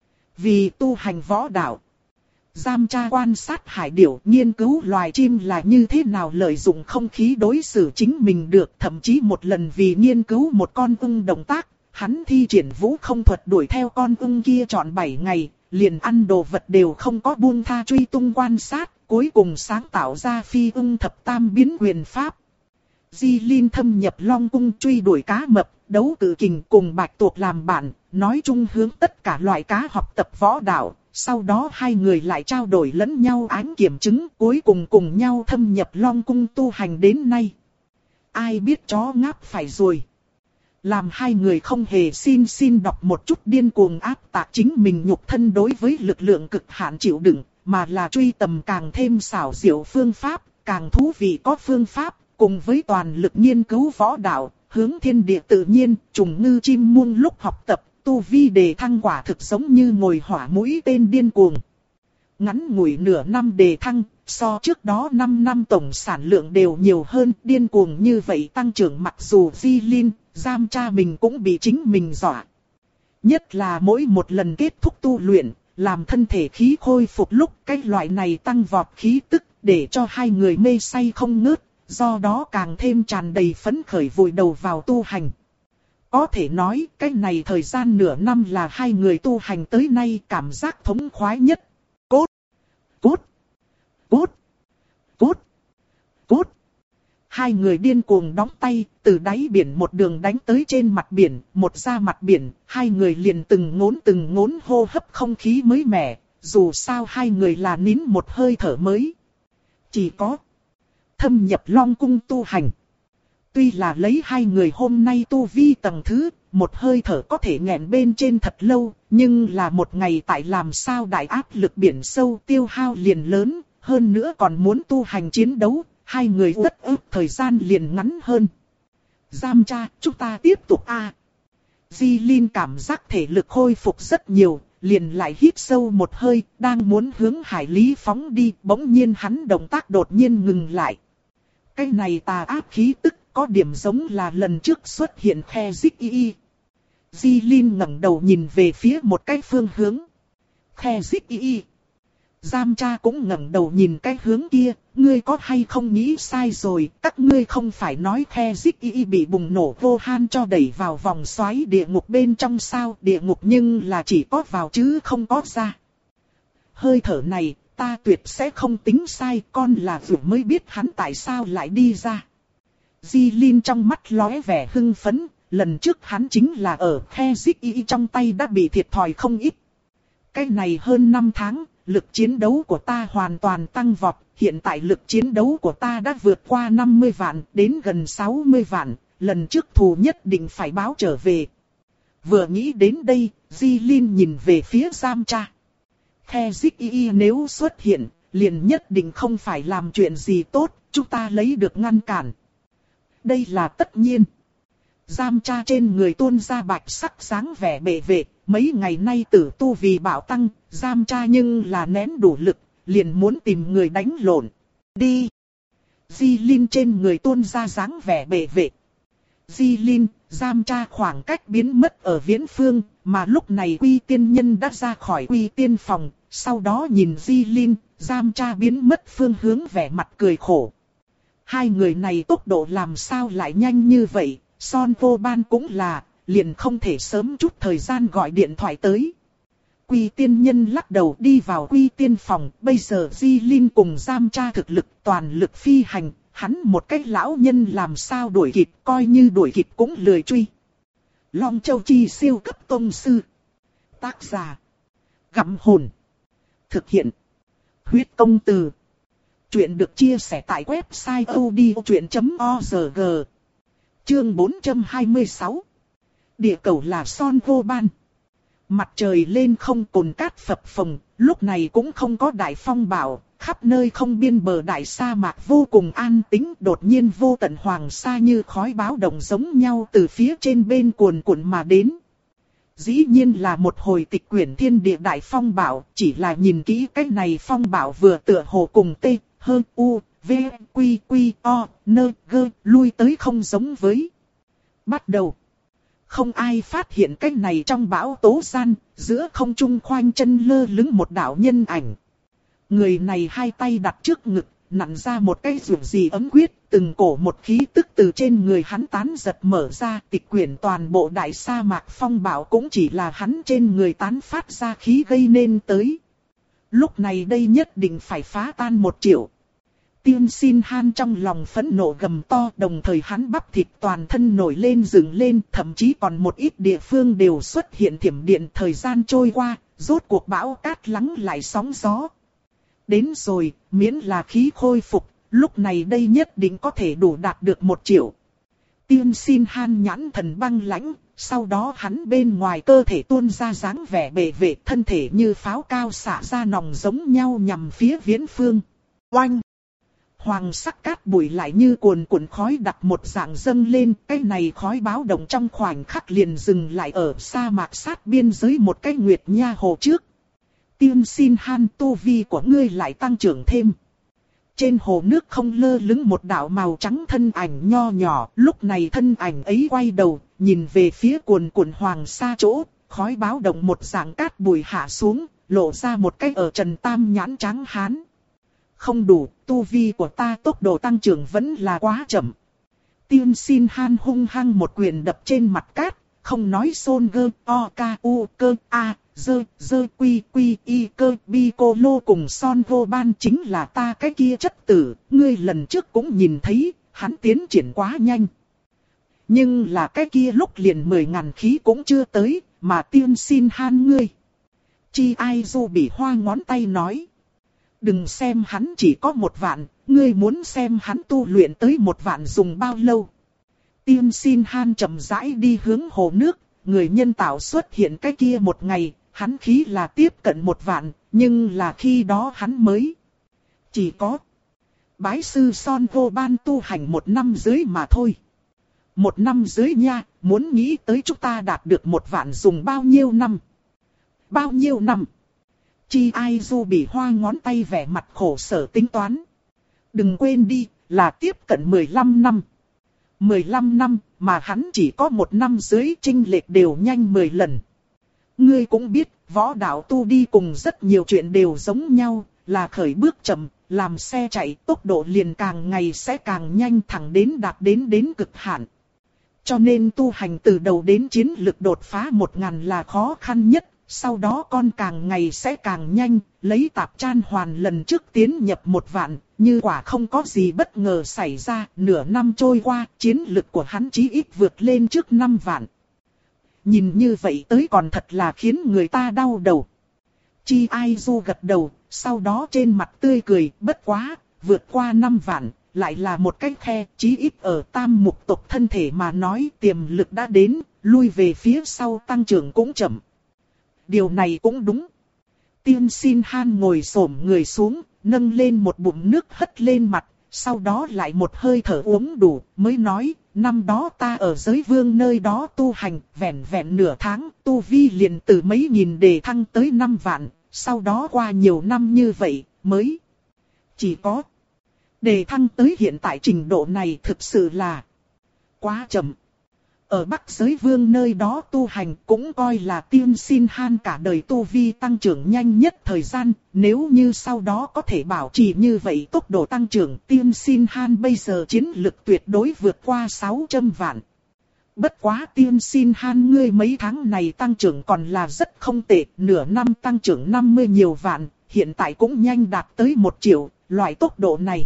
Vì tu hành võ đạo, giam cha quan sát hải điểu, nghiên cứu loài chim là như thế nào lợi dụng không khí đối xử chính mình được. Thậm chí một lần vì nghiên cứu một con ưng động tác, hắn thi triển vũ không thuật đuổi theo con ưng kia trọn bảy ngày, liền ăn đồ vật đều không có buông tha truy tung quan sát, cuối cùng sáng tạo ra phi ưng thập tam biến quyền pháp. Jilin thâm nhập Long Cung truy đuổi cá mập, đấu cự kình cùng bạch tuộc làm bạn, nói chung hướng tất cả loại cá học tập võ đạo. Sau đó hai người lại trao đổi lẫn nhau ánh kiểm chứng, cuối cùng cùng nhau thâm nhập Long Cung tu hành đến nay. Ai biết chó ngáp phải rồi. Làm hai người không hề xin xin đọc một chút điên cuồng áp tạc chính mình nhục thân đối với lực lượng cực hạn chịu đựng, mà là truy tầm càng thêm xảo diệu phương pháp, càng thú vị có phương pháp, cùng với toàn lực nghiên cứu võ đạo, hướng thiên địa tự nhiên, trùng ngư chim muông lúc học tập. Tu vi đề thăng quả thực giống như ngồi hỏa mũi tên điên cuồng. Ngắn ngủi nửa năm đề thăng, so trước đó năm năm tổng sản lượng đều nhiều hơn, điên cuồng như vậy tăng trưởng mặc dù Jilin, giam cha mình cũng bị chính mình dọa. Nhất là mỗi một lần kết thúc tu luyện, làm thân thể khí khôi phục lúc cái loại này tăng vọt khí tức để cho hai người mê say không ngớt, do đó càng thêm tràn đầy phấn khởi vùi đầu vào tu hành. Có thể nói, cái này thời gian nửa năm là hai người tu hành tới nay cảm giác thống khoái nhất. Cốt, cốt, cốt, cốt, cốt. Hai người điên cuồng đóng tay, từ đáy biển một đường đánh tới trên mặt biển, một ra mặt biển, hai người liền từng ngốn từng ngốn hô hấp không khí mới mẻ, dù sao hai người là nín một hơi thở mới. Chỉ có thâm nhập Long Cung tu hành. Tuy là lấy hai người hôm nay tu vi tầng thứ, một hơi thở có thể nghẹn bên trên thật lâu, nhưng là một ngày tại làm sao đại áp lực biển sâu tiêu hao liền lớn, hơn nữa còn muốn tu hành chiến đấu, hai người rất ức thời gian liền ngắn hơn. Giam cha, chúng ta tiếp tục a. À. Jilin cảm giác thể lực khôi phục rất nhiều, liền lại hít sâu một hơi, đang muốn hướng hải lý phóng đi, bỗng nhiên hắn động tác đột nhiên ngừng lại. Cái này tà ác khí tức có điểm giống là lần trước xuất hiện khe dích y. Jilin ngẩng đầu nhìn về phía một cái phương hướng. Khe dích y. Giam cha cũng ngẩng đầu nhìn cái hướng kia, ngươi có hay không nghĩ sai rồi, các ngươi không phải nói khe dích y bị bùng nổ vô han cho đẩy vào vòng xoáy địa ngục bên trong sao, địa ngục nhưng là chỉ có vào chứ không có ra. Hơi thở này, ta tuyệt sẽ không tính sai, con là vừa mới biết hắn tại sao lại đi ra. Jilin trong mắt lóe vẻ hưng phấn, lần trước hắn chính là ở khe dích y trong tay đã bị thiệt thòi không ít. Cái này hơn năm tháng, lực chiến đấu của ta hoàn toàn tăng vọt, hiện tại lực chiến đấu của ta đã vượt qua năm mươi vạn, đến gần sáu mươi vạn, lần trước thù nhất định phải báo trở về. Vừa nghĩ đến đây, Di Linh nhìn về phía Giam Cha. The Ziki nếu xuất hiện, liền nhất định không phải làm chuyện gì tốt, chúng ta lấy được ngăn cản. Đây là tất nhiên. Giam Cha trên người tuôn ra bạch sắc dáng vẻ bệ vệ, mấy ngày nay tử tu vì bạo tăng, Giam Cha nhưng là nén đủ lực, liền muốn tìm người đánh lộn. Đi! Di Linh trên người tuôn ra dáng vẻ bệ vệ. Di Linh, Giam Cha khoảng cách biến mất ở viễn phương, mà lúc này Quy Tiên Nhân đã ra khỏi Quy Tiên phòng, sau đó nhìn Di Linh, Giam Cha biến mất phương hướng vẻ mặt cười khổ. Hai người này tốc độ làm sao lại nhanh như vậy, Son Vô Ban cũng là, liền không thể sớm chút thời gian gọi điện thoại tới. Quy Tiên Nhân lắc đầu đi vào Quy Tiên phòng, bây giờ Di Linh cùng Giam Cha thực lực toàn lực phi hành, hắn một cái lão nhân làm sao đuổi kịp, coi như đuổi kịp cũng lười truy. Long Châu Chi siêu cấp tông sư. Tác giả: Gặm Hồn. Thực hiện: Huyết Công Từ. Chuyện được chia sẻ tại website odchuyện chấm org. Chương bốn trăm hai mươi sáu. Địa cầu là Son Vô Ban. Mặt trời lên không, cồn cát phập phồng, lúc này cũng không có đại phong bão, khắp nơi không biên bờ đại sa mạc vô cùng an tĩnh, đột nhiên vô tận hoàng sa như khói báo động giống nhau từ phía trên bên cuồn cuộn mà đến. Dĩ nhiên là một hồi tịch quyển thiên địa đại phong bão, chỉ là nhìn kỹ cái này phong bão vừa tựa hồ cùng T, H, U, V, Quy, Quy, O, N, G, lui tới không giống với. Bắt đầu. Không ai phát hiện cái này trong bão tố gian, giữa không trung khoanh chân lơ lửng một đạo nhân ảnh. Người này hai tay đặt trước ngực, nặn ra một cái rượu gì ấm quyết, từng cổ một khí tức từ trên người hắn tán giật mở ra, tịch quyển toàn bộ đại sa mạc phong bão cũng chỉ là hắn trên người tán phát ra khí gây nên tới. Lúc này đây nhất định phải phá tan một triệu. Tiên Xin Han trong lòng phẫn nộ gầm to, đồng thời hắn bắp thịt toàn thân nổi lên dựng lên, thậm chí còn một ít địa phương đều xuất hiện thiểm điện. Thời gian trôi qua, rốt cuộc bão cát lắng lại sóng gió. Đến rồi, miễn là khí khôi phục, lúc này đây nhất định có thể đủ đạt được một triệu. Tiên Xin Han nhãn thần băng lãnh, sau đó hắn bên ngoài cơ thể tuôn ra dáng vẻ bệ vệ, thân thể như pháo cao xả ra nòng giống nhau nhằm phía viễn phương. Oanh! Hoàng sắc cát bụi lại như cuồn cuộn khói đặc một dạng dâng lên, cái này khói báo động trong khoảnh khắc liền dừng lại ở sa mạc sát biên giới một cái nguyệt nha hồ trước. Tiên Xin Han, tu vi của ngươi lại tăng trưởng thêm. Trên hồ nước không lơ lửng một đạo màu trắng thân ảnh nho nhỏ, lúc này thân ảnh ấy quay đầu, nhìn về phía cuồn cuộn hoàng sa chỗ, khói báo động một dạng cát bụi hạ xuống, lộ ra một cái ở trần tam nhãn trắng hán. Không đủ, tu vi của ta tốc độ tăng trưởng vẫn là quá chậm. Tiên Xin Han hung hăng một quyền đập trên mặt cát, không nói xôn gơ, o, ca, u, cơ, a, dơ, dơ, quy, quy, y, cơ, bi, cô lô cùng Son Vô Ban chính là ta cái kia chất tử, ngươi lần trước cũng nhìn thấy, hắn tiến triển quá nhanh. Nhưng là cái kia lúc liền mười ngàn khí cũng chưa tới, mà Tiên Xin Han ngươi. Chi Ai Du bị hoa ngón tay nói. Đừng xem hắn chỉ có một vạn, ngươi muốn xem hắn tu luyện tới một vạn dùng bao lâu. Tiên Xin Han chậm rãi đi hướng hồ nước, người nhân tạo xuất hiện cái kia một ngày, hắn khí là tiếp cận một vạn, nhưng là khi đó hắn mới chỉ có bái sư Son Vô Ban tu hành một năm dưới mà thôi. Một năm dưới nha, muốn nghĩ tới chúng ta đạt được một vạn dùng bao nhiêu năm? Bao nhiêu năm? Chi Ai Du bị hoa ngón tay vẻ mặt khổ sở tính toán. Đừng quên đi, là tiếp cận mười lăm năm. mười lăm năm, mà hắn chỉ có một năm dưới, chênh lệch đều nhanh mười lần. Ngươi cũng biết, võ đạo tu đi cùng rất nhiều chuyện đều giống nhau, là khởi bước chậm, làm xe chạy tốc độ liền càng ngày sẽ càng nhanh thẳng đến đạt đến đến cực hạn. Cho nên tu hành từ đầu đến chiến lực đột phá một ngàn là khó khăn nhất. Sau đó con càng ngày sẽ càng nhanh, lấy tạp chan hoàn lần trước tiến nhập một vạn, như quả không có gì bất ngờ xảy ra, nửa năm trôi qua, chiến lực của hắn chí ít vượt lên trước năm vạn. Nhìn như vậy tới còn thật là khiến người ta đau đầu. Chi Ai Du gật đầu, sau đó trên mặt tươi cười, bất quá, vượt qua năm vạn, lại là một cái khe, chí ít ở tam mục tộc thân thể mà nói tiềm lực đã đến, lui về phía sau tăng trưởng cũng chậm. Điều này cũng đúng. Tiên Xin Han ngồi xổm người xuống, nâng lên một bụng nước hất lên mặt, sau đó lại một hơi thở uống đủ, mới nói, năm đó ta ở giới vương nơi đó tu hành, vẹn vẹn nửa tháng, tu vi liền từ mấy nghìn đề thăng tới năm vạn, sau đó qua nhiều năm như vậy, mới chỉ có đề thăng tới hiện tại trình độ này thực sự là quá chậm. Ở Bắc Giới Vương nơi đó tu hành cũng coi là Tiên Xin Han cả đời tu vi tăng trưởng nhanh nhất thời gian, nếu như sau đó có thể bảo trì như vậy tốc độ tăng trưởng, Tiên Xin Han bây giờ chiến lực tuyệt đối vượt qua sáu trăm vạn. Bất quá Tiên Xin Han ngươi mấy tháng này tăng trưởng còn là rất không tệ, nửa năm tăng trưởng năm mươi nhiều vạn, hiện tại cũng nhanh đạt tới một triệu, loại tốc độ này.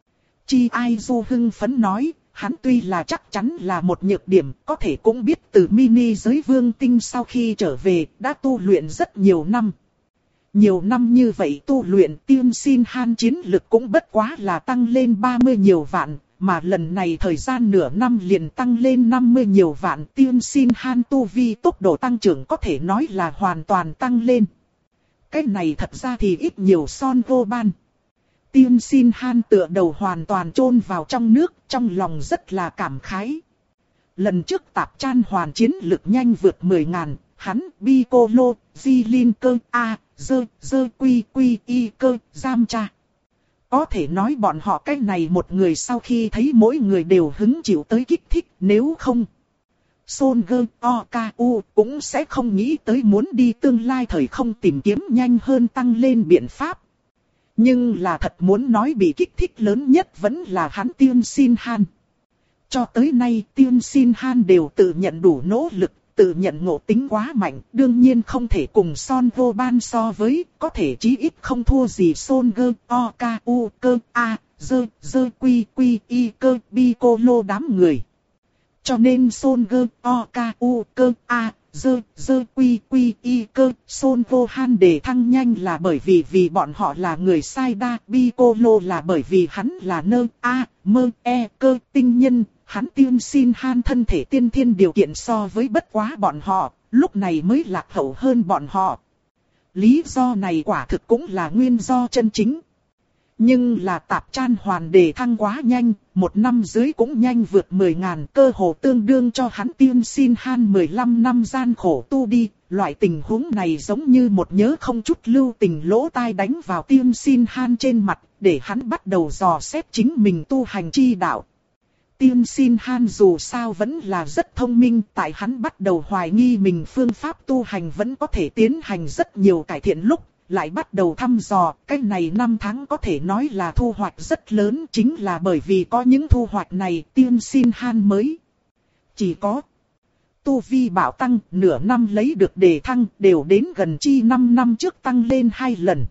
Chi Ai Du hưng phấn nói. Hắn tuy là chắc chắn là một nhược điểm, có thể cũng biết từ mini giới vương tinh sau khi trở về, đã tu luyện rất nhiều năm. Nhiều năm như vậy tu luyện Tiên Xin Han chiến lực cũng bất quá là tăng lên ba mươi nhiều vạn, mà lần này thời gian nửa năm liền tăng lên năm mươi nhiều vạn. Tiên Xin Han tu vi tốc độ tăng trưởng có thể nói là hoàn toàn tăng lên. Cái này thật ra thì ít nhiều Son Goban. Tiên Xin Han tựa đầu hoàn toàn chôn vào trong nước, trong lòng rất là cảm khái. Lần trước Tạp Chan Hoàn chiến lực nhanh vượt mười ngàn, hắn, Piccolo, Jilin cơ, A, Dơ, Dơ Quy Quy Y cơ, Giam Cha. Có thể nói bọn họ cái này một người sau khi thấy mỗi người đều hứng chịu tới kích thích, nếu không Son Gơ O K U cũng sẽ không nghĩ tới muốn đi tương lai thời không tìm kiếm nhanh hơn tăng lên biện pháp. Nhưng là thật muốn nói bị kích thích lớn nhất vẫn là hắn Tiên Xin Han. Cho tới nay Tiên Xin Han đều tự nhận đủ nỗ lực, tự nhận ngộ tính quá mạnh, đương nhiên không thể cùng Son Goban so với, có thể chí ít không thua gì Son Gơ O K U cơ A, Dơ, Dơ Quy Quy Y cơ Piccolo đám người. Cho nên Son Gơ O K U cơ A, Dơ, Dơ Quy Quy Y cơ, Son Gohan đề thăng nhanh là bởi vì vì bọn họ là người sai đa, Piccolo là bởi vì hắn là nơ, A, mơ, E cơ, tinh nhân, hắn Tiên Xin Han thân thể tiên thiên điều kiện so với bất quá bọn họ, lúc này mới lạc hậu hơn bọn họ. Lý do này quả thực cũng là nguyên do chân chính. Nhưng là Tạp Chan Hoàn đề thăng quá nhanh, một năm dưới cũng nhanh vượt mười ngàn, cơ hồ tương đương cho hắn Tiên Xin Han mười lăm năm gian khổ tu đi. Loại tình huống này giống như một nhớ không chút lưu tình lỗ tai đánh vào Tiên Xin Han trên mặt, để hắn bắt đầu dò xét chính mình tu hành chi đạo. Tiên Xin Han dù sao vẫn là rất thông minh, tại hắn bắt đầu hoài nghi mình phương pháp tu hành vẫn có thể tiến hành rất nhiều cải thiện lúc, lại bắt đầu thăm dò, cái này năm tháng có thể nói là thu hoạch rất lớn, chính là bởi vì có những thu hoạch này Tiên Xin Han mới chỉ có tu vi bảo tăng, nửa năm lấy được đề thăng, đều đến gần chi năm năm trước tăng lên hai lần.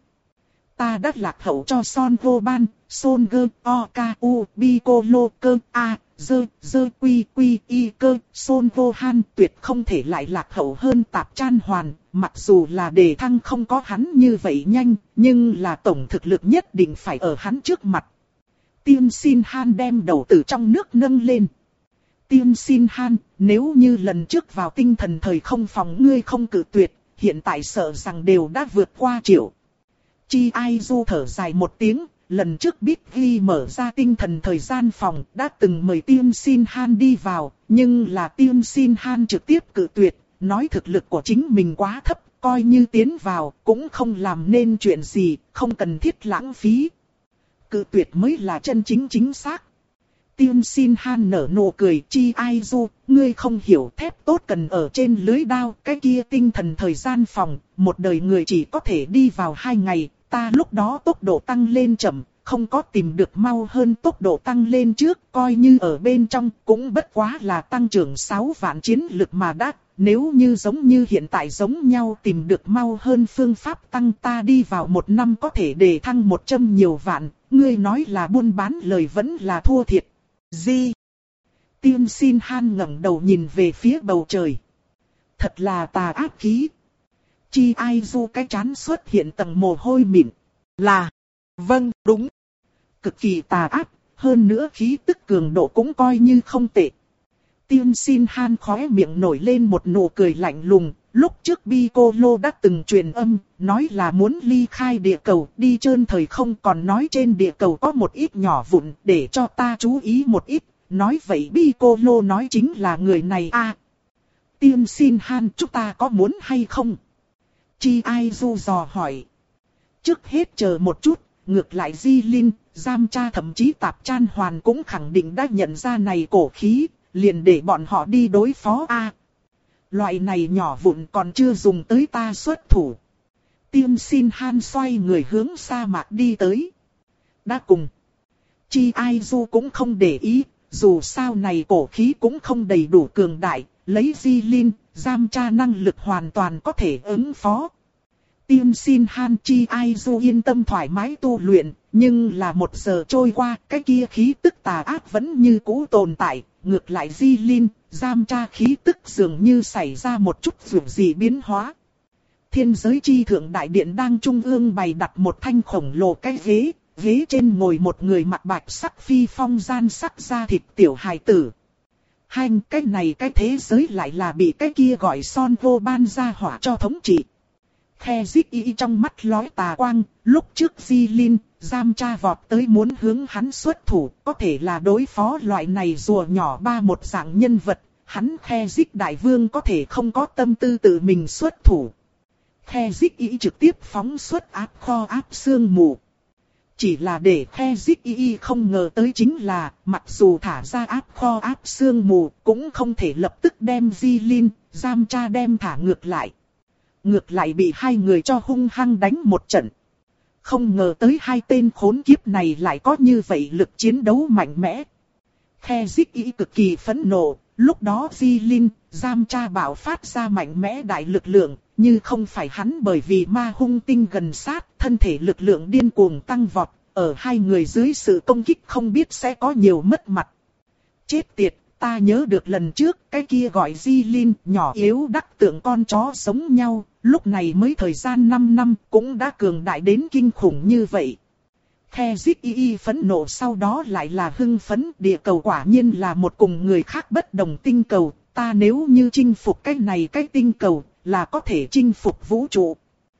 Ta đã lạc hậu cho Son Goban, Son Gơ, O K U, Piccolo cơ, A, Dơ, Dơ Quy Quy Y cơ, Son Gohan tuyệt không thể lại lạc hậu hơn Tạp Chan Hoàn, mặc dù là đề thăng không có hắn như vậy nhanh, nhưng là tổng thực lực nhất định phải ở hắn trước mặt. Tiên Xin Han đem đầu từ trong nước nâng lên. Tiên Xin Han, nếu như lần trước vào tinh thần thời không phòng ngươi không cự tuyệt, hiện tại sợ rằng đều đã vượt qua triệu. Chi Ai Du thở dài một tiếng, lần trước biết ghi mở ra tinh thần thời gian phòng đã từng mời Tiên Xin Han đi vào, nhưng là Tiên Xin Han trực tiếp cự tuyệt, nói thực lực của chính mình quá thấp, coi như tiến vào cũng không làm nên chuyện gì, không cần thiết lãng phí. Cự tuyệt mới là chân chính chính xác. Tiên Xin Han nở nụ cười, Chi Ai Du, ngươi không hiểu thép tốt cần ở trên lưới đao, cái kia tinh thần thời gian phòng, một đời người chỉ có thể đi vào hai ngày, ta lúc đó tốc độ tăng lên chậm, không có tìm được mau hơn tốc độ tăng lên trước, coi như ở bên trong cũng bất quá là tăng trưởng sáu vạn chiến lực mà đã, nếu như giống như hiện tại giống nhau tìm được mau hơn phương pháp tăng ta đi vào một năm có thể đề thăng một trăm nhiều vạn, ngươi nói là buôn bán lời vẫn là thua thiệt. Gì? Tiên Xin Han ngẩng đầu nhìn về phía bầu trời. Thật là tà ác khí. Chi Ai Du cái trán xuất hiện tầng mồ hôi mịn. Là, vâng, đúng. Cực kỳ tà ác, hơn nữa khí tức cường độ cũng coi như không tệ. Tiên Xin Han khóe miệng nổi lên một nụ cười lạnh lùng. Lúc trước Piccolo đã từng truyền âm, nói là muốn ly khai địa cầu, đi trơn thời không, còn nói trên địa cầu có một ít nhỏ vụn, để cho ta chú ý một ít. Nói vậy Piccolo nói chính là người này à. Tiên Xin Han, chúng ta có muốn hay không? Chi Ai Du dò hỏi. Trước hết chờ một chút, ngược lại Di Linh, Giam Cha thậm chí Tạp Chan Hoàn cũng khẳng định đã nhận ra này cổ khí, liền để bọn họ đi đối phó a. À, loại này nhỏ vụn còn chưa dùng tới ta xuất thủ. Tiên Xin Han xoay người hướng sa mạc đi tới. Đã cùng. Chi Ai Du cũng không để ý, dù sao này cổ khí cũng không đầy đủ cường đại, lấy Di Linh, Giam Cha năng lực hoàn toàn có thể ứng phó. Tiên Xin Han Chi Ai Du yên tâm thoải mái tu luyện, nhưng là một giờ trôi qua, cái kia khí tức tà ác vẫn như cũ tồn tại, ngược lại Di Linh, Giam Cha khí tức dường như xảy ra một chút dù gì biến hóa. Thiên giới chi thượng đại điện đang trung ương bày đặt một thanh khổng lồ cái ghế, ghế trên ngồi một người mặc bạch sắc phi phong gian sắc da thịt tiểu hài tử. Hành cái này cái thế giới lại là bị cái kia gọi Son Vô Ban ra hỏa cho thống trị. Khe Dích Y trong mắt lóe tà quang, lúc trước Di Linh, Giam Cha vọt tới muốn hướng hắn xuất thủ, có thể là đối phó loại này rùa nhỏ ba một dạng nhân vật, hắn Khe Dích Đại Vương có thể không có tâm tư tự mình xuất thủ. Khe Dích Y trực tiếp phóng xuất áp kho áp xương mù. Chỉ là để Khe Dích Y không ngờ tới chính là, mặc dù thả ra áp kho áp xương mù, cũng không thể lập tức đem Di Linh, Giam Cha đem thả ngược lại. Ngược lại bị hai người cho hung hăng đánh một trận. Không ngờ tới hai tên khốn kiếp này lại có như vậy lực chiến đấu mạnh mẽ. Khe Dích Y cực kỳ phẫn nộ, lúc đó Di Linh, Giam Cha bạo phát ra mạnh mẽ đại lực lượng, như không phải hắn bởi vì ma hung tinh gần sát, thân thể lực lượng điên cuồng tăng vọt, ở hai người dưới sự công kích không biết sẽ có nhiều mất mặt. Chết tiệt, ta nhớ được lần trước, cái kia gọi Di Linh, nhỏ yếu đắc tượng con chó giống nhau, lúc này mới thời gian năm năm, cũng đã cường đại đến kinh khủng như vậy. Khe Dích Y phẫn nộ sau đó lại là hưng phấn, địa cầu quả nhiên là một cùng người khác bất đồng tinh cầu, ta nếu như chinh phục cái này cái tinh cầu, là có thể chinh phục vũ trụ.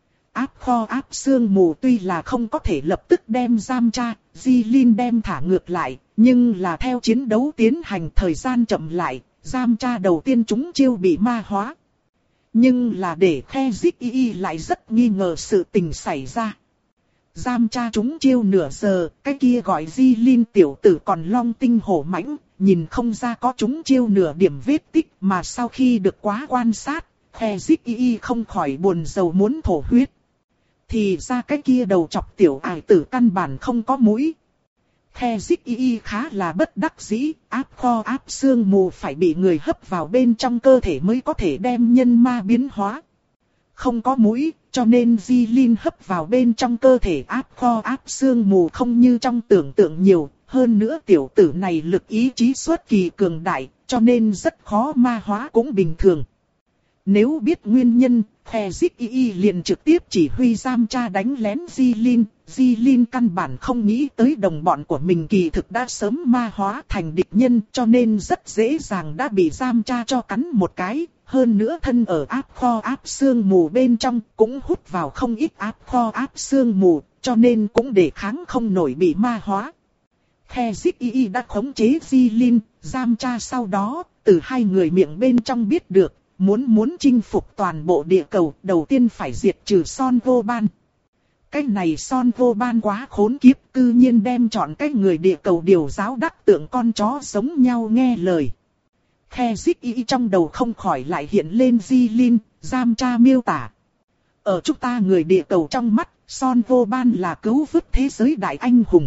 Áp kho áp xương mù tuy là không có thể lập tức đem Giam Cha, Di Linh đem thả ngược lại, nhưng là theo chiến đấu tiến hành thời gian chậm lại, Giam Cha đầu tiên chúng chiêu bị ma hóa. Nhưng là để Khe Dích Y lại rất nghi ngờ sự tình xảy ra. Giam Cha chúng chiêu nửa giờ, cái kia gọi Di Linh tiểu tử còn long tinh hổ mãnh, nhìn không ra có chúng chiêu nửa điểm vết tích, mà sau khi được quá quan sát, Khe Dích Y không khỏi buồn rầu muốn thổ huyết. Thì ra cái kia đầu chọc tiểu ải tử căn bản không có mũi. Khe Dích Y khá là bất đắc dĩ, áp kho áp xương mù phải bị người hấp vào bên trong cơ thể mới có thể đem nhân ma biến hóa. Không có mũi, cho nên Di Linh hấp vào bên trong cơ thể áp kho áp xương mù không như trong tưởng tượng nhiều. Hơn nữa tiểu tử này lực ý chí xuất kỳ cường đại, cho nên rất khó ma hóa cũng bình thường. Nếu biết nguyên nhân, Khe Dích Y liền trực tiếp chỉ huy Giam Cha đánh lén Di Linh. Di Linh căn bản không nghĩ tới đồng bọn của mình kỳ thực đã sớm ma hóa thành địch nhân, cho nên rất dễ dàng đã bị Giam Cha cho cắn một cái. Hơn nữa thân ở áp kho áp xương mù bên trong cũng hút vào không ít áp kho áp xương mù, cho nên cũng để kháng không nổi bị ma hóa. Khe Dích Y đã khống chế Di Linh, Giam Cha sau đó, từ hai người miệng bên trong biết được. Muốn muốn chinh phục toàn bộ địa cầu, đầu tiên phải diệt trừ Son Vô Ban. Cái này Son Vô Ban quá khốn kiếp, cư nhiên đem chọn cái người địa cầu điều giáo đắc tượng con chó giống nhau nghe lời. Khe Dích Y trong đầu không khỏi lại hiện lên Di Linh, Giam Cha miêu tả. Ở chúng ta người địa cầu trong mắt, Son Vô Ban là cứu vớt thế giới đại anh hùng.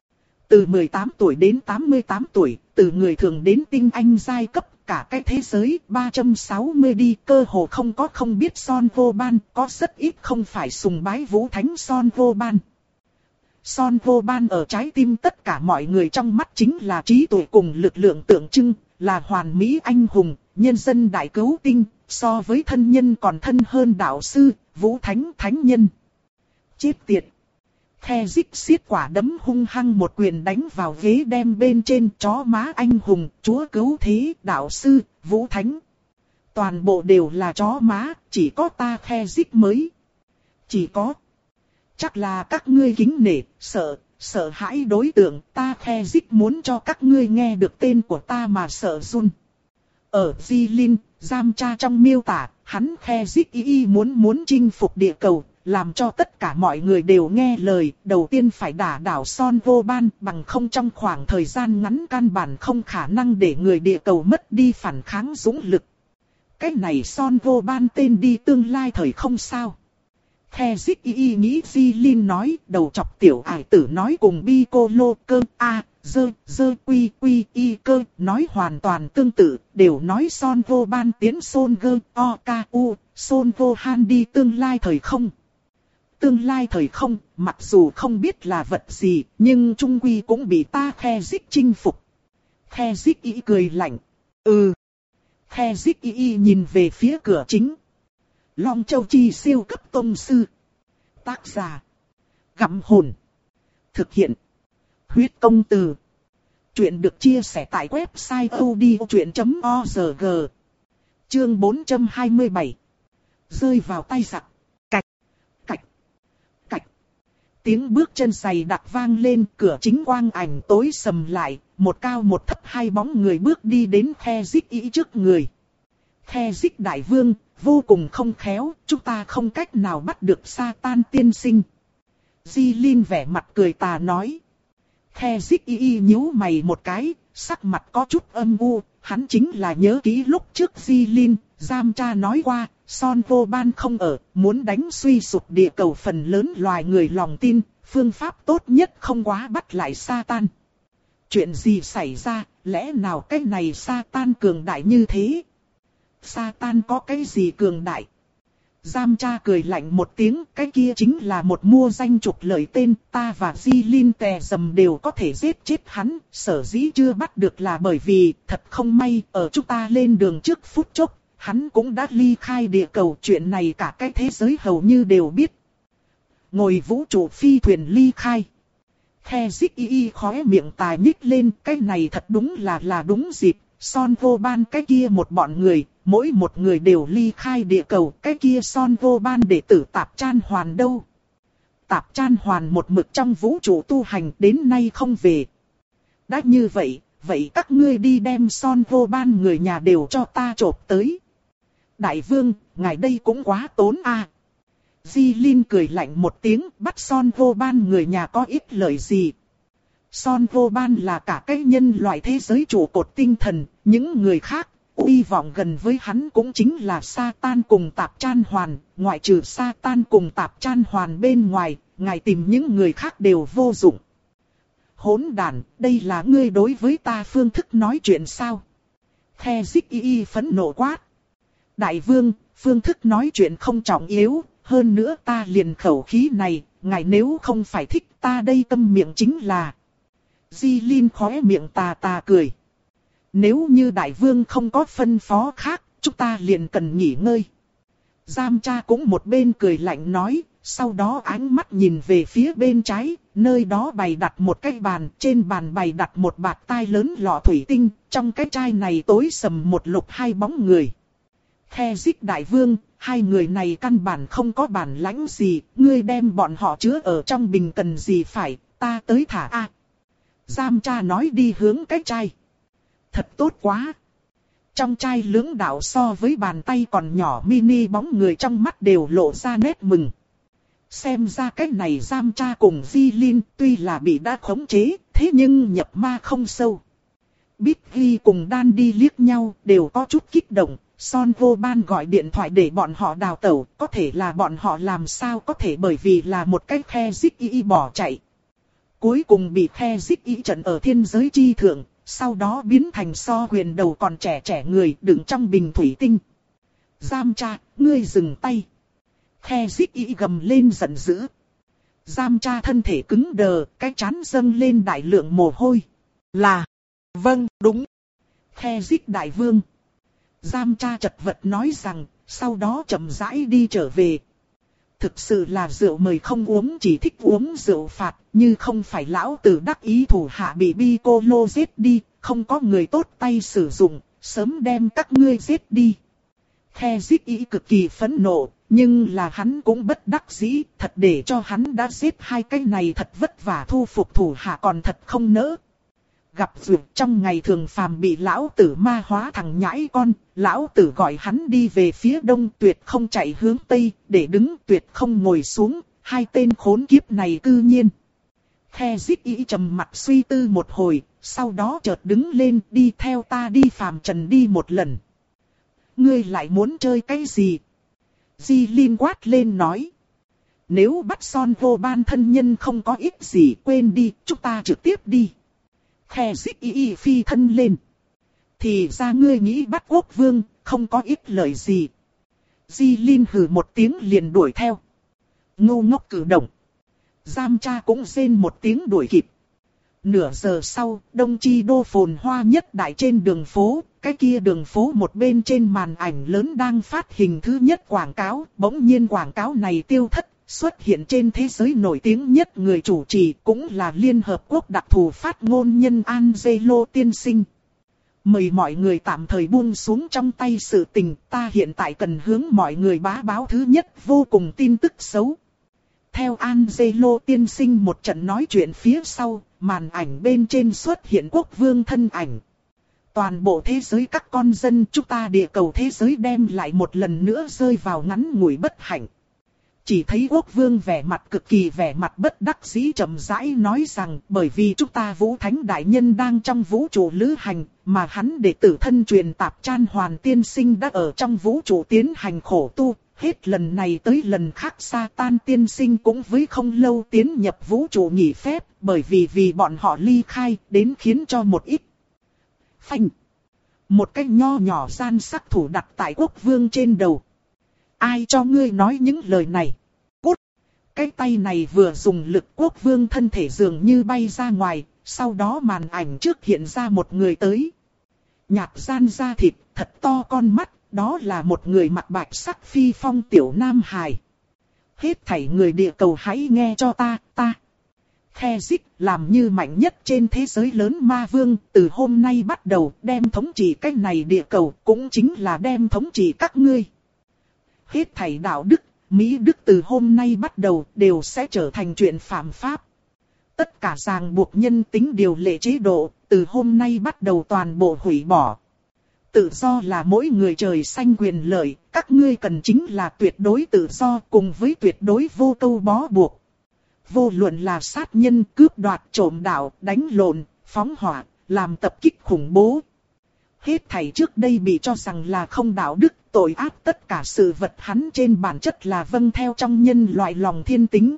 Từ mười tám tuổi đến tám mươi tám tuổi, từ người thường đến tinh anh giai cấp, cả cái thế giới ba trăm sáu mươi đi, cơ hồ không có không biết Son Vô Ban, có rất ít không phải sùng bái Vũ Thánh Son Vô Ban. Son Vô Ban ở trái tim tất cả mọi người trong mắt chính là trí tuệ cùng lực lượng tượng trưng, là hoàn mỹ anh hùng, nhân dân đại cứu tinh, so với thân nhân còn thân hơn đạo sư, Vũ Thánh Thánh Nhân. Chết tiệt! Khe dích xiết quả đấm hung hăng một quyền đánh vào ghế đem bên trên chó má anh hùng, chúa cứu thế, đạo sư, Vũ Thánh. Toàn bộ đều là chó má, chỉ có ta khe dích mới. Chỉ có. Chắc là các ngươi kính nể, sợ, sợ hãi đối tượng, ta khe dích muốn cho các ngươi nghe được tên của ta mà sợ run. Ở Di Linh, giam cha trong miêu tả, hắn khe dích y y muốn muốn chinh phục địa cầu, làm cho tất cả mọi người đều nghe lời, đầu tiên phải đả đảo Son Vô Ban, bằng không trong khoảng thời gian ngắn căn bản không khả năng để người địa cầu mất đi phản kháng dũng lực. Cái này Son Vô Ban tên đi tương lai thời không sao. Khe dích y y nghĩ Di Linh nói, đầu chọc tiểu ải tử nói cùng bi cô lô cơ a dơ dơ quy quy y cơ, nói hoàn toàn tương tự, đều nói Son Vô Ban tiến Son gơ o ca u, Son Vô Han đi tương lai thời không. Tương lai thời không, mặc dù không biết là vật gì, nhưng trung quy cũng bị ta khe dích chinh phục. Khe dích y cười lạnh. Ừ. Khe dích y y nhìn về phía cửa chính. Long Châu Chi siêu cấp tông sư. Tác giả. Gặm hồn. Thực hiện. Huyết công từ. Chuyện được chia sẻ tại website odchuyện chấm org. Chương bốn trăm hai mươi bảy. Rơi vào tay giặc. Cạch. Cạch. Cạch. Tiếng bước chân giày đặc vang lên, cửa chính quang ảnh tối sầm lại, một cao một thấp hai bóng người bước đi đến khe dích y trước người. Khe dích đại vương, vô cùng không khéo, chúng ta không cách nào bắt được Satan tiên sinh. Di Linh vẻ mặt cười tà nói. Khe dích y y nhíu mày một cái, sắc mặt có chút âm u, hắn chính là nhớ kỹ lúc trước Di Linh, giam cha nói qua, Son Vô Ban không ở, muốn đánh suy sụp địa cầu phần lớn loài người lòng tin, phương pháp tốt nhất không quá bắt lại Satan. Chuyện gì xảy ra, lẽ nào cái này Satan cường đại như thế? Satan có cái gì cường đại? Giam cha cười lạnh một tiếng, cái kia chính là một mua danh trục lợi tên, ta và Di Linh tè dầm đều có thể giết chết hắn, sở dĩ chưa bắt được là bởi vì, thật không may, ở chúng ta lên đường trước phút chốc, hắn cũng đã ly khai địa cầu, chuyện này cả cái thế giới hầu như đều biết. Ngồi vũ trụ phi thuyền ly khai. Khe dích y y khóe miệng tài nhích lên, cái này thật đúng là là đúng dịp. Son Vô Ban cái kia một bọn người, mỗi một người đều ly khai địa cầu, cái kia Son Vô Ban đệ tử Tạp Chan Hoàn đâu? Tạp Chan Hoàn một mực trong vũ trụ tu hành đến nay không về. Đã như vậy, vậy các ngươi đi đem Son Vô Ban người nhà đều cho ta chộp tới. Đại vương, ngài đây cũng quá tốn a. À. Di Linh cười lạnh một tiếng, bắt Son Vô Ban người nhà có ích lợi gì? Son Vô Ban là cả cái nhân loại thế giới trụ cột tinh thần, những người khác, uy vọng gần với hắn cũng chính là Satan cùng Tạp Chan Hoàn, ngoại trừ Satan cùng Tạp Chan Hoàn bên ngoài, ngài tìm những người khác đều vô dụng. Hỗn đản, đây là ngươi đối với ta phương thức nói chuyện sao? Khe dích y y phẫn nộ quát. Đại vương, phương thức nói chuyện không trọng yếu, hơn nữa ta liền khẩu khí này, ngài nếu không phải thích ta đây câm miệng chính là... Di Linh khóe miệng tà tà cười. Nếu như đại vương không có phân phó khác, chúng ta liền cần nghỉ ngơi. Giam cha cũng một bên cười lạnh nói, sau đó ánh mắt nhìn về phía bên trái, nơi đó bày đặt một cái bàn, trên bàn bày đặt một bạt tai lớn lọ thủy tinh, trong cái chai này tối sầm một lục hai bóng người. Khe dích đại vương, hai người này căn bản không có bản lãnh gì, ngươi đem bọn họ chứa ở trong bình cần gì phải, ta tới thả a. Giam cha nói đi hướng cái chai. Thật tốt quá. Trong chai lưỡng đạo so với bàn tay còn nhỏ mini bóng người trong mắt đều lộ ra nét mừng. Xem ra cái này giam cha cùng Di Linh tuy là bị đã khống chế, thế nhưng nhập ma không sâu. Bích Ghi cùng Đan đi liếc nhau đều có chút kích động. Son Vô Ban gọi điện thoại để bọn họ đào tẩu, có thể là bọn họ làm sao có thể bởi vì là một cái khe dích y bỏ chạy. Cuối cùng bị khe dích y trận ở thiên giới chi thượng, sau đó biến thành so huyền đầu còn trẻ trẻ người đựng trong bình thủy tinh. Giam cha, ngươi dừng tay. Khe dích y gầm lên giận dữ. Giam cha thân thể cứng đờ, cái trán dâng lên đại lượng mồ hôi. Là, vâng, đúng. Khe dích đại vương. Giam cha chật vật nói rằng, sau đó chậm rãi đi trở về. Thực sự là rượu mời không uống, chỉ thích uống rượu phạt, như không phải lão tử đắc ý thủ hạ bị Piccolo giết đi, không có người tốt tay sử dụng, sớm đem các ngươi giết đi. Khe Dích ý cực kỳ phẫn nộ, nhưng là hắn cũng bất đắc dĩ, thật để cho hắn đã giết hai cái này thật vất vả thu phục thủ hạ còn thật không nỡ. Gặp duyệt trong ngày thường phàm bị lão tử ma hóa thằng nhãi con, lão tử gọi hắn đi về phía đông, tuyệt không chạy hướng tây, để đứng tuyệt không ngồi xuống, hai tên khốn kiếp này cư nhiên. Khe Dích ý trầm mặt suy tư một hồi, sau đó chợt đứng lên, đi theo ta đi phàm trần đi một lần. Ngươi lại muốn chơi cái gì? Di Linh quát lên nói. Nếu bắt Son vô ban thân nhân không có ích gì, quên đi, chúng ta trực tiếp đi. Khe Dích y y phi thân lên. Thì ra ngươi nghĩ bắt quốc vương, không có ích lợi gì. Di Linh hừ một tiếng liền đuổi theo. Ngu ngốc cử động. Giam cha cũng rên một tiếng đuổi kịp. Nửa giờ sau, Đông Chi đô phồn hoa nhất đại trên đường phố, cái kia đường phố một bên trên màn ảnh lớn đang phát hình thứ nhất quảng cáo, bỗng nhiên quảng cáo này tiêu thất, xuất hiện trên thế giới nổi tiếng nhất người chủ trì cũng là Liên Hợp Quốc đặc thù phát ngôn nhân Angelo tiên sinh. Mời mọi người tạm thời buông xuống trong tay sự tình, ta hiện tại cần hướng mọi người bá báo thứ nhất vô cùng tin tức xấu. Theo Angelo tiên sinh một trận nói chuyện phía sau, màn ảnh bên trên xuất hiện quốc vương thân ảnh. Toàn bộ thế giới các con dân chúng ta địa cầu thế giới đem lại một lần nữa rơi vào ngắn ngủi bất hạnh. Chỉ thấy quốc vương vẻ mặt cực kỳ vẻ mặt bất đắc dĩ chậm rãi nói rằng bởi vì chúng ta Vũ Thánh Đại Nhân đang trong vũ trụ lữ hành, mà hắn đệ tử thân truyền Tạp Chan Hoàn tiên sinh đã ở trong vũ trụ tiến hành khổ tu. Hết lần này tới lần khác Satan tiên sinh cũng với không lâu tiến nhập vũ trụ nghỉ phép, bởi vì vì bọn họ ly khai đến khiến cho một ít. Phanh. Một cái nho nhỏ gian sắc thủ đặt tại quốc vương trên đầu. Ai cho ngươi nói những lời này? Cút. Cái tay này vừa dùng lực quốc vương thân thể dường như bay ra ngoài, sau đó màn ảnh trước hiện ra một người tới. Nhạt gian da thịt, thật to con mắt. Đó là một người mặc bạch sắc phi phong tiểu nam hài. Hết thảy người địa cầu hãy nghe cho ta, ta. Khe Dích làm như mạnh nhất trên thế giới lớn ma vương, từ hôm nay bắt đầu đem thống trị cái này địa cầu, cũng chính là đem thống trị các ngươi. Hết thảy đạo đức, mỹ đức từ hôm nay bắt đầu đều sẽ trở thành chuyện phạm pháp. Tất cả ràng buộc nhân tính điều lệ chế độ, từ hôm nay bắt đầu toàn bộ hủy bỏ. Tự do là mỗi người trời xanh quyền lợi, các ngươi cần chính là tuyệt đối tự do cùng với tuyệt đối vô câu bó buộc. Vô luận là sát nhân, cướp đoạt, trộm đạo, đánh lộn, phóng hỏa, làm tập kích khủng bố. Hết thảy trước đây bị cho rằng là không đạo đức, tội ác tất cả sự vật hắn trên bản chất là vâng theo trong nhân loại lòng thiên tính.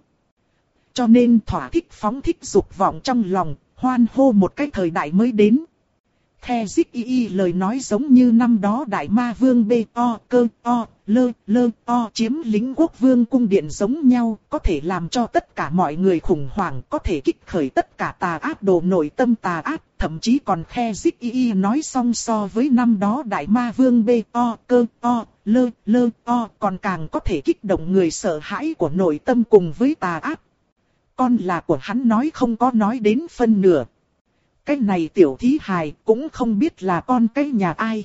Cho nên thỏa thích phóng thích dục vọng trong lòng, hoan hô một cái thời đại mới đến. Khe Dích y y lời nói giống như năm đó đại ma vương bê o cơ o lơ lơ o chiếm lĩnh quốc vương cung điện giống nhau, có thể làm cho tất cả mọi người khủng hoảng, có thể kích khởi tất cả tà ác đồ nội tâm tà ác, thậm chí còn Khe Dích y y nói song so với năm đó đại ma vương bê o cơ o lơ lơ o còn càng có thể kích động người sợ hãi của nội tâm cùng với tà ác. Con là của hắn nói không có nói đến phân nửa. Cái này tiểu thí hài cũng không biết là con cái nhà ai.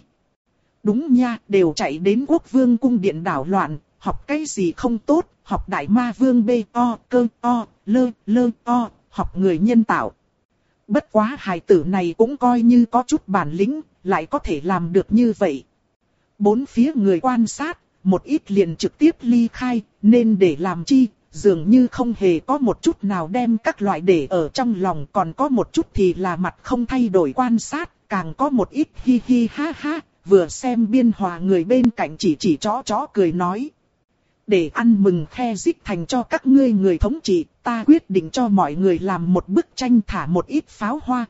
Đúng nha, đều chạy đến quốc vương cung điện đảo loạn, học cái gì không tốt, học đại ma vương bê o cơ o lơ lơ o, học người nhân tạo. Bất quá hài tử này cũng coi như có chút bản lĩnh, lại có thể làm được như vậy. Bốn phía người quan sát, một ít liền trực tiếp ly khai, nên để làm chi? Dường như không hề có một chút nào đem các loại để ở trong lòng, còn có một chút thì là mặt không thay đổi quan sát, càng có một ít hi hi ha ha, vừa xem biên hòa người bên cạnh chỉ chỉ chó chó cười nói. Để ăn mừng Khe Dích thành cho các ngươi người thống trị, ta quyết định cho mọi người làm một bức tranh thả một ít pháo hoa.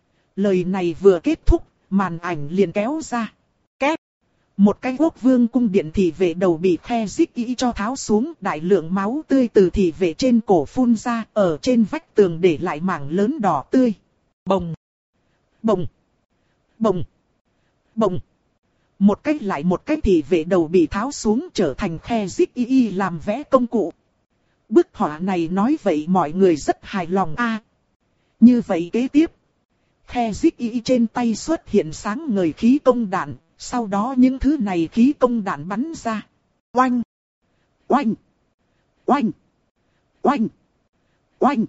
Lời này vừa kết thúc, màn ảnh liền kéo ra. Két. Một cái quốc vương cung điện thị vệ đầu bị Khe Dích y cho tháo xuống, đại lượng máu tươi từ thị vệ trên cổ phun ra, ở trên vách tường để lại mảng lớn đỏ tươi. Bồng, bồng, bồng, bồng. Một cách lại một cách thì vệ đầu bị tháo xuống trở thành khe dích y y làm vẽ công cụ. Bức họa này nói vậy mọi người rất hài lòng a. À, như vậy kế tiếp, khe dích y y trên tay xuất hiện sáng ngời khí công đạn, sau đó những thứ này khí công đạn bắn ra. Oanh! Oanh! Oanh! Oanh! Oanh!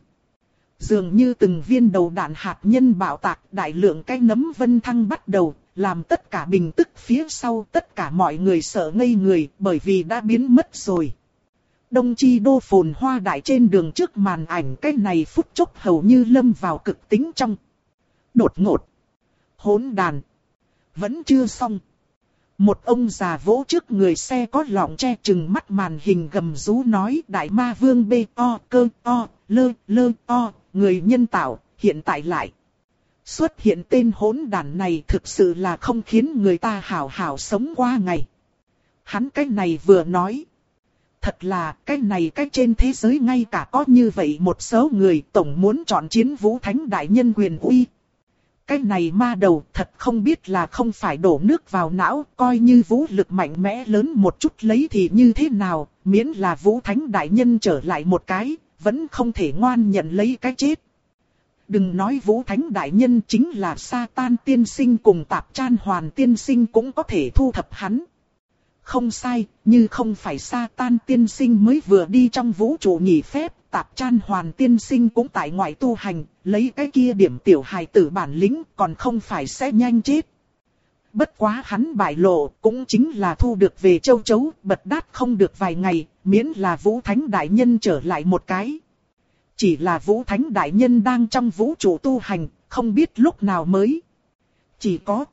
Dường như từng viên đầu đạn hạt nhân bạo tạc, đại lượng cái nấm vân thăng bắt đầu, làm tất cả bình tức phía sau tất cả mọi người sợ ngây người bởi vì đã biến mất rồi. Đông Chi Đô phồn hoa đại trên đường trước màn ảnh cái này phút chốc hầu như lâm vào cực tính trong. Đột ngột. Hỗn đàn. Vẫn chưa xong. Một ông già vỗ trước người xe có lọng che chừng mắt màn hình gầm rú nói đại ma vương bê o cơ o lơ lơ o người nhân tạo hiện tại lại. Xuất hiện tên hỗn đàn này thực sự là không khiến người ta hảo hảo sống qua ngày. Hắn cái này vừa nói. Thật là cái này cái trên thế giới ngay cả có như vậy một số người tổng muốn chọn chiến Vũ Thánh Đại Nhân quyền uy. Cái này ma đầu thật không biết là không phải đổ nước vào não, coi như vũ lực mạnh mẽ lớn một chút lấy thì như thế nào, miễn là Vũ Thánh Đại Nhân trở lại một cái, vẫn không thể ngoan nhận lấy cái chết. Đừng nói Vũ Thánh Đại Nhân chính là Sa-tan tiên sinh cùng Tạp Chan Hoàn tiên sinh cũng có thể thu thập hắn. Không sai, như không phải Sa-tan tiên sinh mới vừa đi trong vũ trụ nghỉ phép, Tạp Chan Hoàn tiên sinh cũng tại ngoại tu hành, lấy cái kia điểm tiểu hài tử bản lĩnh còn không phải sẽ nhanh chết. Bất quá hắn bại lộ cũng chính là thu được về châu chấu, bật đát không được vài ngày, miễn là Vũ Thánh Đại Nhân trở lại một cái. Chỉ là Vũ Thánh Đại Nhân đang trong vũ trụ tu hành, không biết lúc nào mới. Chỉ có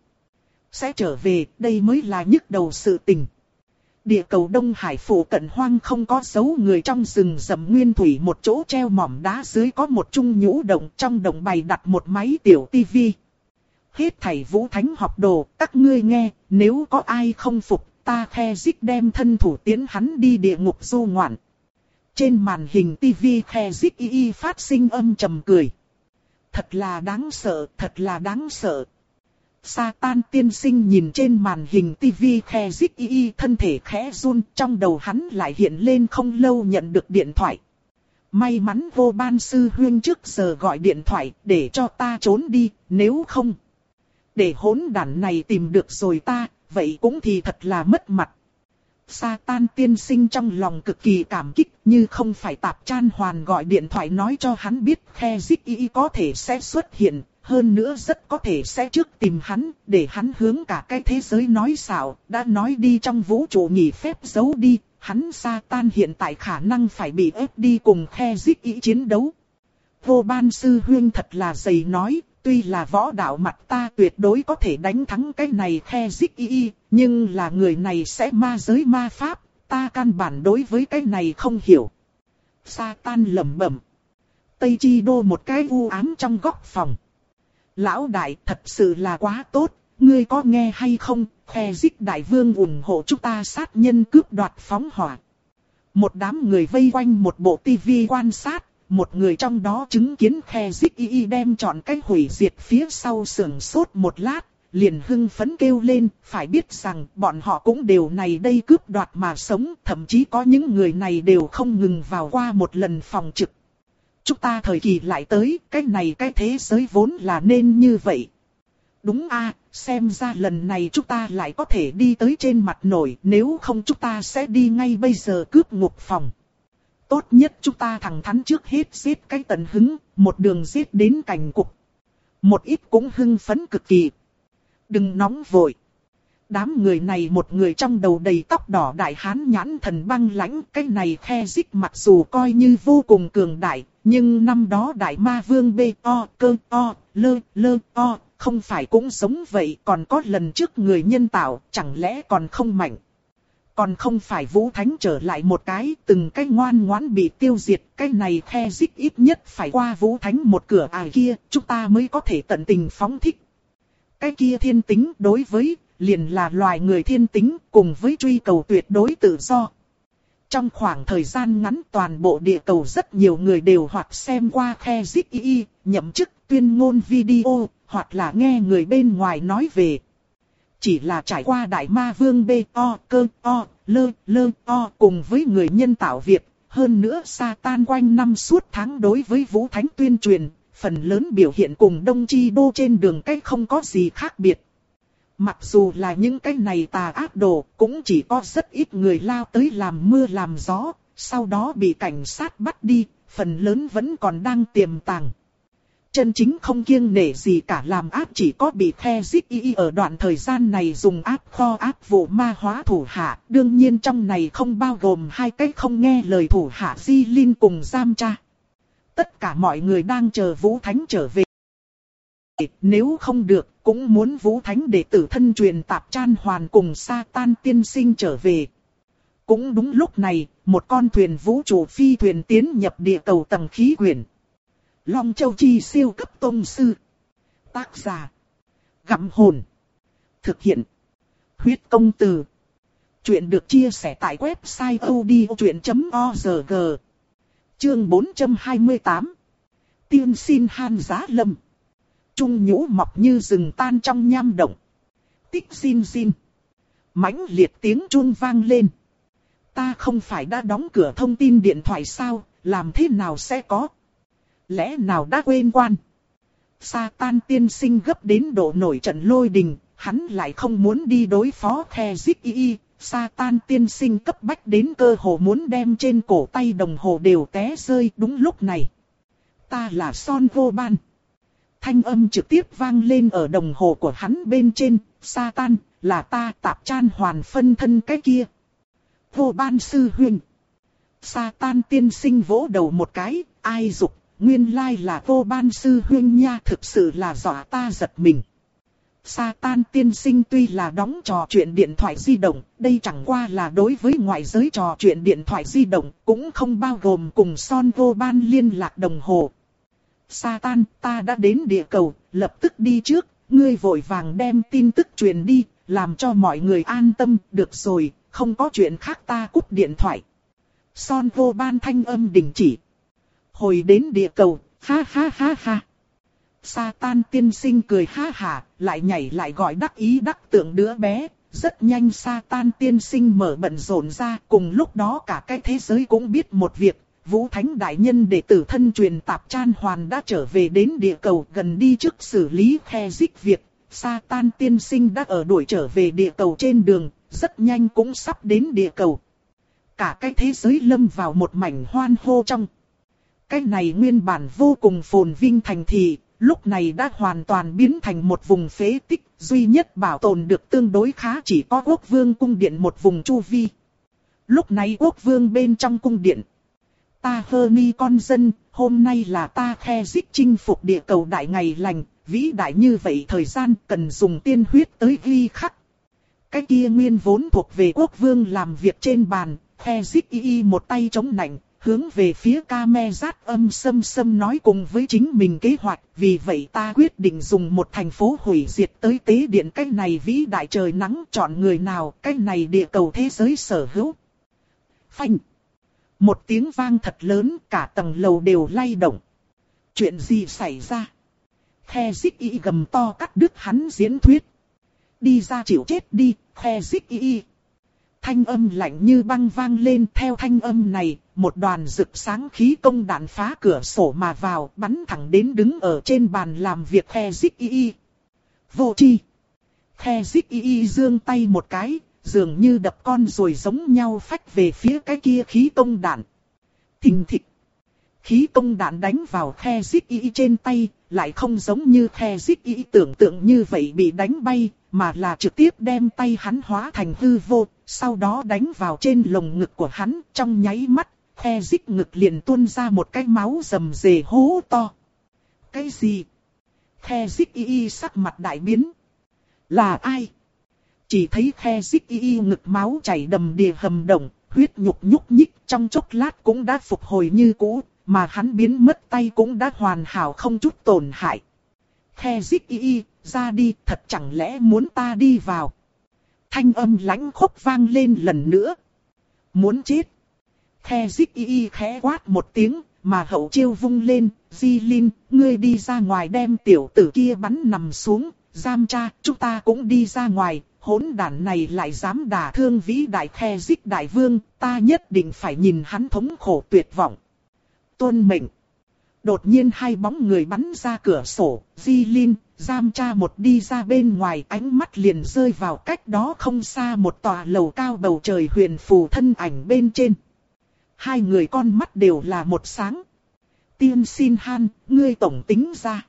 sẽ trở về, đây mới là nhức đầu sự tình. Địa cầu Đông Hải phủ cận hoang không có dấu người trong rừng rậm nguyên thủy một chỗ treo mỏm đá dưới có một chung nhũ động, trong động bày đặt một máy tiểu tivi. Hết thảy Vũ Thánh học đồ, các ngươi nghe, nếu có ai không phục, ta khe dích đem thân thủ tiến hắn đi địa ngục du ngoạn. Trên màn hình tivi khe dích y y phát sinh âm trầm cười. Thật là đáng sợ, thật là đáng sợ. Sa-tan tiên sinh nhìn trên màn hình tivi khe dích y y thân thể khẽ run, trong đầu hắn lại hiện lên không lâu nhận được điện thoại. May mắn vô ban sư huyên trước giờ gọi điện thoại để cho ta trốn đi, nếu không. Để hỗn đản này tìm được rồi ta, vậy cũng thì thật là mất mặt. Sa-tan tiên sinh trong lòng cực kỳ cảm kích, như không phải Tạp Chan Hoàn gọi điện thoại nói cho hắn biết khe dích y có thể sẽ xuất hiện, hơn nữa rất có thể sẽ trước tìm hắn, để hắn hướng cả cái thế giới nói xạo, đã nói đi trong vũ trụ nghỉ phép giấu đi, hắn Sa-tan hiện tại khả năng phải bị ép đi cùng khe dích y chiến đấu. Vô ban sư huyên thật là dày nói, tuy là võ đạo mặt ta tuyệt đối có thể đánh thắng cái này khe dích y, nhưng là người này sẽ ma giới ma pháp, ta căn bản đối với cái này không hiểu. Sa-tan lẩm bẩm. Tây Chi Đô một cái u ám trong góc phòng. Lão đại thật sự là quá tốt, ngươi có nghe hay không, khe dích đại vương ủng hộ chúng ta sát nhân cướp đoạt phóng hỏa. Một đám người vây quanh một bộ tivi quan sát. Một người trong đó chứng kiến khe dích y y đem chọn cái hủy diệt phía sau sưởng sốt một lát, liền hưng phấn kêu lên, phải biết rằng bọn họ cũng đều này đây cướp đoạt mà sống, thậm chí có những người này đều không ngừng vào qua một lần phòng trực. Chúng ta thời kỳ lại tới, cái này cái thế giới vốn là nên như vậy. Đúng a, xem ra lần này chúng ta lại có thể đi tới trên mặt nổi, nếu không chúng ta sẽ đi ngay bây giờ cướp ngục phòng. Tốt nhất chúng ta thẳng thắn trước hết giết cái tận hứng, một đường giết đến cảnh cục. Một ít cũng hưng phấn cực kỳ. Đừng nóng vội. Đám người này một người trong đầu đầy tóc đỏ đại hán nhãn thần băng lãnh. Cái này khe dích mặc dù coi như vô cùng cường đại, nhưng năm đó đại ma vương bê o cơ o lơ lơ o không phải cũng giống vậy, còn có lần trước người nhân tạo chẳng lẽ còn không mạnh. Còn không phải Vũ Thánh trở lại một cái, từng cái ngoan ngoãn bị tiêu diệt, cái này khe dích ít nhất phải qua Vũ Thánh một cửa ải kia, chúng ta mới có thể tận tình phóng thích. Cái kia thiên tính đối với, liền là loài người thiên tính, cùng với truy cầu tuyệt đối tự do. Trong khoảng thời gian ngắn toàn bộ địa cầu rất nhiều người đều hoặc xem qua khe dích y y, nhậm chức tuyên ngôn video, hoặc là nghe người bên ngoài nói về. Chỉ là trải qua đại ma vương B O cơ O lơ lơ O cùng với người nhân tạo việc. Hơn nữa Satan quanh năm suốt tháng đối với Vũ Thánh tuyên truyền, phần lớn biểu hiện cùng Đông Chi Đô trên đường cách không có gì khác biệt. Mặc dù là những cái này tà ác đồ, cũng chỉ có rất ít người lao tới làm mưa làm gió, sau đó bị cảnh sát bắt đi, phần lớn vẫn còn đang tiềm tàng. Chân chính không kiêng nể gì cả làm ác chỉ có bị The Zik Y ở đoạn thời gian này dùng ác kho ác vụ ma hóa thủ hạ. Đương nhiên trong này không bao gồm hai cái không nghe lời thủ hạ Di Linh cùng Giam Cha. Tất cả mọi người đang chờ Vũ Thánh trở về. Nếu không được, cũng muốn Vũ Thánh đệ tử thân truyền Tạp Chan Hoàn cùng Satan tiên sinh trở về. Cũng đúng lúc này, một con thuyền vũ trụ phi thuyền tiến nhập địa cầu tầng khí quyển. Long Châu Chi siêu cấp tông sư. Tác giả. Gặm hồn. Thực hiện. Huyết công từ. Chuyện được chia sẻ tại website odchuyện chấm org. Chương bốn trăm hai mươi tám. Tiên xin han giá lâm. Trung nhũ mọc như rừng tan trong nham động. Tích xin xin. Mãnh liệt tiếng chuông vang lên. Ta không phải đã đóng cửa thông tin điện thoại sao, làm thế nào sẽ có? Lẽ nào đã quên quan? Satan tiên sinh gấp đến độ nổi trận lôi đình, hắn lại không muốn đi đối phó The Zik Y. Satan tiên sinh cấp bách đến cơ hồ muốn đem trên cổ tay đồng hồ đều té rơi đúng lúc này. Ta là Son Vô Ban. Thanh âm trực tiếp vang lên ở đồng hồ của hắn bên trên. Satan, là ta Tạp Chan Hoàn phân thân cái kia. Vô Ban sư huynh. Satan tiên sinh vỗ đầu một cái, ai dục. Nguyên lai là Vô Ban sư huynh nha, thực sự là dọa ta giật mình. Satan tiên sinh tuy là đóng trò chuyện điện thoại di động, đây chẳng qua là đối với ngoại giới trò chuyện điện thoại di động, cũng không bao gồm cùng Son Vô Ban liên lạc đồng hồ. Satan, ta đã đến địa cầu, lập tức đi trước, ngươi vội vàng đem tin tức truyền đi, làm cho mọi người an tâm, được rồi, không có chuyện khác ta cúp điện thoại. Son Vô Ban thanh âm đình chỉ. Hồi đến địa cầu, ha ha ha ha. Satan tiên sinh cười ha hả, lại nhảy lại gọi đắc ý đắc tượng đứa bé. Rất nhanh Satan tiên sinh mở bận rộn ra, cùng lúc đó cả cái thế giới cũng biết một việc. Vũ Thánh đại nhân đệ tử thân truyền Tạp Chan Hoàn đã trở về đến địa cầu, gần đi trước xử lý The Zik việc. Satan tiên sinh đã ở đuổi trở về địa cầu trên đường, rất nhanh cũng sắp đến địa cầu. Cả cái thế giới lâm vào một mảnh hoan hô trong. Cái này nguyên bản vô cùng phồn vinh thành thị, lúc này đã hoàn toàn biến thành một vùng phế tích, duy nhất bảo tồn được tương đối khá chỉ có Quốc Vương cung điện một vùng chu vi. Lúc này Quốc Vương bên trong cung điện. Ta Hermi con dân, hôm nay là ta The Zik chinh phục địa cầu đại ngày lành, vĩ đại như vậy thời gian cần dùng tiên huyết tới ghi khắc. Cái kia nguyên vốn thuộc về Quốc Vương làm việc trên bàn, The Zik Y một tay chống nạnh. Hướng về phía Kamezat âm sâm sâm nói cùng với chính mình kế hoạch. Vì vậy ta quyết định dùng một thành phố hủy diệt tới tế điện cái này vĩ đại trời nắng, chọn người nào cái này địa cầu thế giới sở hữu. Phanh. Một tiếng vang thật lớn, cả tầng lầu đều lay động. Chuyện gì xảy ra? The Zik Y gầm to cắt đứt hắn diễn thuyết. Đi ra chịu chết đi, The Zik Y. Thanh âm lạnh như băng vang lên, theo thanh âm này, một đoàn rực sáng khí công đạn phá cửa sổ mà vào, bắn thẳng đến đứng ở trên bàn làm việc The Zik Y. Vô chi. The Zik Y giương tay một cái, dường như đập con rồi giống nhau phách về phía cái kia khí công đạn. Thình thịch. Khí công đạn đánh vào The Zik Y trên tay, lại không giống như The Zik Y tưởng tượng như vậy bị đánh bay, mà là trực tiếp đem tay hắn hóa thành hư vô, sau đó đánh vào trên lồng ngực của hắn, trong nháy mắt, The Zik ngực liền tuôn ra một cái máu rầm rề hố to. Cái gì? The Zik Y sắc mặt đại biến. Là ai? Chỉ thấy The Zik Y ngực máu chảy đầm đìa hầm động, huyết nhục nhúc nhích trong chốc lát cũng đã phục hồi như cũ, mà hắn biến mất tay cũng đã hoàn hảo không chút tổn hại. The Zik Y, ra đi, thật chẳng lẽ muốn ta đi vào? Thanh âm lãnh khốc vang lên lần nữa. Muốn chết. The Zik Y khẽ quát một tiếng, mà hậu chiêu vung lên, Di Linh, ngươi đi ra ngoài đem tiểu tử kia bắn nằm xuống, Giam Cha, chúng ta cũng đi ra ngoài, hỗn đản này lại dám đả thương vĩ đại khe dích đại vương, ta nhất định phải nhìn hắn thống khổ tuyệt vọng. Tuân mệnh. Đột nhiên hai bóng người bắn ra cửa sổ, Di Linh, Giam Cha một đi ra bên ngoài, ánh mắt liền rơi vào cách đó không xa một tòa lầu cao bầu trời huyền phù thân ảnh bên trên. Hai người con mắt đều là một sáng. Tiên Xin Han, ngươi tổng tính ra.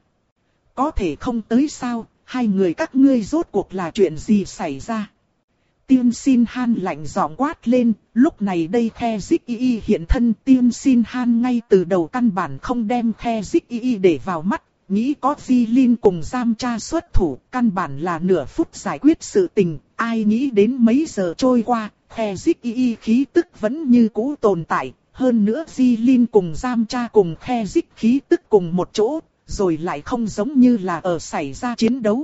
Có thể không tới sao, hai người các ngươi rốt cuộc là chuyện gì xảy ra? Tiên Xin Han lạnh giọng quát lên, lúc này đây khe dích y y hiện thân. Tiên Xin Han ngay từ đầu căn bản không đem khe dích y y để vào mắt, nghĩ có Di Linh cùng Giam Cha xuất thủ, căn bản là nửa phút giải quyết sự tình. Ai nghĩ đến mấy giờ trôi qua, khe dích y y khí tức vẫn như cũ tồn tại. Hơn nữa Di Linh cùng Giam Cha cùng khe dích khí tức cùng một chỗ, rồi lại không giống như là ở xảy ra chiến đấu.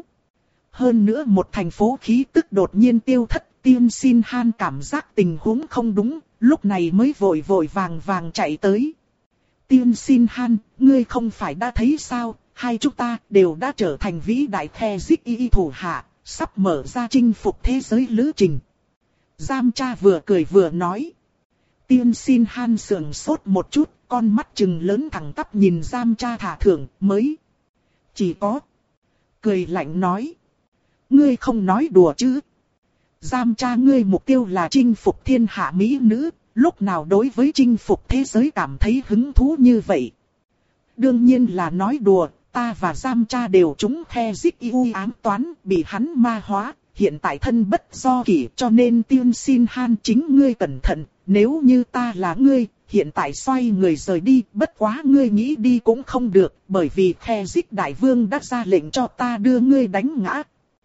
Hơn nữa một thành phố khí tức đột nhiên tiêu thất. Tiên Xin Han cảm giác tình huống không đúng, lúc này mới vội vội vàng vàng chạy tới. Tiên Xin Han, ngươi không phải đã thấy sao, hai chúng ta đều đã trở thành vĩ đại khe dích y thủ hạ, sắp mở ra chinh phục thế giới lữ trình. Giam Cha vừa cười vừa nói. Tiên Xin Han sườn sốt một chút, con mắt trừng lớn thẳng tắp nhìn Giam Cha thả thưởng mới. Chỉ có. Cười lạnh nói. Ngươi không nói đùa chứ. Giam Cha ngươi mục tiêu là chinh phục thiên hạ mỹ nữ, lúc nào đối với chinh phục thế giới cảm thấy hứng thú như vậy? Đương nhiên là nói đùa, ta và Giam Cha đều trúng khe dích yêu ám toán, bị hắn ma hóa, hiện tại thân bất do kỷ, cho nên Tiên Xin Han chính ngươi cẩn thận, nếu như ta là ngươi, hiện tại xoay người rời đi, bất quá ngươi nghĩ đi cũng không được, bởi vì khe dích đại vương đã ra lệnh cho ta đưa ngươi đánh ngã.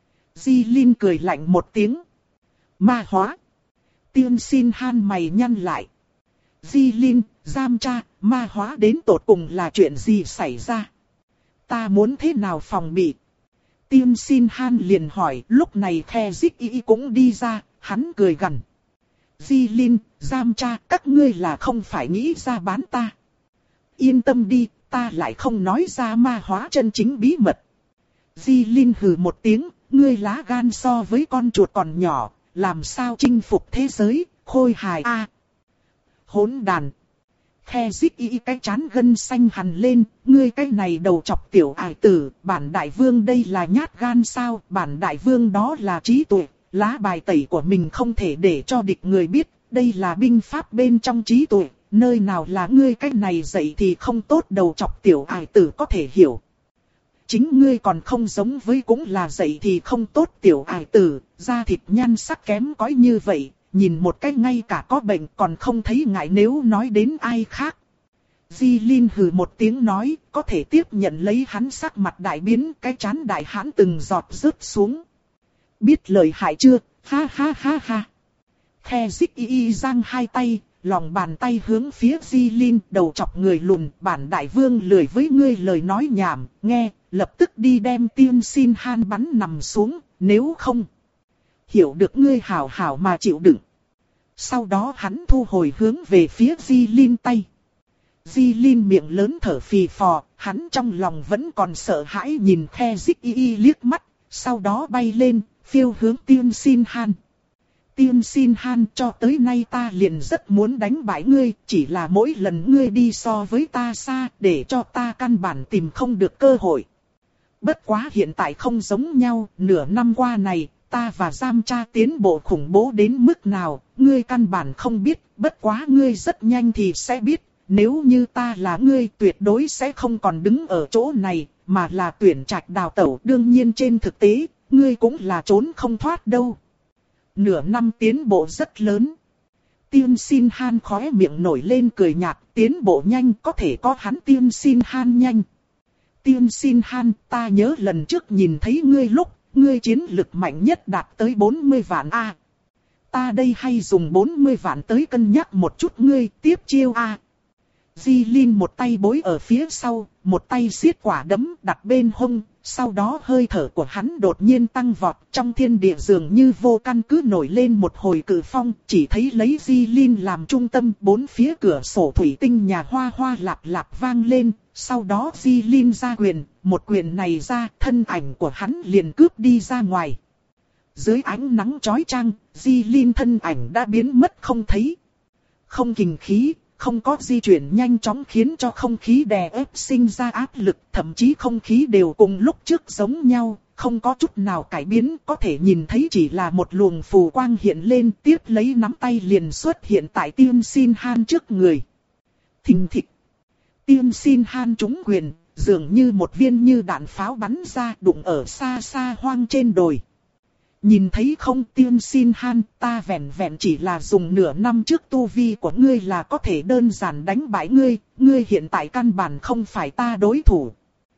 Di Linh cười lạnh một tiếng. Ma hóa. Tiên Xin Han mày nhăn lại. Di Linh, Giam Cha, ma hóa đến tột cùng là chuyện gì xảy ra? Ta muốn thế nào phòng bị? Tiên Xin Han liền hỏi, lúc này khe dích y cũng đi ra, hắn cười gằn. Di Linh, Giam Cha, các ngươi là không phải nghĩ ra bán ta. Yên tâm đi, ta lại không nói ra ma hóa chân chính bí mật. Di Linh hừ một tiếng, ngươi lá gan so với con chuột còn nhỏ. Làm sao chinh phục thế giới, khôi hài a. À, hỗn đàn. Khe dích y cái chán gân xanh hằn lên, ngươi cái này đầu chọc tiểu ải tử, bản đại vương đây là nhát gan sao, bản đại vương đó là trí tuệ, lá bài tẩy của mình không thể để cho địch người biết, đây là binh pháp bên trong trí tuệ, nơi nào là ngươi cái này dạy thì không tốt đầu chọc tiểu ải tử có thể hiểu. Chính ngươi còn không giống với cũng là dậy thì không tốt tiểu ải tử, da thịt nhan sắc kém cỏi như vậy, nhìn một cái ngay cả có bệnh còn không thấy ngại nếu nói đến ai khác. Di Linh hừ một tiếng nói, có thể tiếp nhận lấy hắn sắc mặt đại biến, cái chán đại hãn từng giọt rớt xuống. Biết lời hại chưa, ha ha ha ha. Khe dích y y giang hai tay, lòng bàn tay hướng phía Di Linh, đầu chọc người lùn, bản đại vương lười với ngươi lời nói nhảm, nghe. Lập tức đi đem Tiên Xin Han bắn nằm xuống, nếu không. Hiểu được ngươi hảo hảo mà chịu đựng. Sau đó hắn thu hồi hướng về phía Di Linh tay. Di Linh miệng lớn thở phì phò, hắn trong lòng vẫn còn sợ hãi nhìn khe dích y y liếc mắt, sau đó bay lên, phiêu hướng Tiên Xin Han. Tiên Xin Han, cho tới nay ta liền rất muốn đánh bại ngươi, chỉ là mỗi lần ngươi đi so với ta xa, để cho ta căn bản tìm không được cơ hội. Bất quá hiện tại không giống nhau, nửa năm qua này, ta và Giam Cha tiến bộ khủng bố đến mức nào, ngươi căn bản không biết, bất quá ngươi rất nhanh thì sẽ biết, nếu như ta là ngươi tuyệt đối sẽ không còn đứng ở chỗ này, mà là tuyển trạch đào tẩu. Đương nhiên trên thực tế, ngươi cũng là trốn không thoát đâu. Nửa năm tiến bộ rất lớn. Tiên Xin Han khóe miệng nổi lên cười nhạt, tiến bộ nhanh có thể có hắn Tiên Xin Han nhanh. Tiên Xin Han, ta nhớ lần trước nhìn thấy ngươi lúc, ngươi chiến lực mạnh nhất đạt tới bốn mươi vạn A. À, ta đây hay dùng bốn mươi vạn tới cân nhắc một chút ngươi tiếp chiêu A. À. Di Linh một tay bối ở phía sau, một tay siết quả đấm đặt bên hông, sau đó hơi thở của hắn đột nhiên tăng vọt, trong thiên địa dường như vô căn cứ nổi lên một hồi cự phong, chỉ thấy lấy Di Linh làm trung tâm, bốn phía cửa sổ thủy tinh nhà hoa hoa lạp lạp vang lên, sau đó Di Linh ra quyền, một quyền này ra, thân ảnh của hắn liền cướp đi ra ngoài. Dưới ánh nắng chói chang, Di Linh thân ảnh đã biến mất không thấy. Không kình khí, không có di chuyển nhanh chóng khiến cho không khí đè ép sinh ra áp lực, thậm chí không khí đều cùng lúc trước giống nhau, không có chút nào cải biến, có thể nhìn thấy chỉ là một luồng phù quang hiện lên, tiếp lấy nắm tay liền xuất hiện tại Tiên Xin Han trước người. Thình thịch. Tiên Xin Han trúng quyền, dường như một viên như đạn pháo bắn ra đụng ở xa xa hoang trên đồi. Nhìn thấy không Tiên Xin Han, ta vẹn vẹn chỉ là dùng nửa năm trước tu vi của ngươi là có thể đơn giản đánh bại ngươi, ngươi hiện tại căn bản không phải ta đối thủ.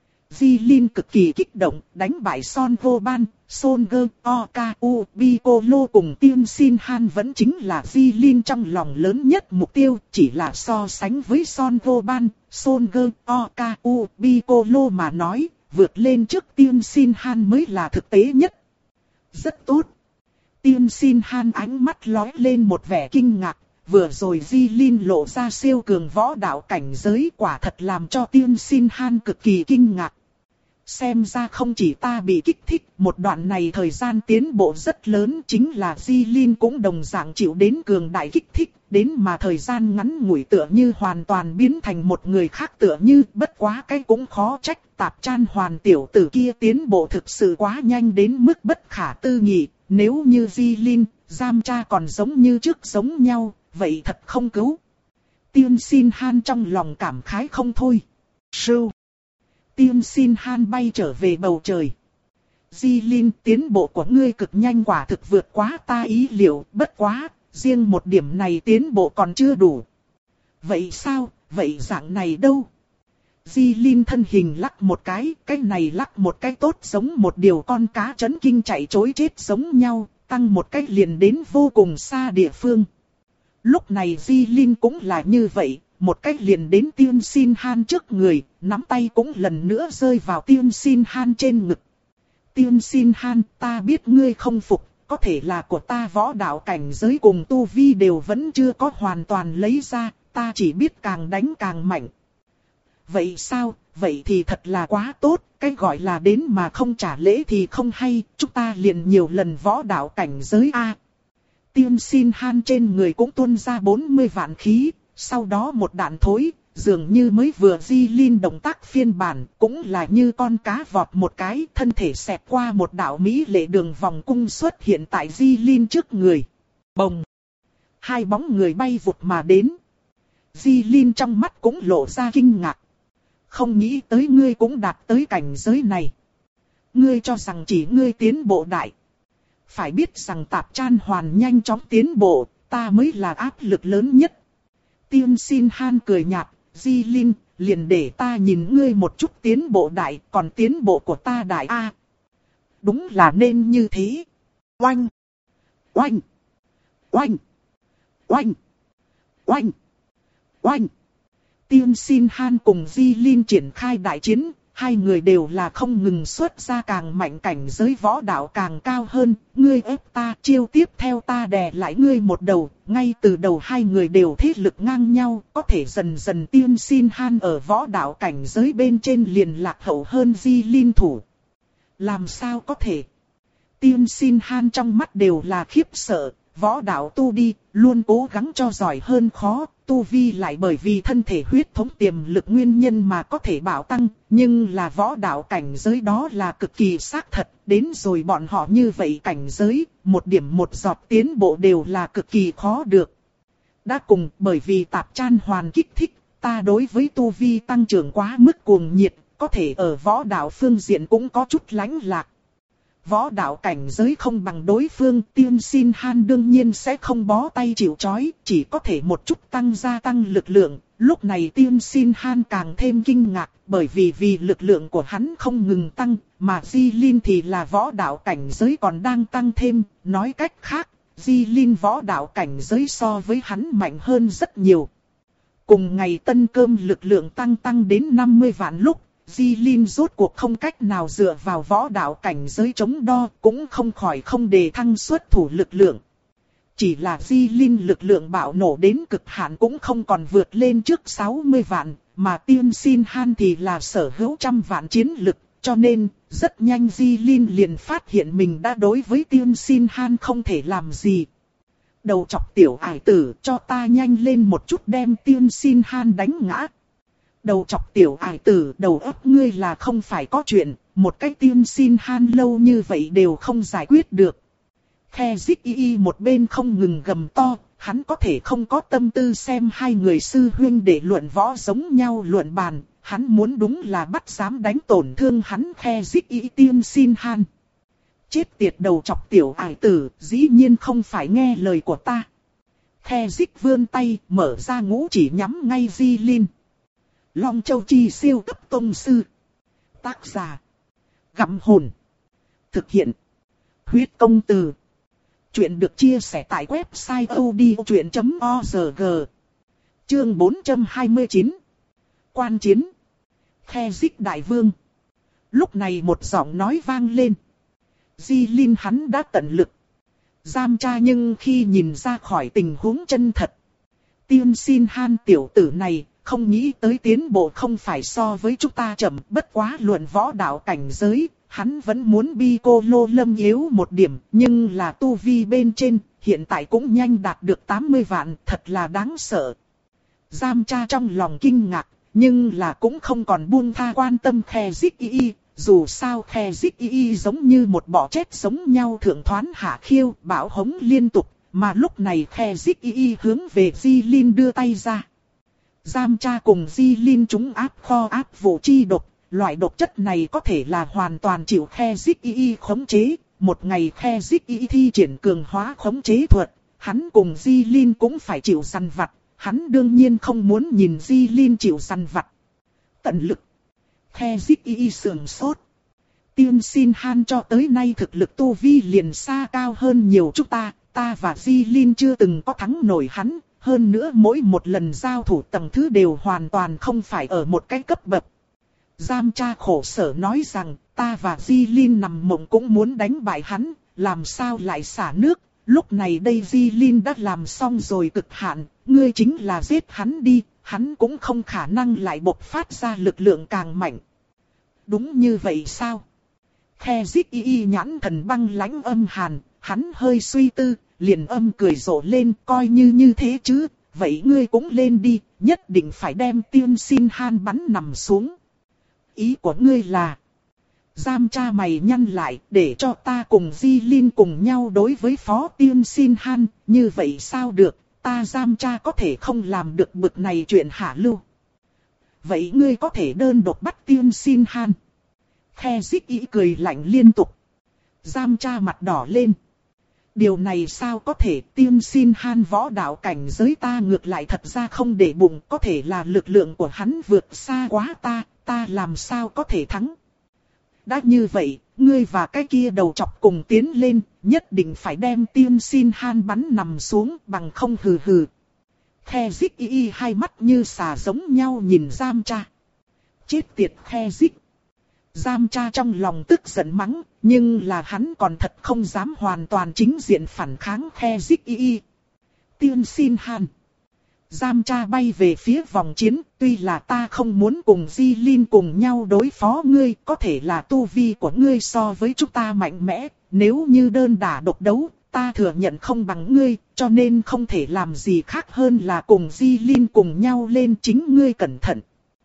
Di Linh cực kỳ kích động, đánh bại Son Goban, Son Go, Oka, U, Piccolo cùng Tiên Xin Han vẫn chính là Di Linh trong lòng lớn nhất mục tiêu, chỉ là so sánh với Son Goban, Son Go, Oka, U, Piccolo mà nói, vượt lên trước Tiên Xin Han mới là thực tế nhất. Rất tốt. Tiên Xin Han ánh mắt lóe lên một vẻ kinh ngạc, vừa rồi Di Linh lộ ra siêu cường võ đạo cảnh giới quả thật làm cho Tiên Xin Han cực kỳ kinh ngạc. Xem ra không chỉ ta bị kích thích, một đoạn này thời gian tiến bộ rất lớn chính là Di Linh cũng đồng dạng chịu đến cường đại kích thích, đến mà thời gian ngắn ngủi tựa như hoàn toàn biến thành một người khác tựa như, bất quá cái cũng khó trách, Tạp Chan Hoàn tiểu tử kia tiến bộ thực sự quá nhanh đến mức bất khả tư nghị, nếu như Di Linh, Giam Cha còn giống như trước giống nhau, vậy thật không cứu. Tiên Xin Han trong lòng cảm khái không thôi. Sưu. Tiên Xin Han bay trở về bầu trời. Di Linh, tiến bộ của ngươi cực nhanh quả thực vượt quá ta ý liệu, bất quá, riêng một điểm này tiến bộ còn chưa đủ. Vậy sao, vậy dạng này đâu? Di Linh thân hình lắc một cái, cái này lắc một cái tốt giống một điều con cá chấn kinh chạy trối chết giống nhau, tăng một cái liền đến vô cùng xa địa phương. Lúc này Di Linh cũng là như vậy. Một cách liền đến Tiên Xin Han trước người, nắm tay cũng lần nữa rơi vào Tiên Xin Han trên ngực. Tiên Xin Han, ta biết ngươi không phục, có thể là của ta võ đạo cảnh giới cùng tu vi đều vẫn chưa có hoàn toàn lấy ra, ta chỉ biết càng đánh càng mạnh. Vậy sao, vậy thì thật là quá tốt, cái gọi là đến mà không trả lễ thì không hay, chúng ta liền nhiều lần võ đạo cảnh giới A. Tiên Xin Han trên người cũng tuôn ra bốn mươi vạn khí. Sau đó một đạn thối, dường như mới vừa Di Linh động tác phiên bản, cũng là như con cá vọt một cái, thân thể xẹt qua một đạo mỹ lệ đường vòng cung xuất hiện tại Di Linh trước người. Bồng! Hai bóng người bay vụt mà đến. Di Linh trong mắt cũng lộ ra kinh ngạc. Không nghĩ tới ngươi cũng đạt tới cảnh giới này. Ngươi cho rằng chỉ ngươi tiến bộ đại. Phải biết rằng Tạp Chan Hoàn nhanh chóng tiến bộ, ta mới là áp lực lớn nhất. Tiên Xin Han cười nhạt, Di Linh, liền để ta nhìn ngươi một chút tiến bộ đại, còn tiến bộ của ta đại A. Đúng là nên như thế. Oanh! Oanh! Oanh! Oanh! Oanh! Oanh! Tiên Xin Han cùng Di Linh triển khai đại chiến, hai người đều là không ngừng xuất ra càng mạnh cảnh giới võ đạo càng cao hơn, ngươi ép ta, chiêu tiếp theo ta đè lại ngươi một đầu, ngay từ đầu hai người đều thế lực ngang nhau, có thể dần dần Tiên Xin Han ở võ đạo cảnh giới bên trên liền lạc hậu hơn Di Linh thủ. Làm sao có thể? Tiên Xin Han trong mắt đều là khiếp sợ, võ đạo tu đi, luôn cố gắng cho giỏi hơn khó. Tu vi lại bởi vì thân thể huyết thống tiềm lực nguyên nhân mà có thể bảo tăng, nhưng là võ đạo cảnh giới đó là cực kỳ xác thật, đến rồi bọn họ như vậy cảnh giới, một điểm một giọt tiến bộ đều là cực kỳ khó được. Đã cùng bởi vì Tạp Chan Hoàn kích thích, ta đối với tu vi tăng trưởng quá mức cuồng nhiệt, có thể ở võ đạo phương diện cũng có chút lánh lạc. Võ đạo cảnh giới không bằng đối phương, Tiên Xin Han đương nhiên sẽ không bó tay chịu trói, chỉ có thể một chút tăng gia tăng lực lượng. Lúc này Tiên Xin Han càng thêm kinh ngạc, bởi vì vì lực lượng của hắn không ngừng tăng, mà Di Linh thì là võ đạo cảnh giới còn đang tăng thêm. Nói cách khác, Di Linh võ đạo cảnh giới so với hắn mạnh hơn rất nhiều. Cùng ngày tân cơm lực lượng tăng tăng đến năm mươi vạn lúc, Di Linh rốt cuộc không cách nào dựa vào võ đạo cảnh giới chống đo, cũng không khỏi không đề thăng xuất thủ lực lượng. Chỉ là Di Linh lực lượng bạo nổ đến cực hạn cũng không còn vượt lên trước sáu mươi vạn, mà Tiên Xin Han thì là sở hữu trăm vạn chiến lực, cho nên, rất nhanh Di Linh liền phát hiện mình đã đối với Tiên Xin Han không thể làm gì. Đầu chọc tiểu ải tử, cho ta nhanh lên một chút đem Tiên Xin Han đánh ngã. Đầu chọc tiểu ải tử, đầu óc ngươi là không phải có chuyện, một cái Tiên Xin Han lâu như vậy đều không giải quyết được. Khe Dích Y Y một bên không ngừng gầm to, hắn có thể không có tâm tư xem hai người sư huynh để luận võ giống nhau luận bàn, hắn muốn đúng là bắt dám đánh tổn thương hắn Khe Dích Y Tiên Xin Han. Chết tiệt đầu chọc tiểu ải tử, dĩ nhiên không phải nghe lời của ta. Khe Dích vươn tay, mở ra ngũ chỉ nhắm ngay Di Linh. Long Châu Chi siêu cấp tông sư. Tác giả. Gặm hồn. Thực hiện. Huyết công từ. Chuyện được chia sẻ tại website odchuyện chấm org. Chương bốn trăm hai mươi chín. Quan chiến. Khe Dích đại vương. Lúc này một giọng nói vang lên. Di Linh hắn đã tận lực giam tra, nhưng khi nhìn ra khỏi tình huống chân thật, Tiên Xin Han tiểu tử này không nghĩ tới tiến bộ không phải so với chúng ta chậm, bất quá luận võ đạo cảnh giới, hắn vẫn muốn bi cô lô lâm yếu một điểm, nhưng là tu vi bên trên, hiện tại cũng nhanh đạt được tám mươi vạn, thật là đáng sợ. Giam tra trong lòng kinh ngạc, nhưng là cũng không còn buông tha quan tâm Khe Dích Y Y. Dù sao Khe Dích Y Y giống như một bọ chết giống nhau thượng thoán hạ khiêu, bão hống liên tục, mà lúc này Khe Dích Y Y hướng về Di Linh đưa tay ra. Giam tra cùng Di Linh chúng áp kho áp vụ chi độc, loại độc chất này có thể là hoàn toàn chịu Khe Dích Y Y khống chế, một ngày Khe Dích Y Y thi triển cường hóa khống chế thuật, hắn cùng Di Linh cũng phải chịu săn vặt, hắn đương nhiên không muốn nhìn Di Linh chịu săn vặt. Tận lực. Khe Dích Y Y sườn sốt. Tiên Xin Han cho tới nay thực lực tu vi liền xa cao hơn nhiều chúng ta, ta và Di Linh chưa từng có thắng nổi hắn, hơn nữa mỗi một lần giao thủ tầng thứ đều hoàn toàn không phải ở một cái cấp bậc. Giam tra khổ sở nói rằng, ta và Di Linh nằm mộng cũng muốn đánh bại hắn, làm sao lại xả nước, lúc này đây Di Linh đã làm xong rồi cực hạn, ngươi chính là giết hắn đi. Hắn cũng không khả năng lại bộc phát ra lực lượng càng mạnh. Đúng như vậy sao? Khe Dích Y Y nhãn thần băng lãnh âm hàn, hắn hơi suy tư, liền âm cười rộ lên, coi như như thế chứ, vậy ngươi cũng lên đi, nhất định phải đem Tiên Xin Han bắn nằm xuống. Ý của ngươi là, giam tra mày nhăn lại, để cho ta cùng Di Linh cùng nhau đối với phó Tiên Xin Han, như vậy sao được? Ta giam tra có thể không làm được bực này chuyện hạ lưu. Vậy ngươi có thể đơn độc bắt Tiên Xin Han. Khe Dích Y cười lạnh liên tục. Giam tra mặt đỏ lên. Điều này sao có thể, Tiên Xin Han võ đạo cảnh giới ta ngược lại thật ra không để bụng, có thể là lực lượng của hắn vượt xa quá ta, ta làm sao có thể thắng. Đã như vậy, ngươi và cái kia đầu chọc cùng tiến lên, nhất định phải đem Tiên Xin Han bắn nằm xuống, bằng không hừ hừ. Khe Dích Y Y hai mắt như xà giống nhau nhìn giam tra. Chết tiệt Khe Dích. Giam tra trong lòng tức giận mắng, nhưng là hắn còn thật không dám hoàn toàn chính diện phản kháng Khe Dích Y Y. Tiên Xin Han. Giam tra bay về phía vòng chiến, tuy là ta không muốn cùng Di Linh cùng nhau đối phó ngươi, có thể là tu vi của ngươi so với chúng ta mạnh mẽ, nếu như đơn đả độc đấu, ta thừa nhận không bằng ngươi, cho nên không thể làm gì khác hơn là cùng Di Linh cùng nhau lên, chính ngươi cẩn thận.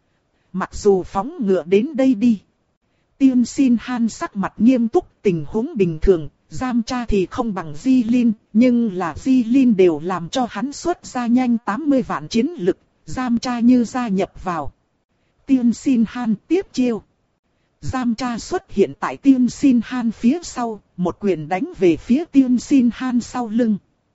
Mặc dù phóng ngựa đến đây đi. Tiên Xin Han sắc mặt nghiêm túc, tình huống bình thường. Giam tra thì không bằng Di Linh, nhưng là Di Linh đều làm cho hắn xuất ra nhanh tám mươi vạn chiến lực, giam tra như gia nhập vào. Tiên Xin Han tiếp chiêu. Giam tra xuất hiện tại Tiên Xin Han phía sau, một quyền đánh về phía Tiên Xin Han sau lưng.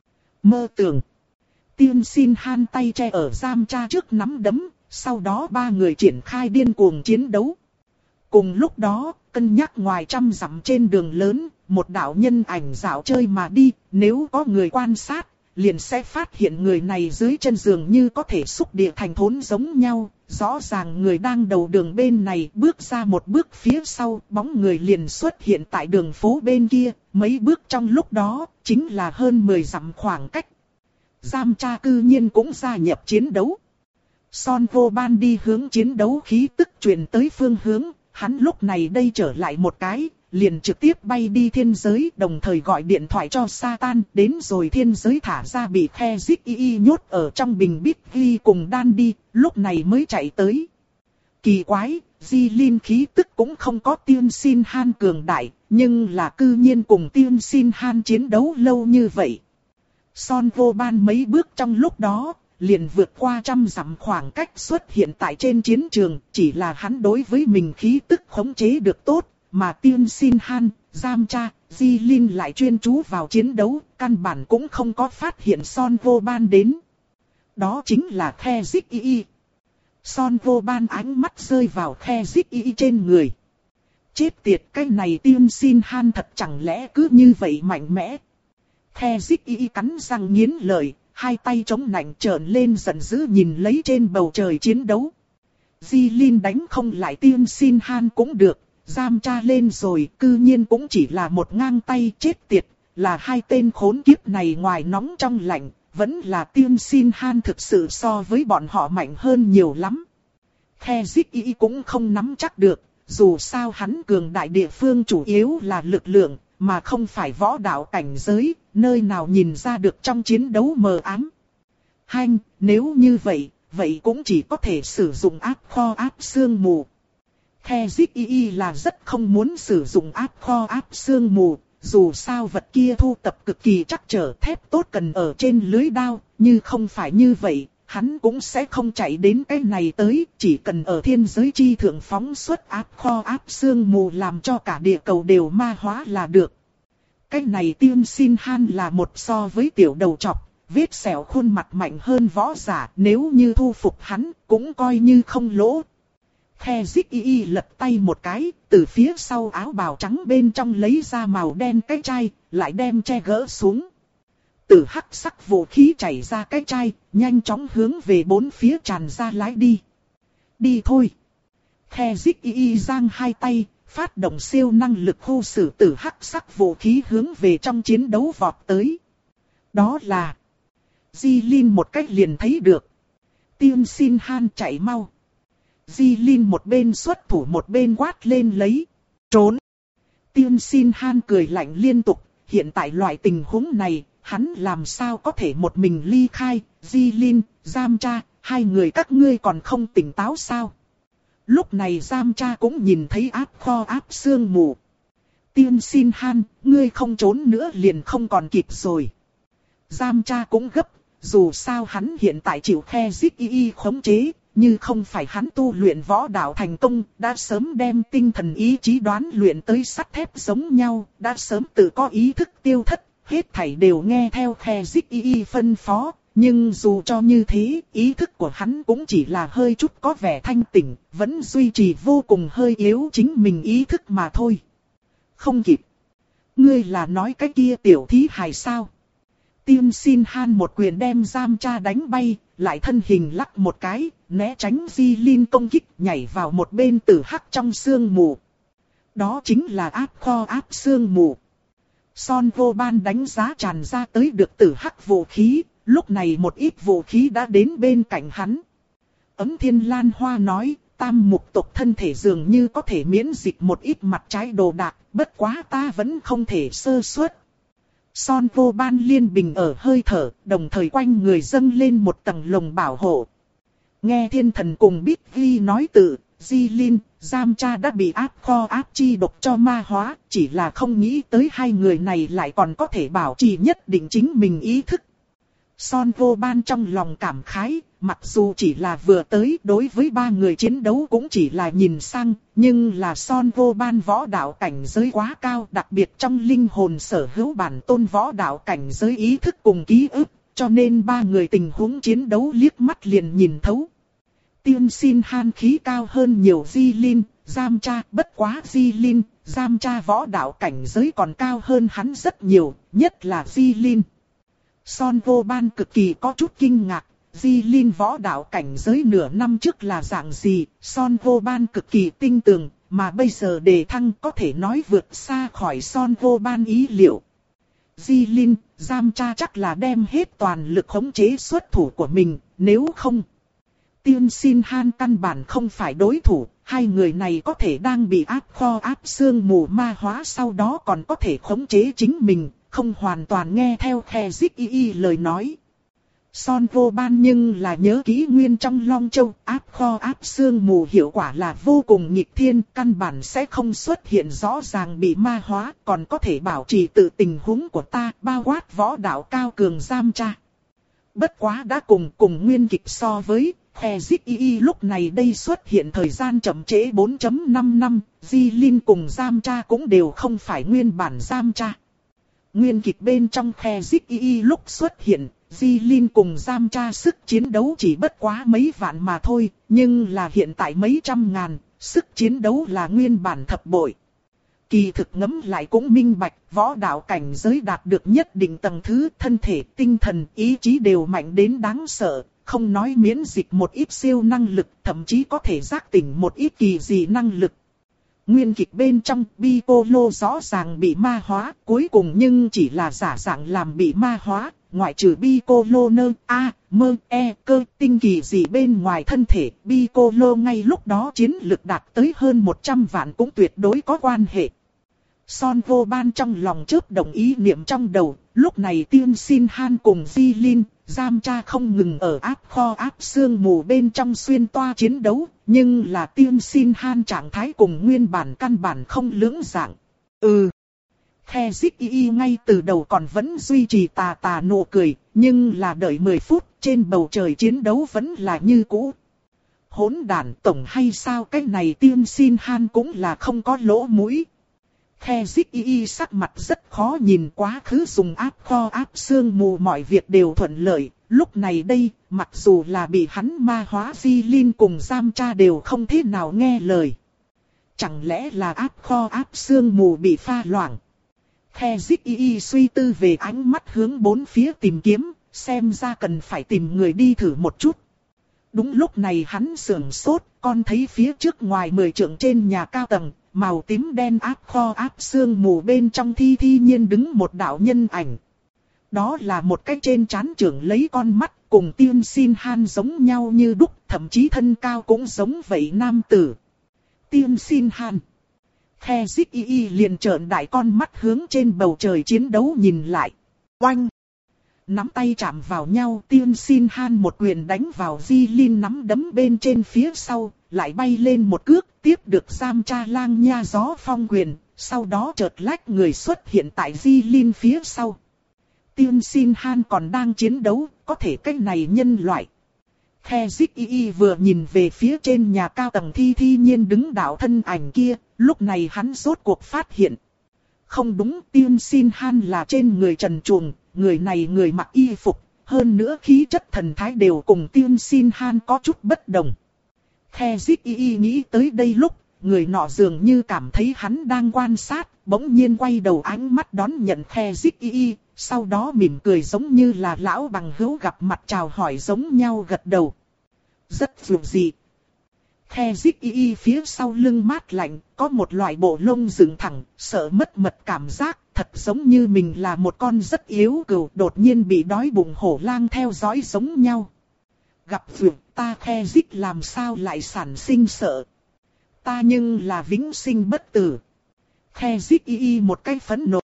Mơ tưởng. Tiên Xin Han tay che ở giam tra trước nắm đấm, sau đó ba người triển khai điên cuồng chiến đấu. Cùng lúc đó, cân nhắc ngoài trăm dặm trên đường lớn, một đạo nhân ảnh dạo chơi mà đi, nếu có người quan sát, liền sẽ phát hiện người này dưới chân giường như có thể xúc địa thành thốn giống nhau, rõ ràng người đang đầu đường bên này bước ra một bước phía sau, bóng người liền xuất hiện tại đường phố bên kia, mấy bước trong lúc đó, chính là hơn mười dặm khoảng cách. Giam tra cư nhiên cũng gia nhập chiến đấu. Son Vô Ban đi hướng chiến đấu khí tức truyền tới phương hướng, hắn lúc này đây trở lại một cái, liền trực tiếp bay đi thiên giới, đồng thời gọi điện thoại cho Satan, đến rồi thiên giới thả ra bị khe Zik Y Y nhốt ở trong bình bít ghi cùng đan đi, lúc này mới chạy tới. Kỳ quái, Di Linh khí tức cũng không có Tiên Xin Han cường đại, nhưng là cư nhiên cùng Tiên Xin Han chiến đấu lâu như vậy. Son Vô Ban mấy bước trong lúc đó, liền vượt qua trăm dặm khoảng cách xuất hiện tại trên chiến trường, chỉ là hắn đối với mình khí tức khống chế được tốt, mà Tiên Xin Han, Giam Cha, Di Linh lại chuyên chú vào chiến đấu, căn bản cũng không có phát hiện Son Vô Ban đến. Đó chính là khe Zik Y Y. Son Vô Ban ánh mắt rơi vào khe Zik Y Y trên người. Chết tiệt, cái này Tiên Xin Han thật chẳng lẽ cứ như vậy mạnh mẽ. Khe Zik Y Y cắn răng nghiến lợi, hai tay chống nạnh trợn lên giận dữ nhìn lấy trên bầu trời chiến đấu. Di Linh đánh không lại Tiên Xin Han cũng được, Giam Cha lên rồi cư nhiên cũng chỉ là một ngang tay, chết tiệt, là hai tên khốn kiếp này ngoài nóng trong lạnh, vẫn là Tiên Xin Han thực sự so với bọn họ mạnh hơn nhiều lắm. Khe Zik Y Y cũng không nắm chắc được, dù sao hắn cường đại địa phương chủ yếu là lực lượng, mà không phải võ đạo cảnh giới, nơi nào nhìn ra được trong chiến đấu mờ ám. Hanh, nếu như vậy, vậy cũng chỉ có thể sử dụng áp kho áp xương mù. Khe Zik Y Y là rất không muốn sử dụng áp kho áp xương mù, dù sao vật kia thu tập cực kỳ chắc trở, thép tốt cần ở trên lưới đao, như không phải như vậy, hắn cũng sẽ không chạy đến cái này tới, chỉ cần ở thiên giới chi thượng phóng xuất áp kho áp xương mù làm cho cả địa cầu đều ma hóa là được. Cái này Tiên Xin Han là một so với tiểu đầu trọc, vết sẹo khuôn mặt mạnh hơn võ giả, nếu như thu phục hắn, cũng coi như không lỗ. Khe Zik Y Y lật tay một cái, từ phía sau áo bào trắng bên trong lấy ra màu đen cái chai, lại đem che gỡ xuống. Từ hắc sắc vũ khí chảy ra cái chai, nhanh chóng hướng về bốn phía tràn ra lái đi. Đi thôi. Khe Zik Y Y giang hai tay, phát động siêu năng lực khu xử tử hắc sắc vũ khí hướng về trong chiến đấu vọt tới. Đó là Di Linh một cách liền thấy được. Tiên Xin Han chạy mau. Di Linh một bên xuất thủ một bên quát lên lấy. Trốn. Tiên Xin Han cười lạnh liên tục. Hiện tại loại tình huống này, hắn làm sao có thể một mình ly khai. Di Linh, Giam Cha, hai người các ngươi còn không tỉnh táo sao? Lúc này Giam Cha cũng nhìn thấy áp kho áp xương mù. Tiên Xin Han, ngươi không trốn nữa liền không còn kịp rồi. Giam Cha cũng gấp, dù sao hắn hiện tại chịu khe Zik Y Y khống chế, như không phải hắn tu luyện võ đạo thành công, đã sớm đem tinh thần ý chí đoán luyện tới sắt thép giống nhau, đã sớm tự có ý thức tiêu thất, hết thảy đều nghe theo khe Zik Y Y phân phó. Nhưng dù cho như thế, ý thức của hắn cũng chỉ là hơi chút có vẻ thanh tỉnh, vẫn duy trì vô cùng hơi yếu chính mình ý thức mà thôi. Không kịp. Ngươi là nói cái kia tiểu thí hài sao? Tiên Xin Han một quyền đem Giam Cha đánh bay, lại thân hình lắc một cái, né tránh Di Linh công kích, nhảy vào một bên tử hắc trong sương mù. Đó chính là áp kho áp sương mù. Son Vô Ban đánh giá tràn ra tới được tử hắc vũ khí. Lúc này một ít vũ khí đã đến bên cạnh hắn. Ấm Thiên Lan Hoa nói, tam mục tộc thân thể dường như có thể miễn dịch một ít mặt trái đồ đạc, bất quá ta vẫn không thể sơ suất. Son Vô Ban liên bình ở hơi thở, đồng thời quanh người dâng lên một tầng lồng bảo hộ. Nghe thiên thần cùng Bích Ghi nói tự, Di Linh, Giam Cha đã bị áp kho áp chi độc cho ma hóa, chỉ là không nghĩ tới hai người này lại còn có thể bảo trì nhất định chính mình ý thức. Son Vô Ban trong lòng cảm khái, mặc dù chỉ là vừa tới đối với ba người chiến đấu cũng chỉ là nhìn sang, nhưng là Son Vô Ban võ đạo cảnh giới quá cao, đặc biệt trong linh hồn sở hữu bản tôn võ đạo cảnh giới ý thức cùng ký ức, cho nên ba người tình huống chiến đấu liếc mắt liền nhìn thấu. Tiên Xin Han khí cao hơn nhiều Di Linh, Giam Cha, bất quá Di Linh, Giam Cha võ đạo cảnh giới còn cao hơn hắn rất nhiều, nhất là Di Linh. Son Vô Ban cực kỳ có chút kinh ngạc, Di Linh võ đạo cảnh giới nửa năm trước là dạng gì, Son Vô Ban cực kỳ tinh tường, mà bây giờ đề thăng có thể nói vượt xa khỏi Son Vô Ban ý liệu. Di Linh, Giam Cha chắc là đem hết toàn lực khống chế xuất thủ của mình, nếu không. Tiên Xin Han căn bản không phải đối thủ, hai người này có thể đang bị áp kho áp xương mù ma hóa, sau đó còn có thể khống chế chính mình, không hoàn toàn nghe theo Khe Zik Y Y lời nói. Son vô ban nhưng là nhớ kỹ nguyên trong Long Châu, áp kho áp xương mù hiệu quả là vô cùng nghịch thiên, căn bản sẽ không xuất hiện rõ ràng bị ma hóa, còn có thể bảo trì tự tình huống của ta, bao quát võ đạo cao cường giam tra. Bất quá đã cùng cùng nguyên kịch so với, Khe Zik Y Y lúc này đây xuất hiện thời gian chậm trễ bốn phẩy năm năm, Di Linh cùng giam tra cũng đều không phải nguyên bản giam tra. Nguyên kịch bên trong Khe Zik Y Y lúc xuất hiện, Di Linh cùng giam tra sức chiến đấu chỉ bất quá mấy vạn mà thôi, nhưng là hiện tại mấy trăm ngàn, sức chiến đấu là nguyên bản thập bội. Kỳ thực ngẫm lại cũng minh bạch, võ đạo cảnh giới đạt được nhất định tầng thứ, thân thể, tinh thần, ý chí đều mạnh đến đáng sợ, không nói miễn dịch một ít siêu năng lực, thậm chí có thể giác tỉnh một ít kỳ dị năng lực. Nguyên kịch bên trong, Piccolo rõ ràng bị ma hóa, cuối cùng nhưng chỉ là giả dạng làm bị ma hóa, ngoại trừ Piccolo nơ, a, mơ, e, cơ, tinh kỳ gì bên ngoài thân thể, Piccolo ngay lúc đó chiến lực đạt tới hơn một trăm vạn cũng tuyệt đối có quan hệ. Son vô ban trong lòng chớp đồng ý niệm trong đầu, lúc này Tiên Xin Han cùng Di Linh, giam tra không ngừng ở áp kho áp xương mù bên trong xuyên toa chiến đấu, nhưng là Tiên Xin Han trạng thái cùng nguyên bản căn bản không lưỡng dạng. Ừ. Khe Zik Y Y ngay từ đầu còn vẫn duy trì tà tà nụ cười, nhưng là đợi mười phút trên bầu trời chiến đấu vẫn là như cũ. Hỗn đản tổng hay sao, cái này Tiên Xin Han cũng là không có lỗ mũi. Khe Zik Y Y sắc mặt rất khó nhìn, quá khứ dùng áp kho áp xương mù mọi việc đều thuận lợi, lúc này đây, mặc dù là bị hắn ma hóa, Di Linh cùng giam tra đều không thế nào nghe lời. Chẳng lẽ là áp kho áp xương mù bị pha loãng? Khe Zik Y Y suy tư về ánh mắt hướng bốn phía tìm kiếm, xem ra cần phải tìm người đi thử một chút. Đúng lúc này hắn sưởng sốt, con thấy phía trước ngoài mười trượng trên nhà cao tầng, màu tím đen áp kho áp xương mù bên trong thi thi nhiên đứng một đạo nhân ảnh. Đó là một cái trên trán trưởng lấy con mắt, cùng Tiên Xin Han giống nhau như đúc, thậm chí thân cao cũng giống vậy nam tử. Tiên Xin Han. Khe Zik Y Y liền trợn đại con mắt hướng trên bầu trời chiến đấu nhìn lại. Oanh! Nắm tay chạm vào nhau, Tiên Xin Han một quyền đánh vào Di Linh nắm đấm bên trên phía sau, lại bay lên một cước, tiếp được giam tra lang nha gió phong quyền, sau đó chợt lách người xuất hiện tại Di Linh phía sau. Tiên Xin Han còn đang chiến đấu, có thể cách này nhân loại. Khe Zik Y Y vừa nhìn về phía trên nhà cao tầng thi thi nhiên đứng đạo thân ảnh kia, lúc này hắn rốt cuộc phát hiện. Không đúng, Tiên Xin Han là trên người trần truồng, người này người mặc y phục, hơn nữa khí chất thần thái đều cùng Tiên Xin Han có chút bất đồng. Khe Zik Y Y nghĩ tới đây lúc, người nọ dường như cảm thấy hắn đang quan sát, bỗng nhiên quay đầu ánh mắt đón nhận Khe Zik Y Y, sau đó mỉm cười giống như là lão bằng hữu gặp mặt chào hỏi giống nhau gật đầu. Rất vượt dị. Khe Zik Y Y phía sau lưng mát lạnh, có một loại bộ lông dựng thẳng, sợ mất mật cảm giác, thật giống như mình là một con rất yếu cừu đột nhiên bị đói bụng hổ lang theo dõi giống nhau. Gặp vượt ta Khe Zik làm sao lại sản sinh sợ. Ta nhưng là vĩnh sinh bất tử. Khe Zik Y Y một cái phẫn nộ.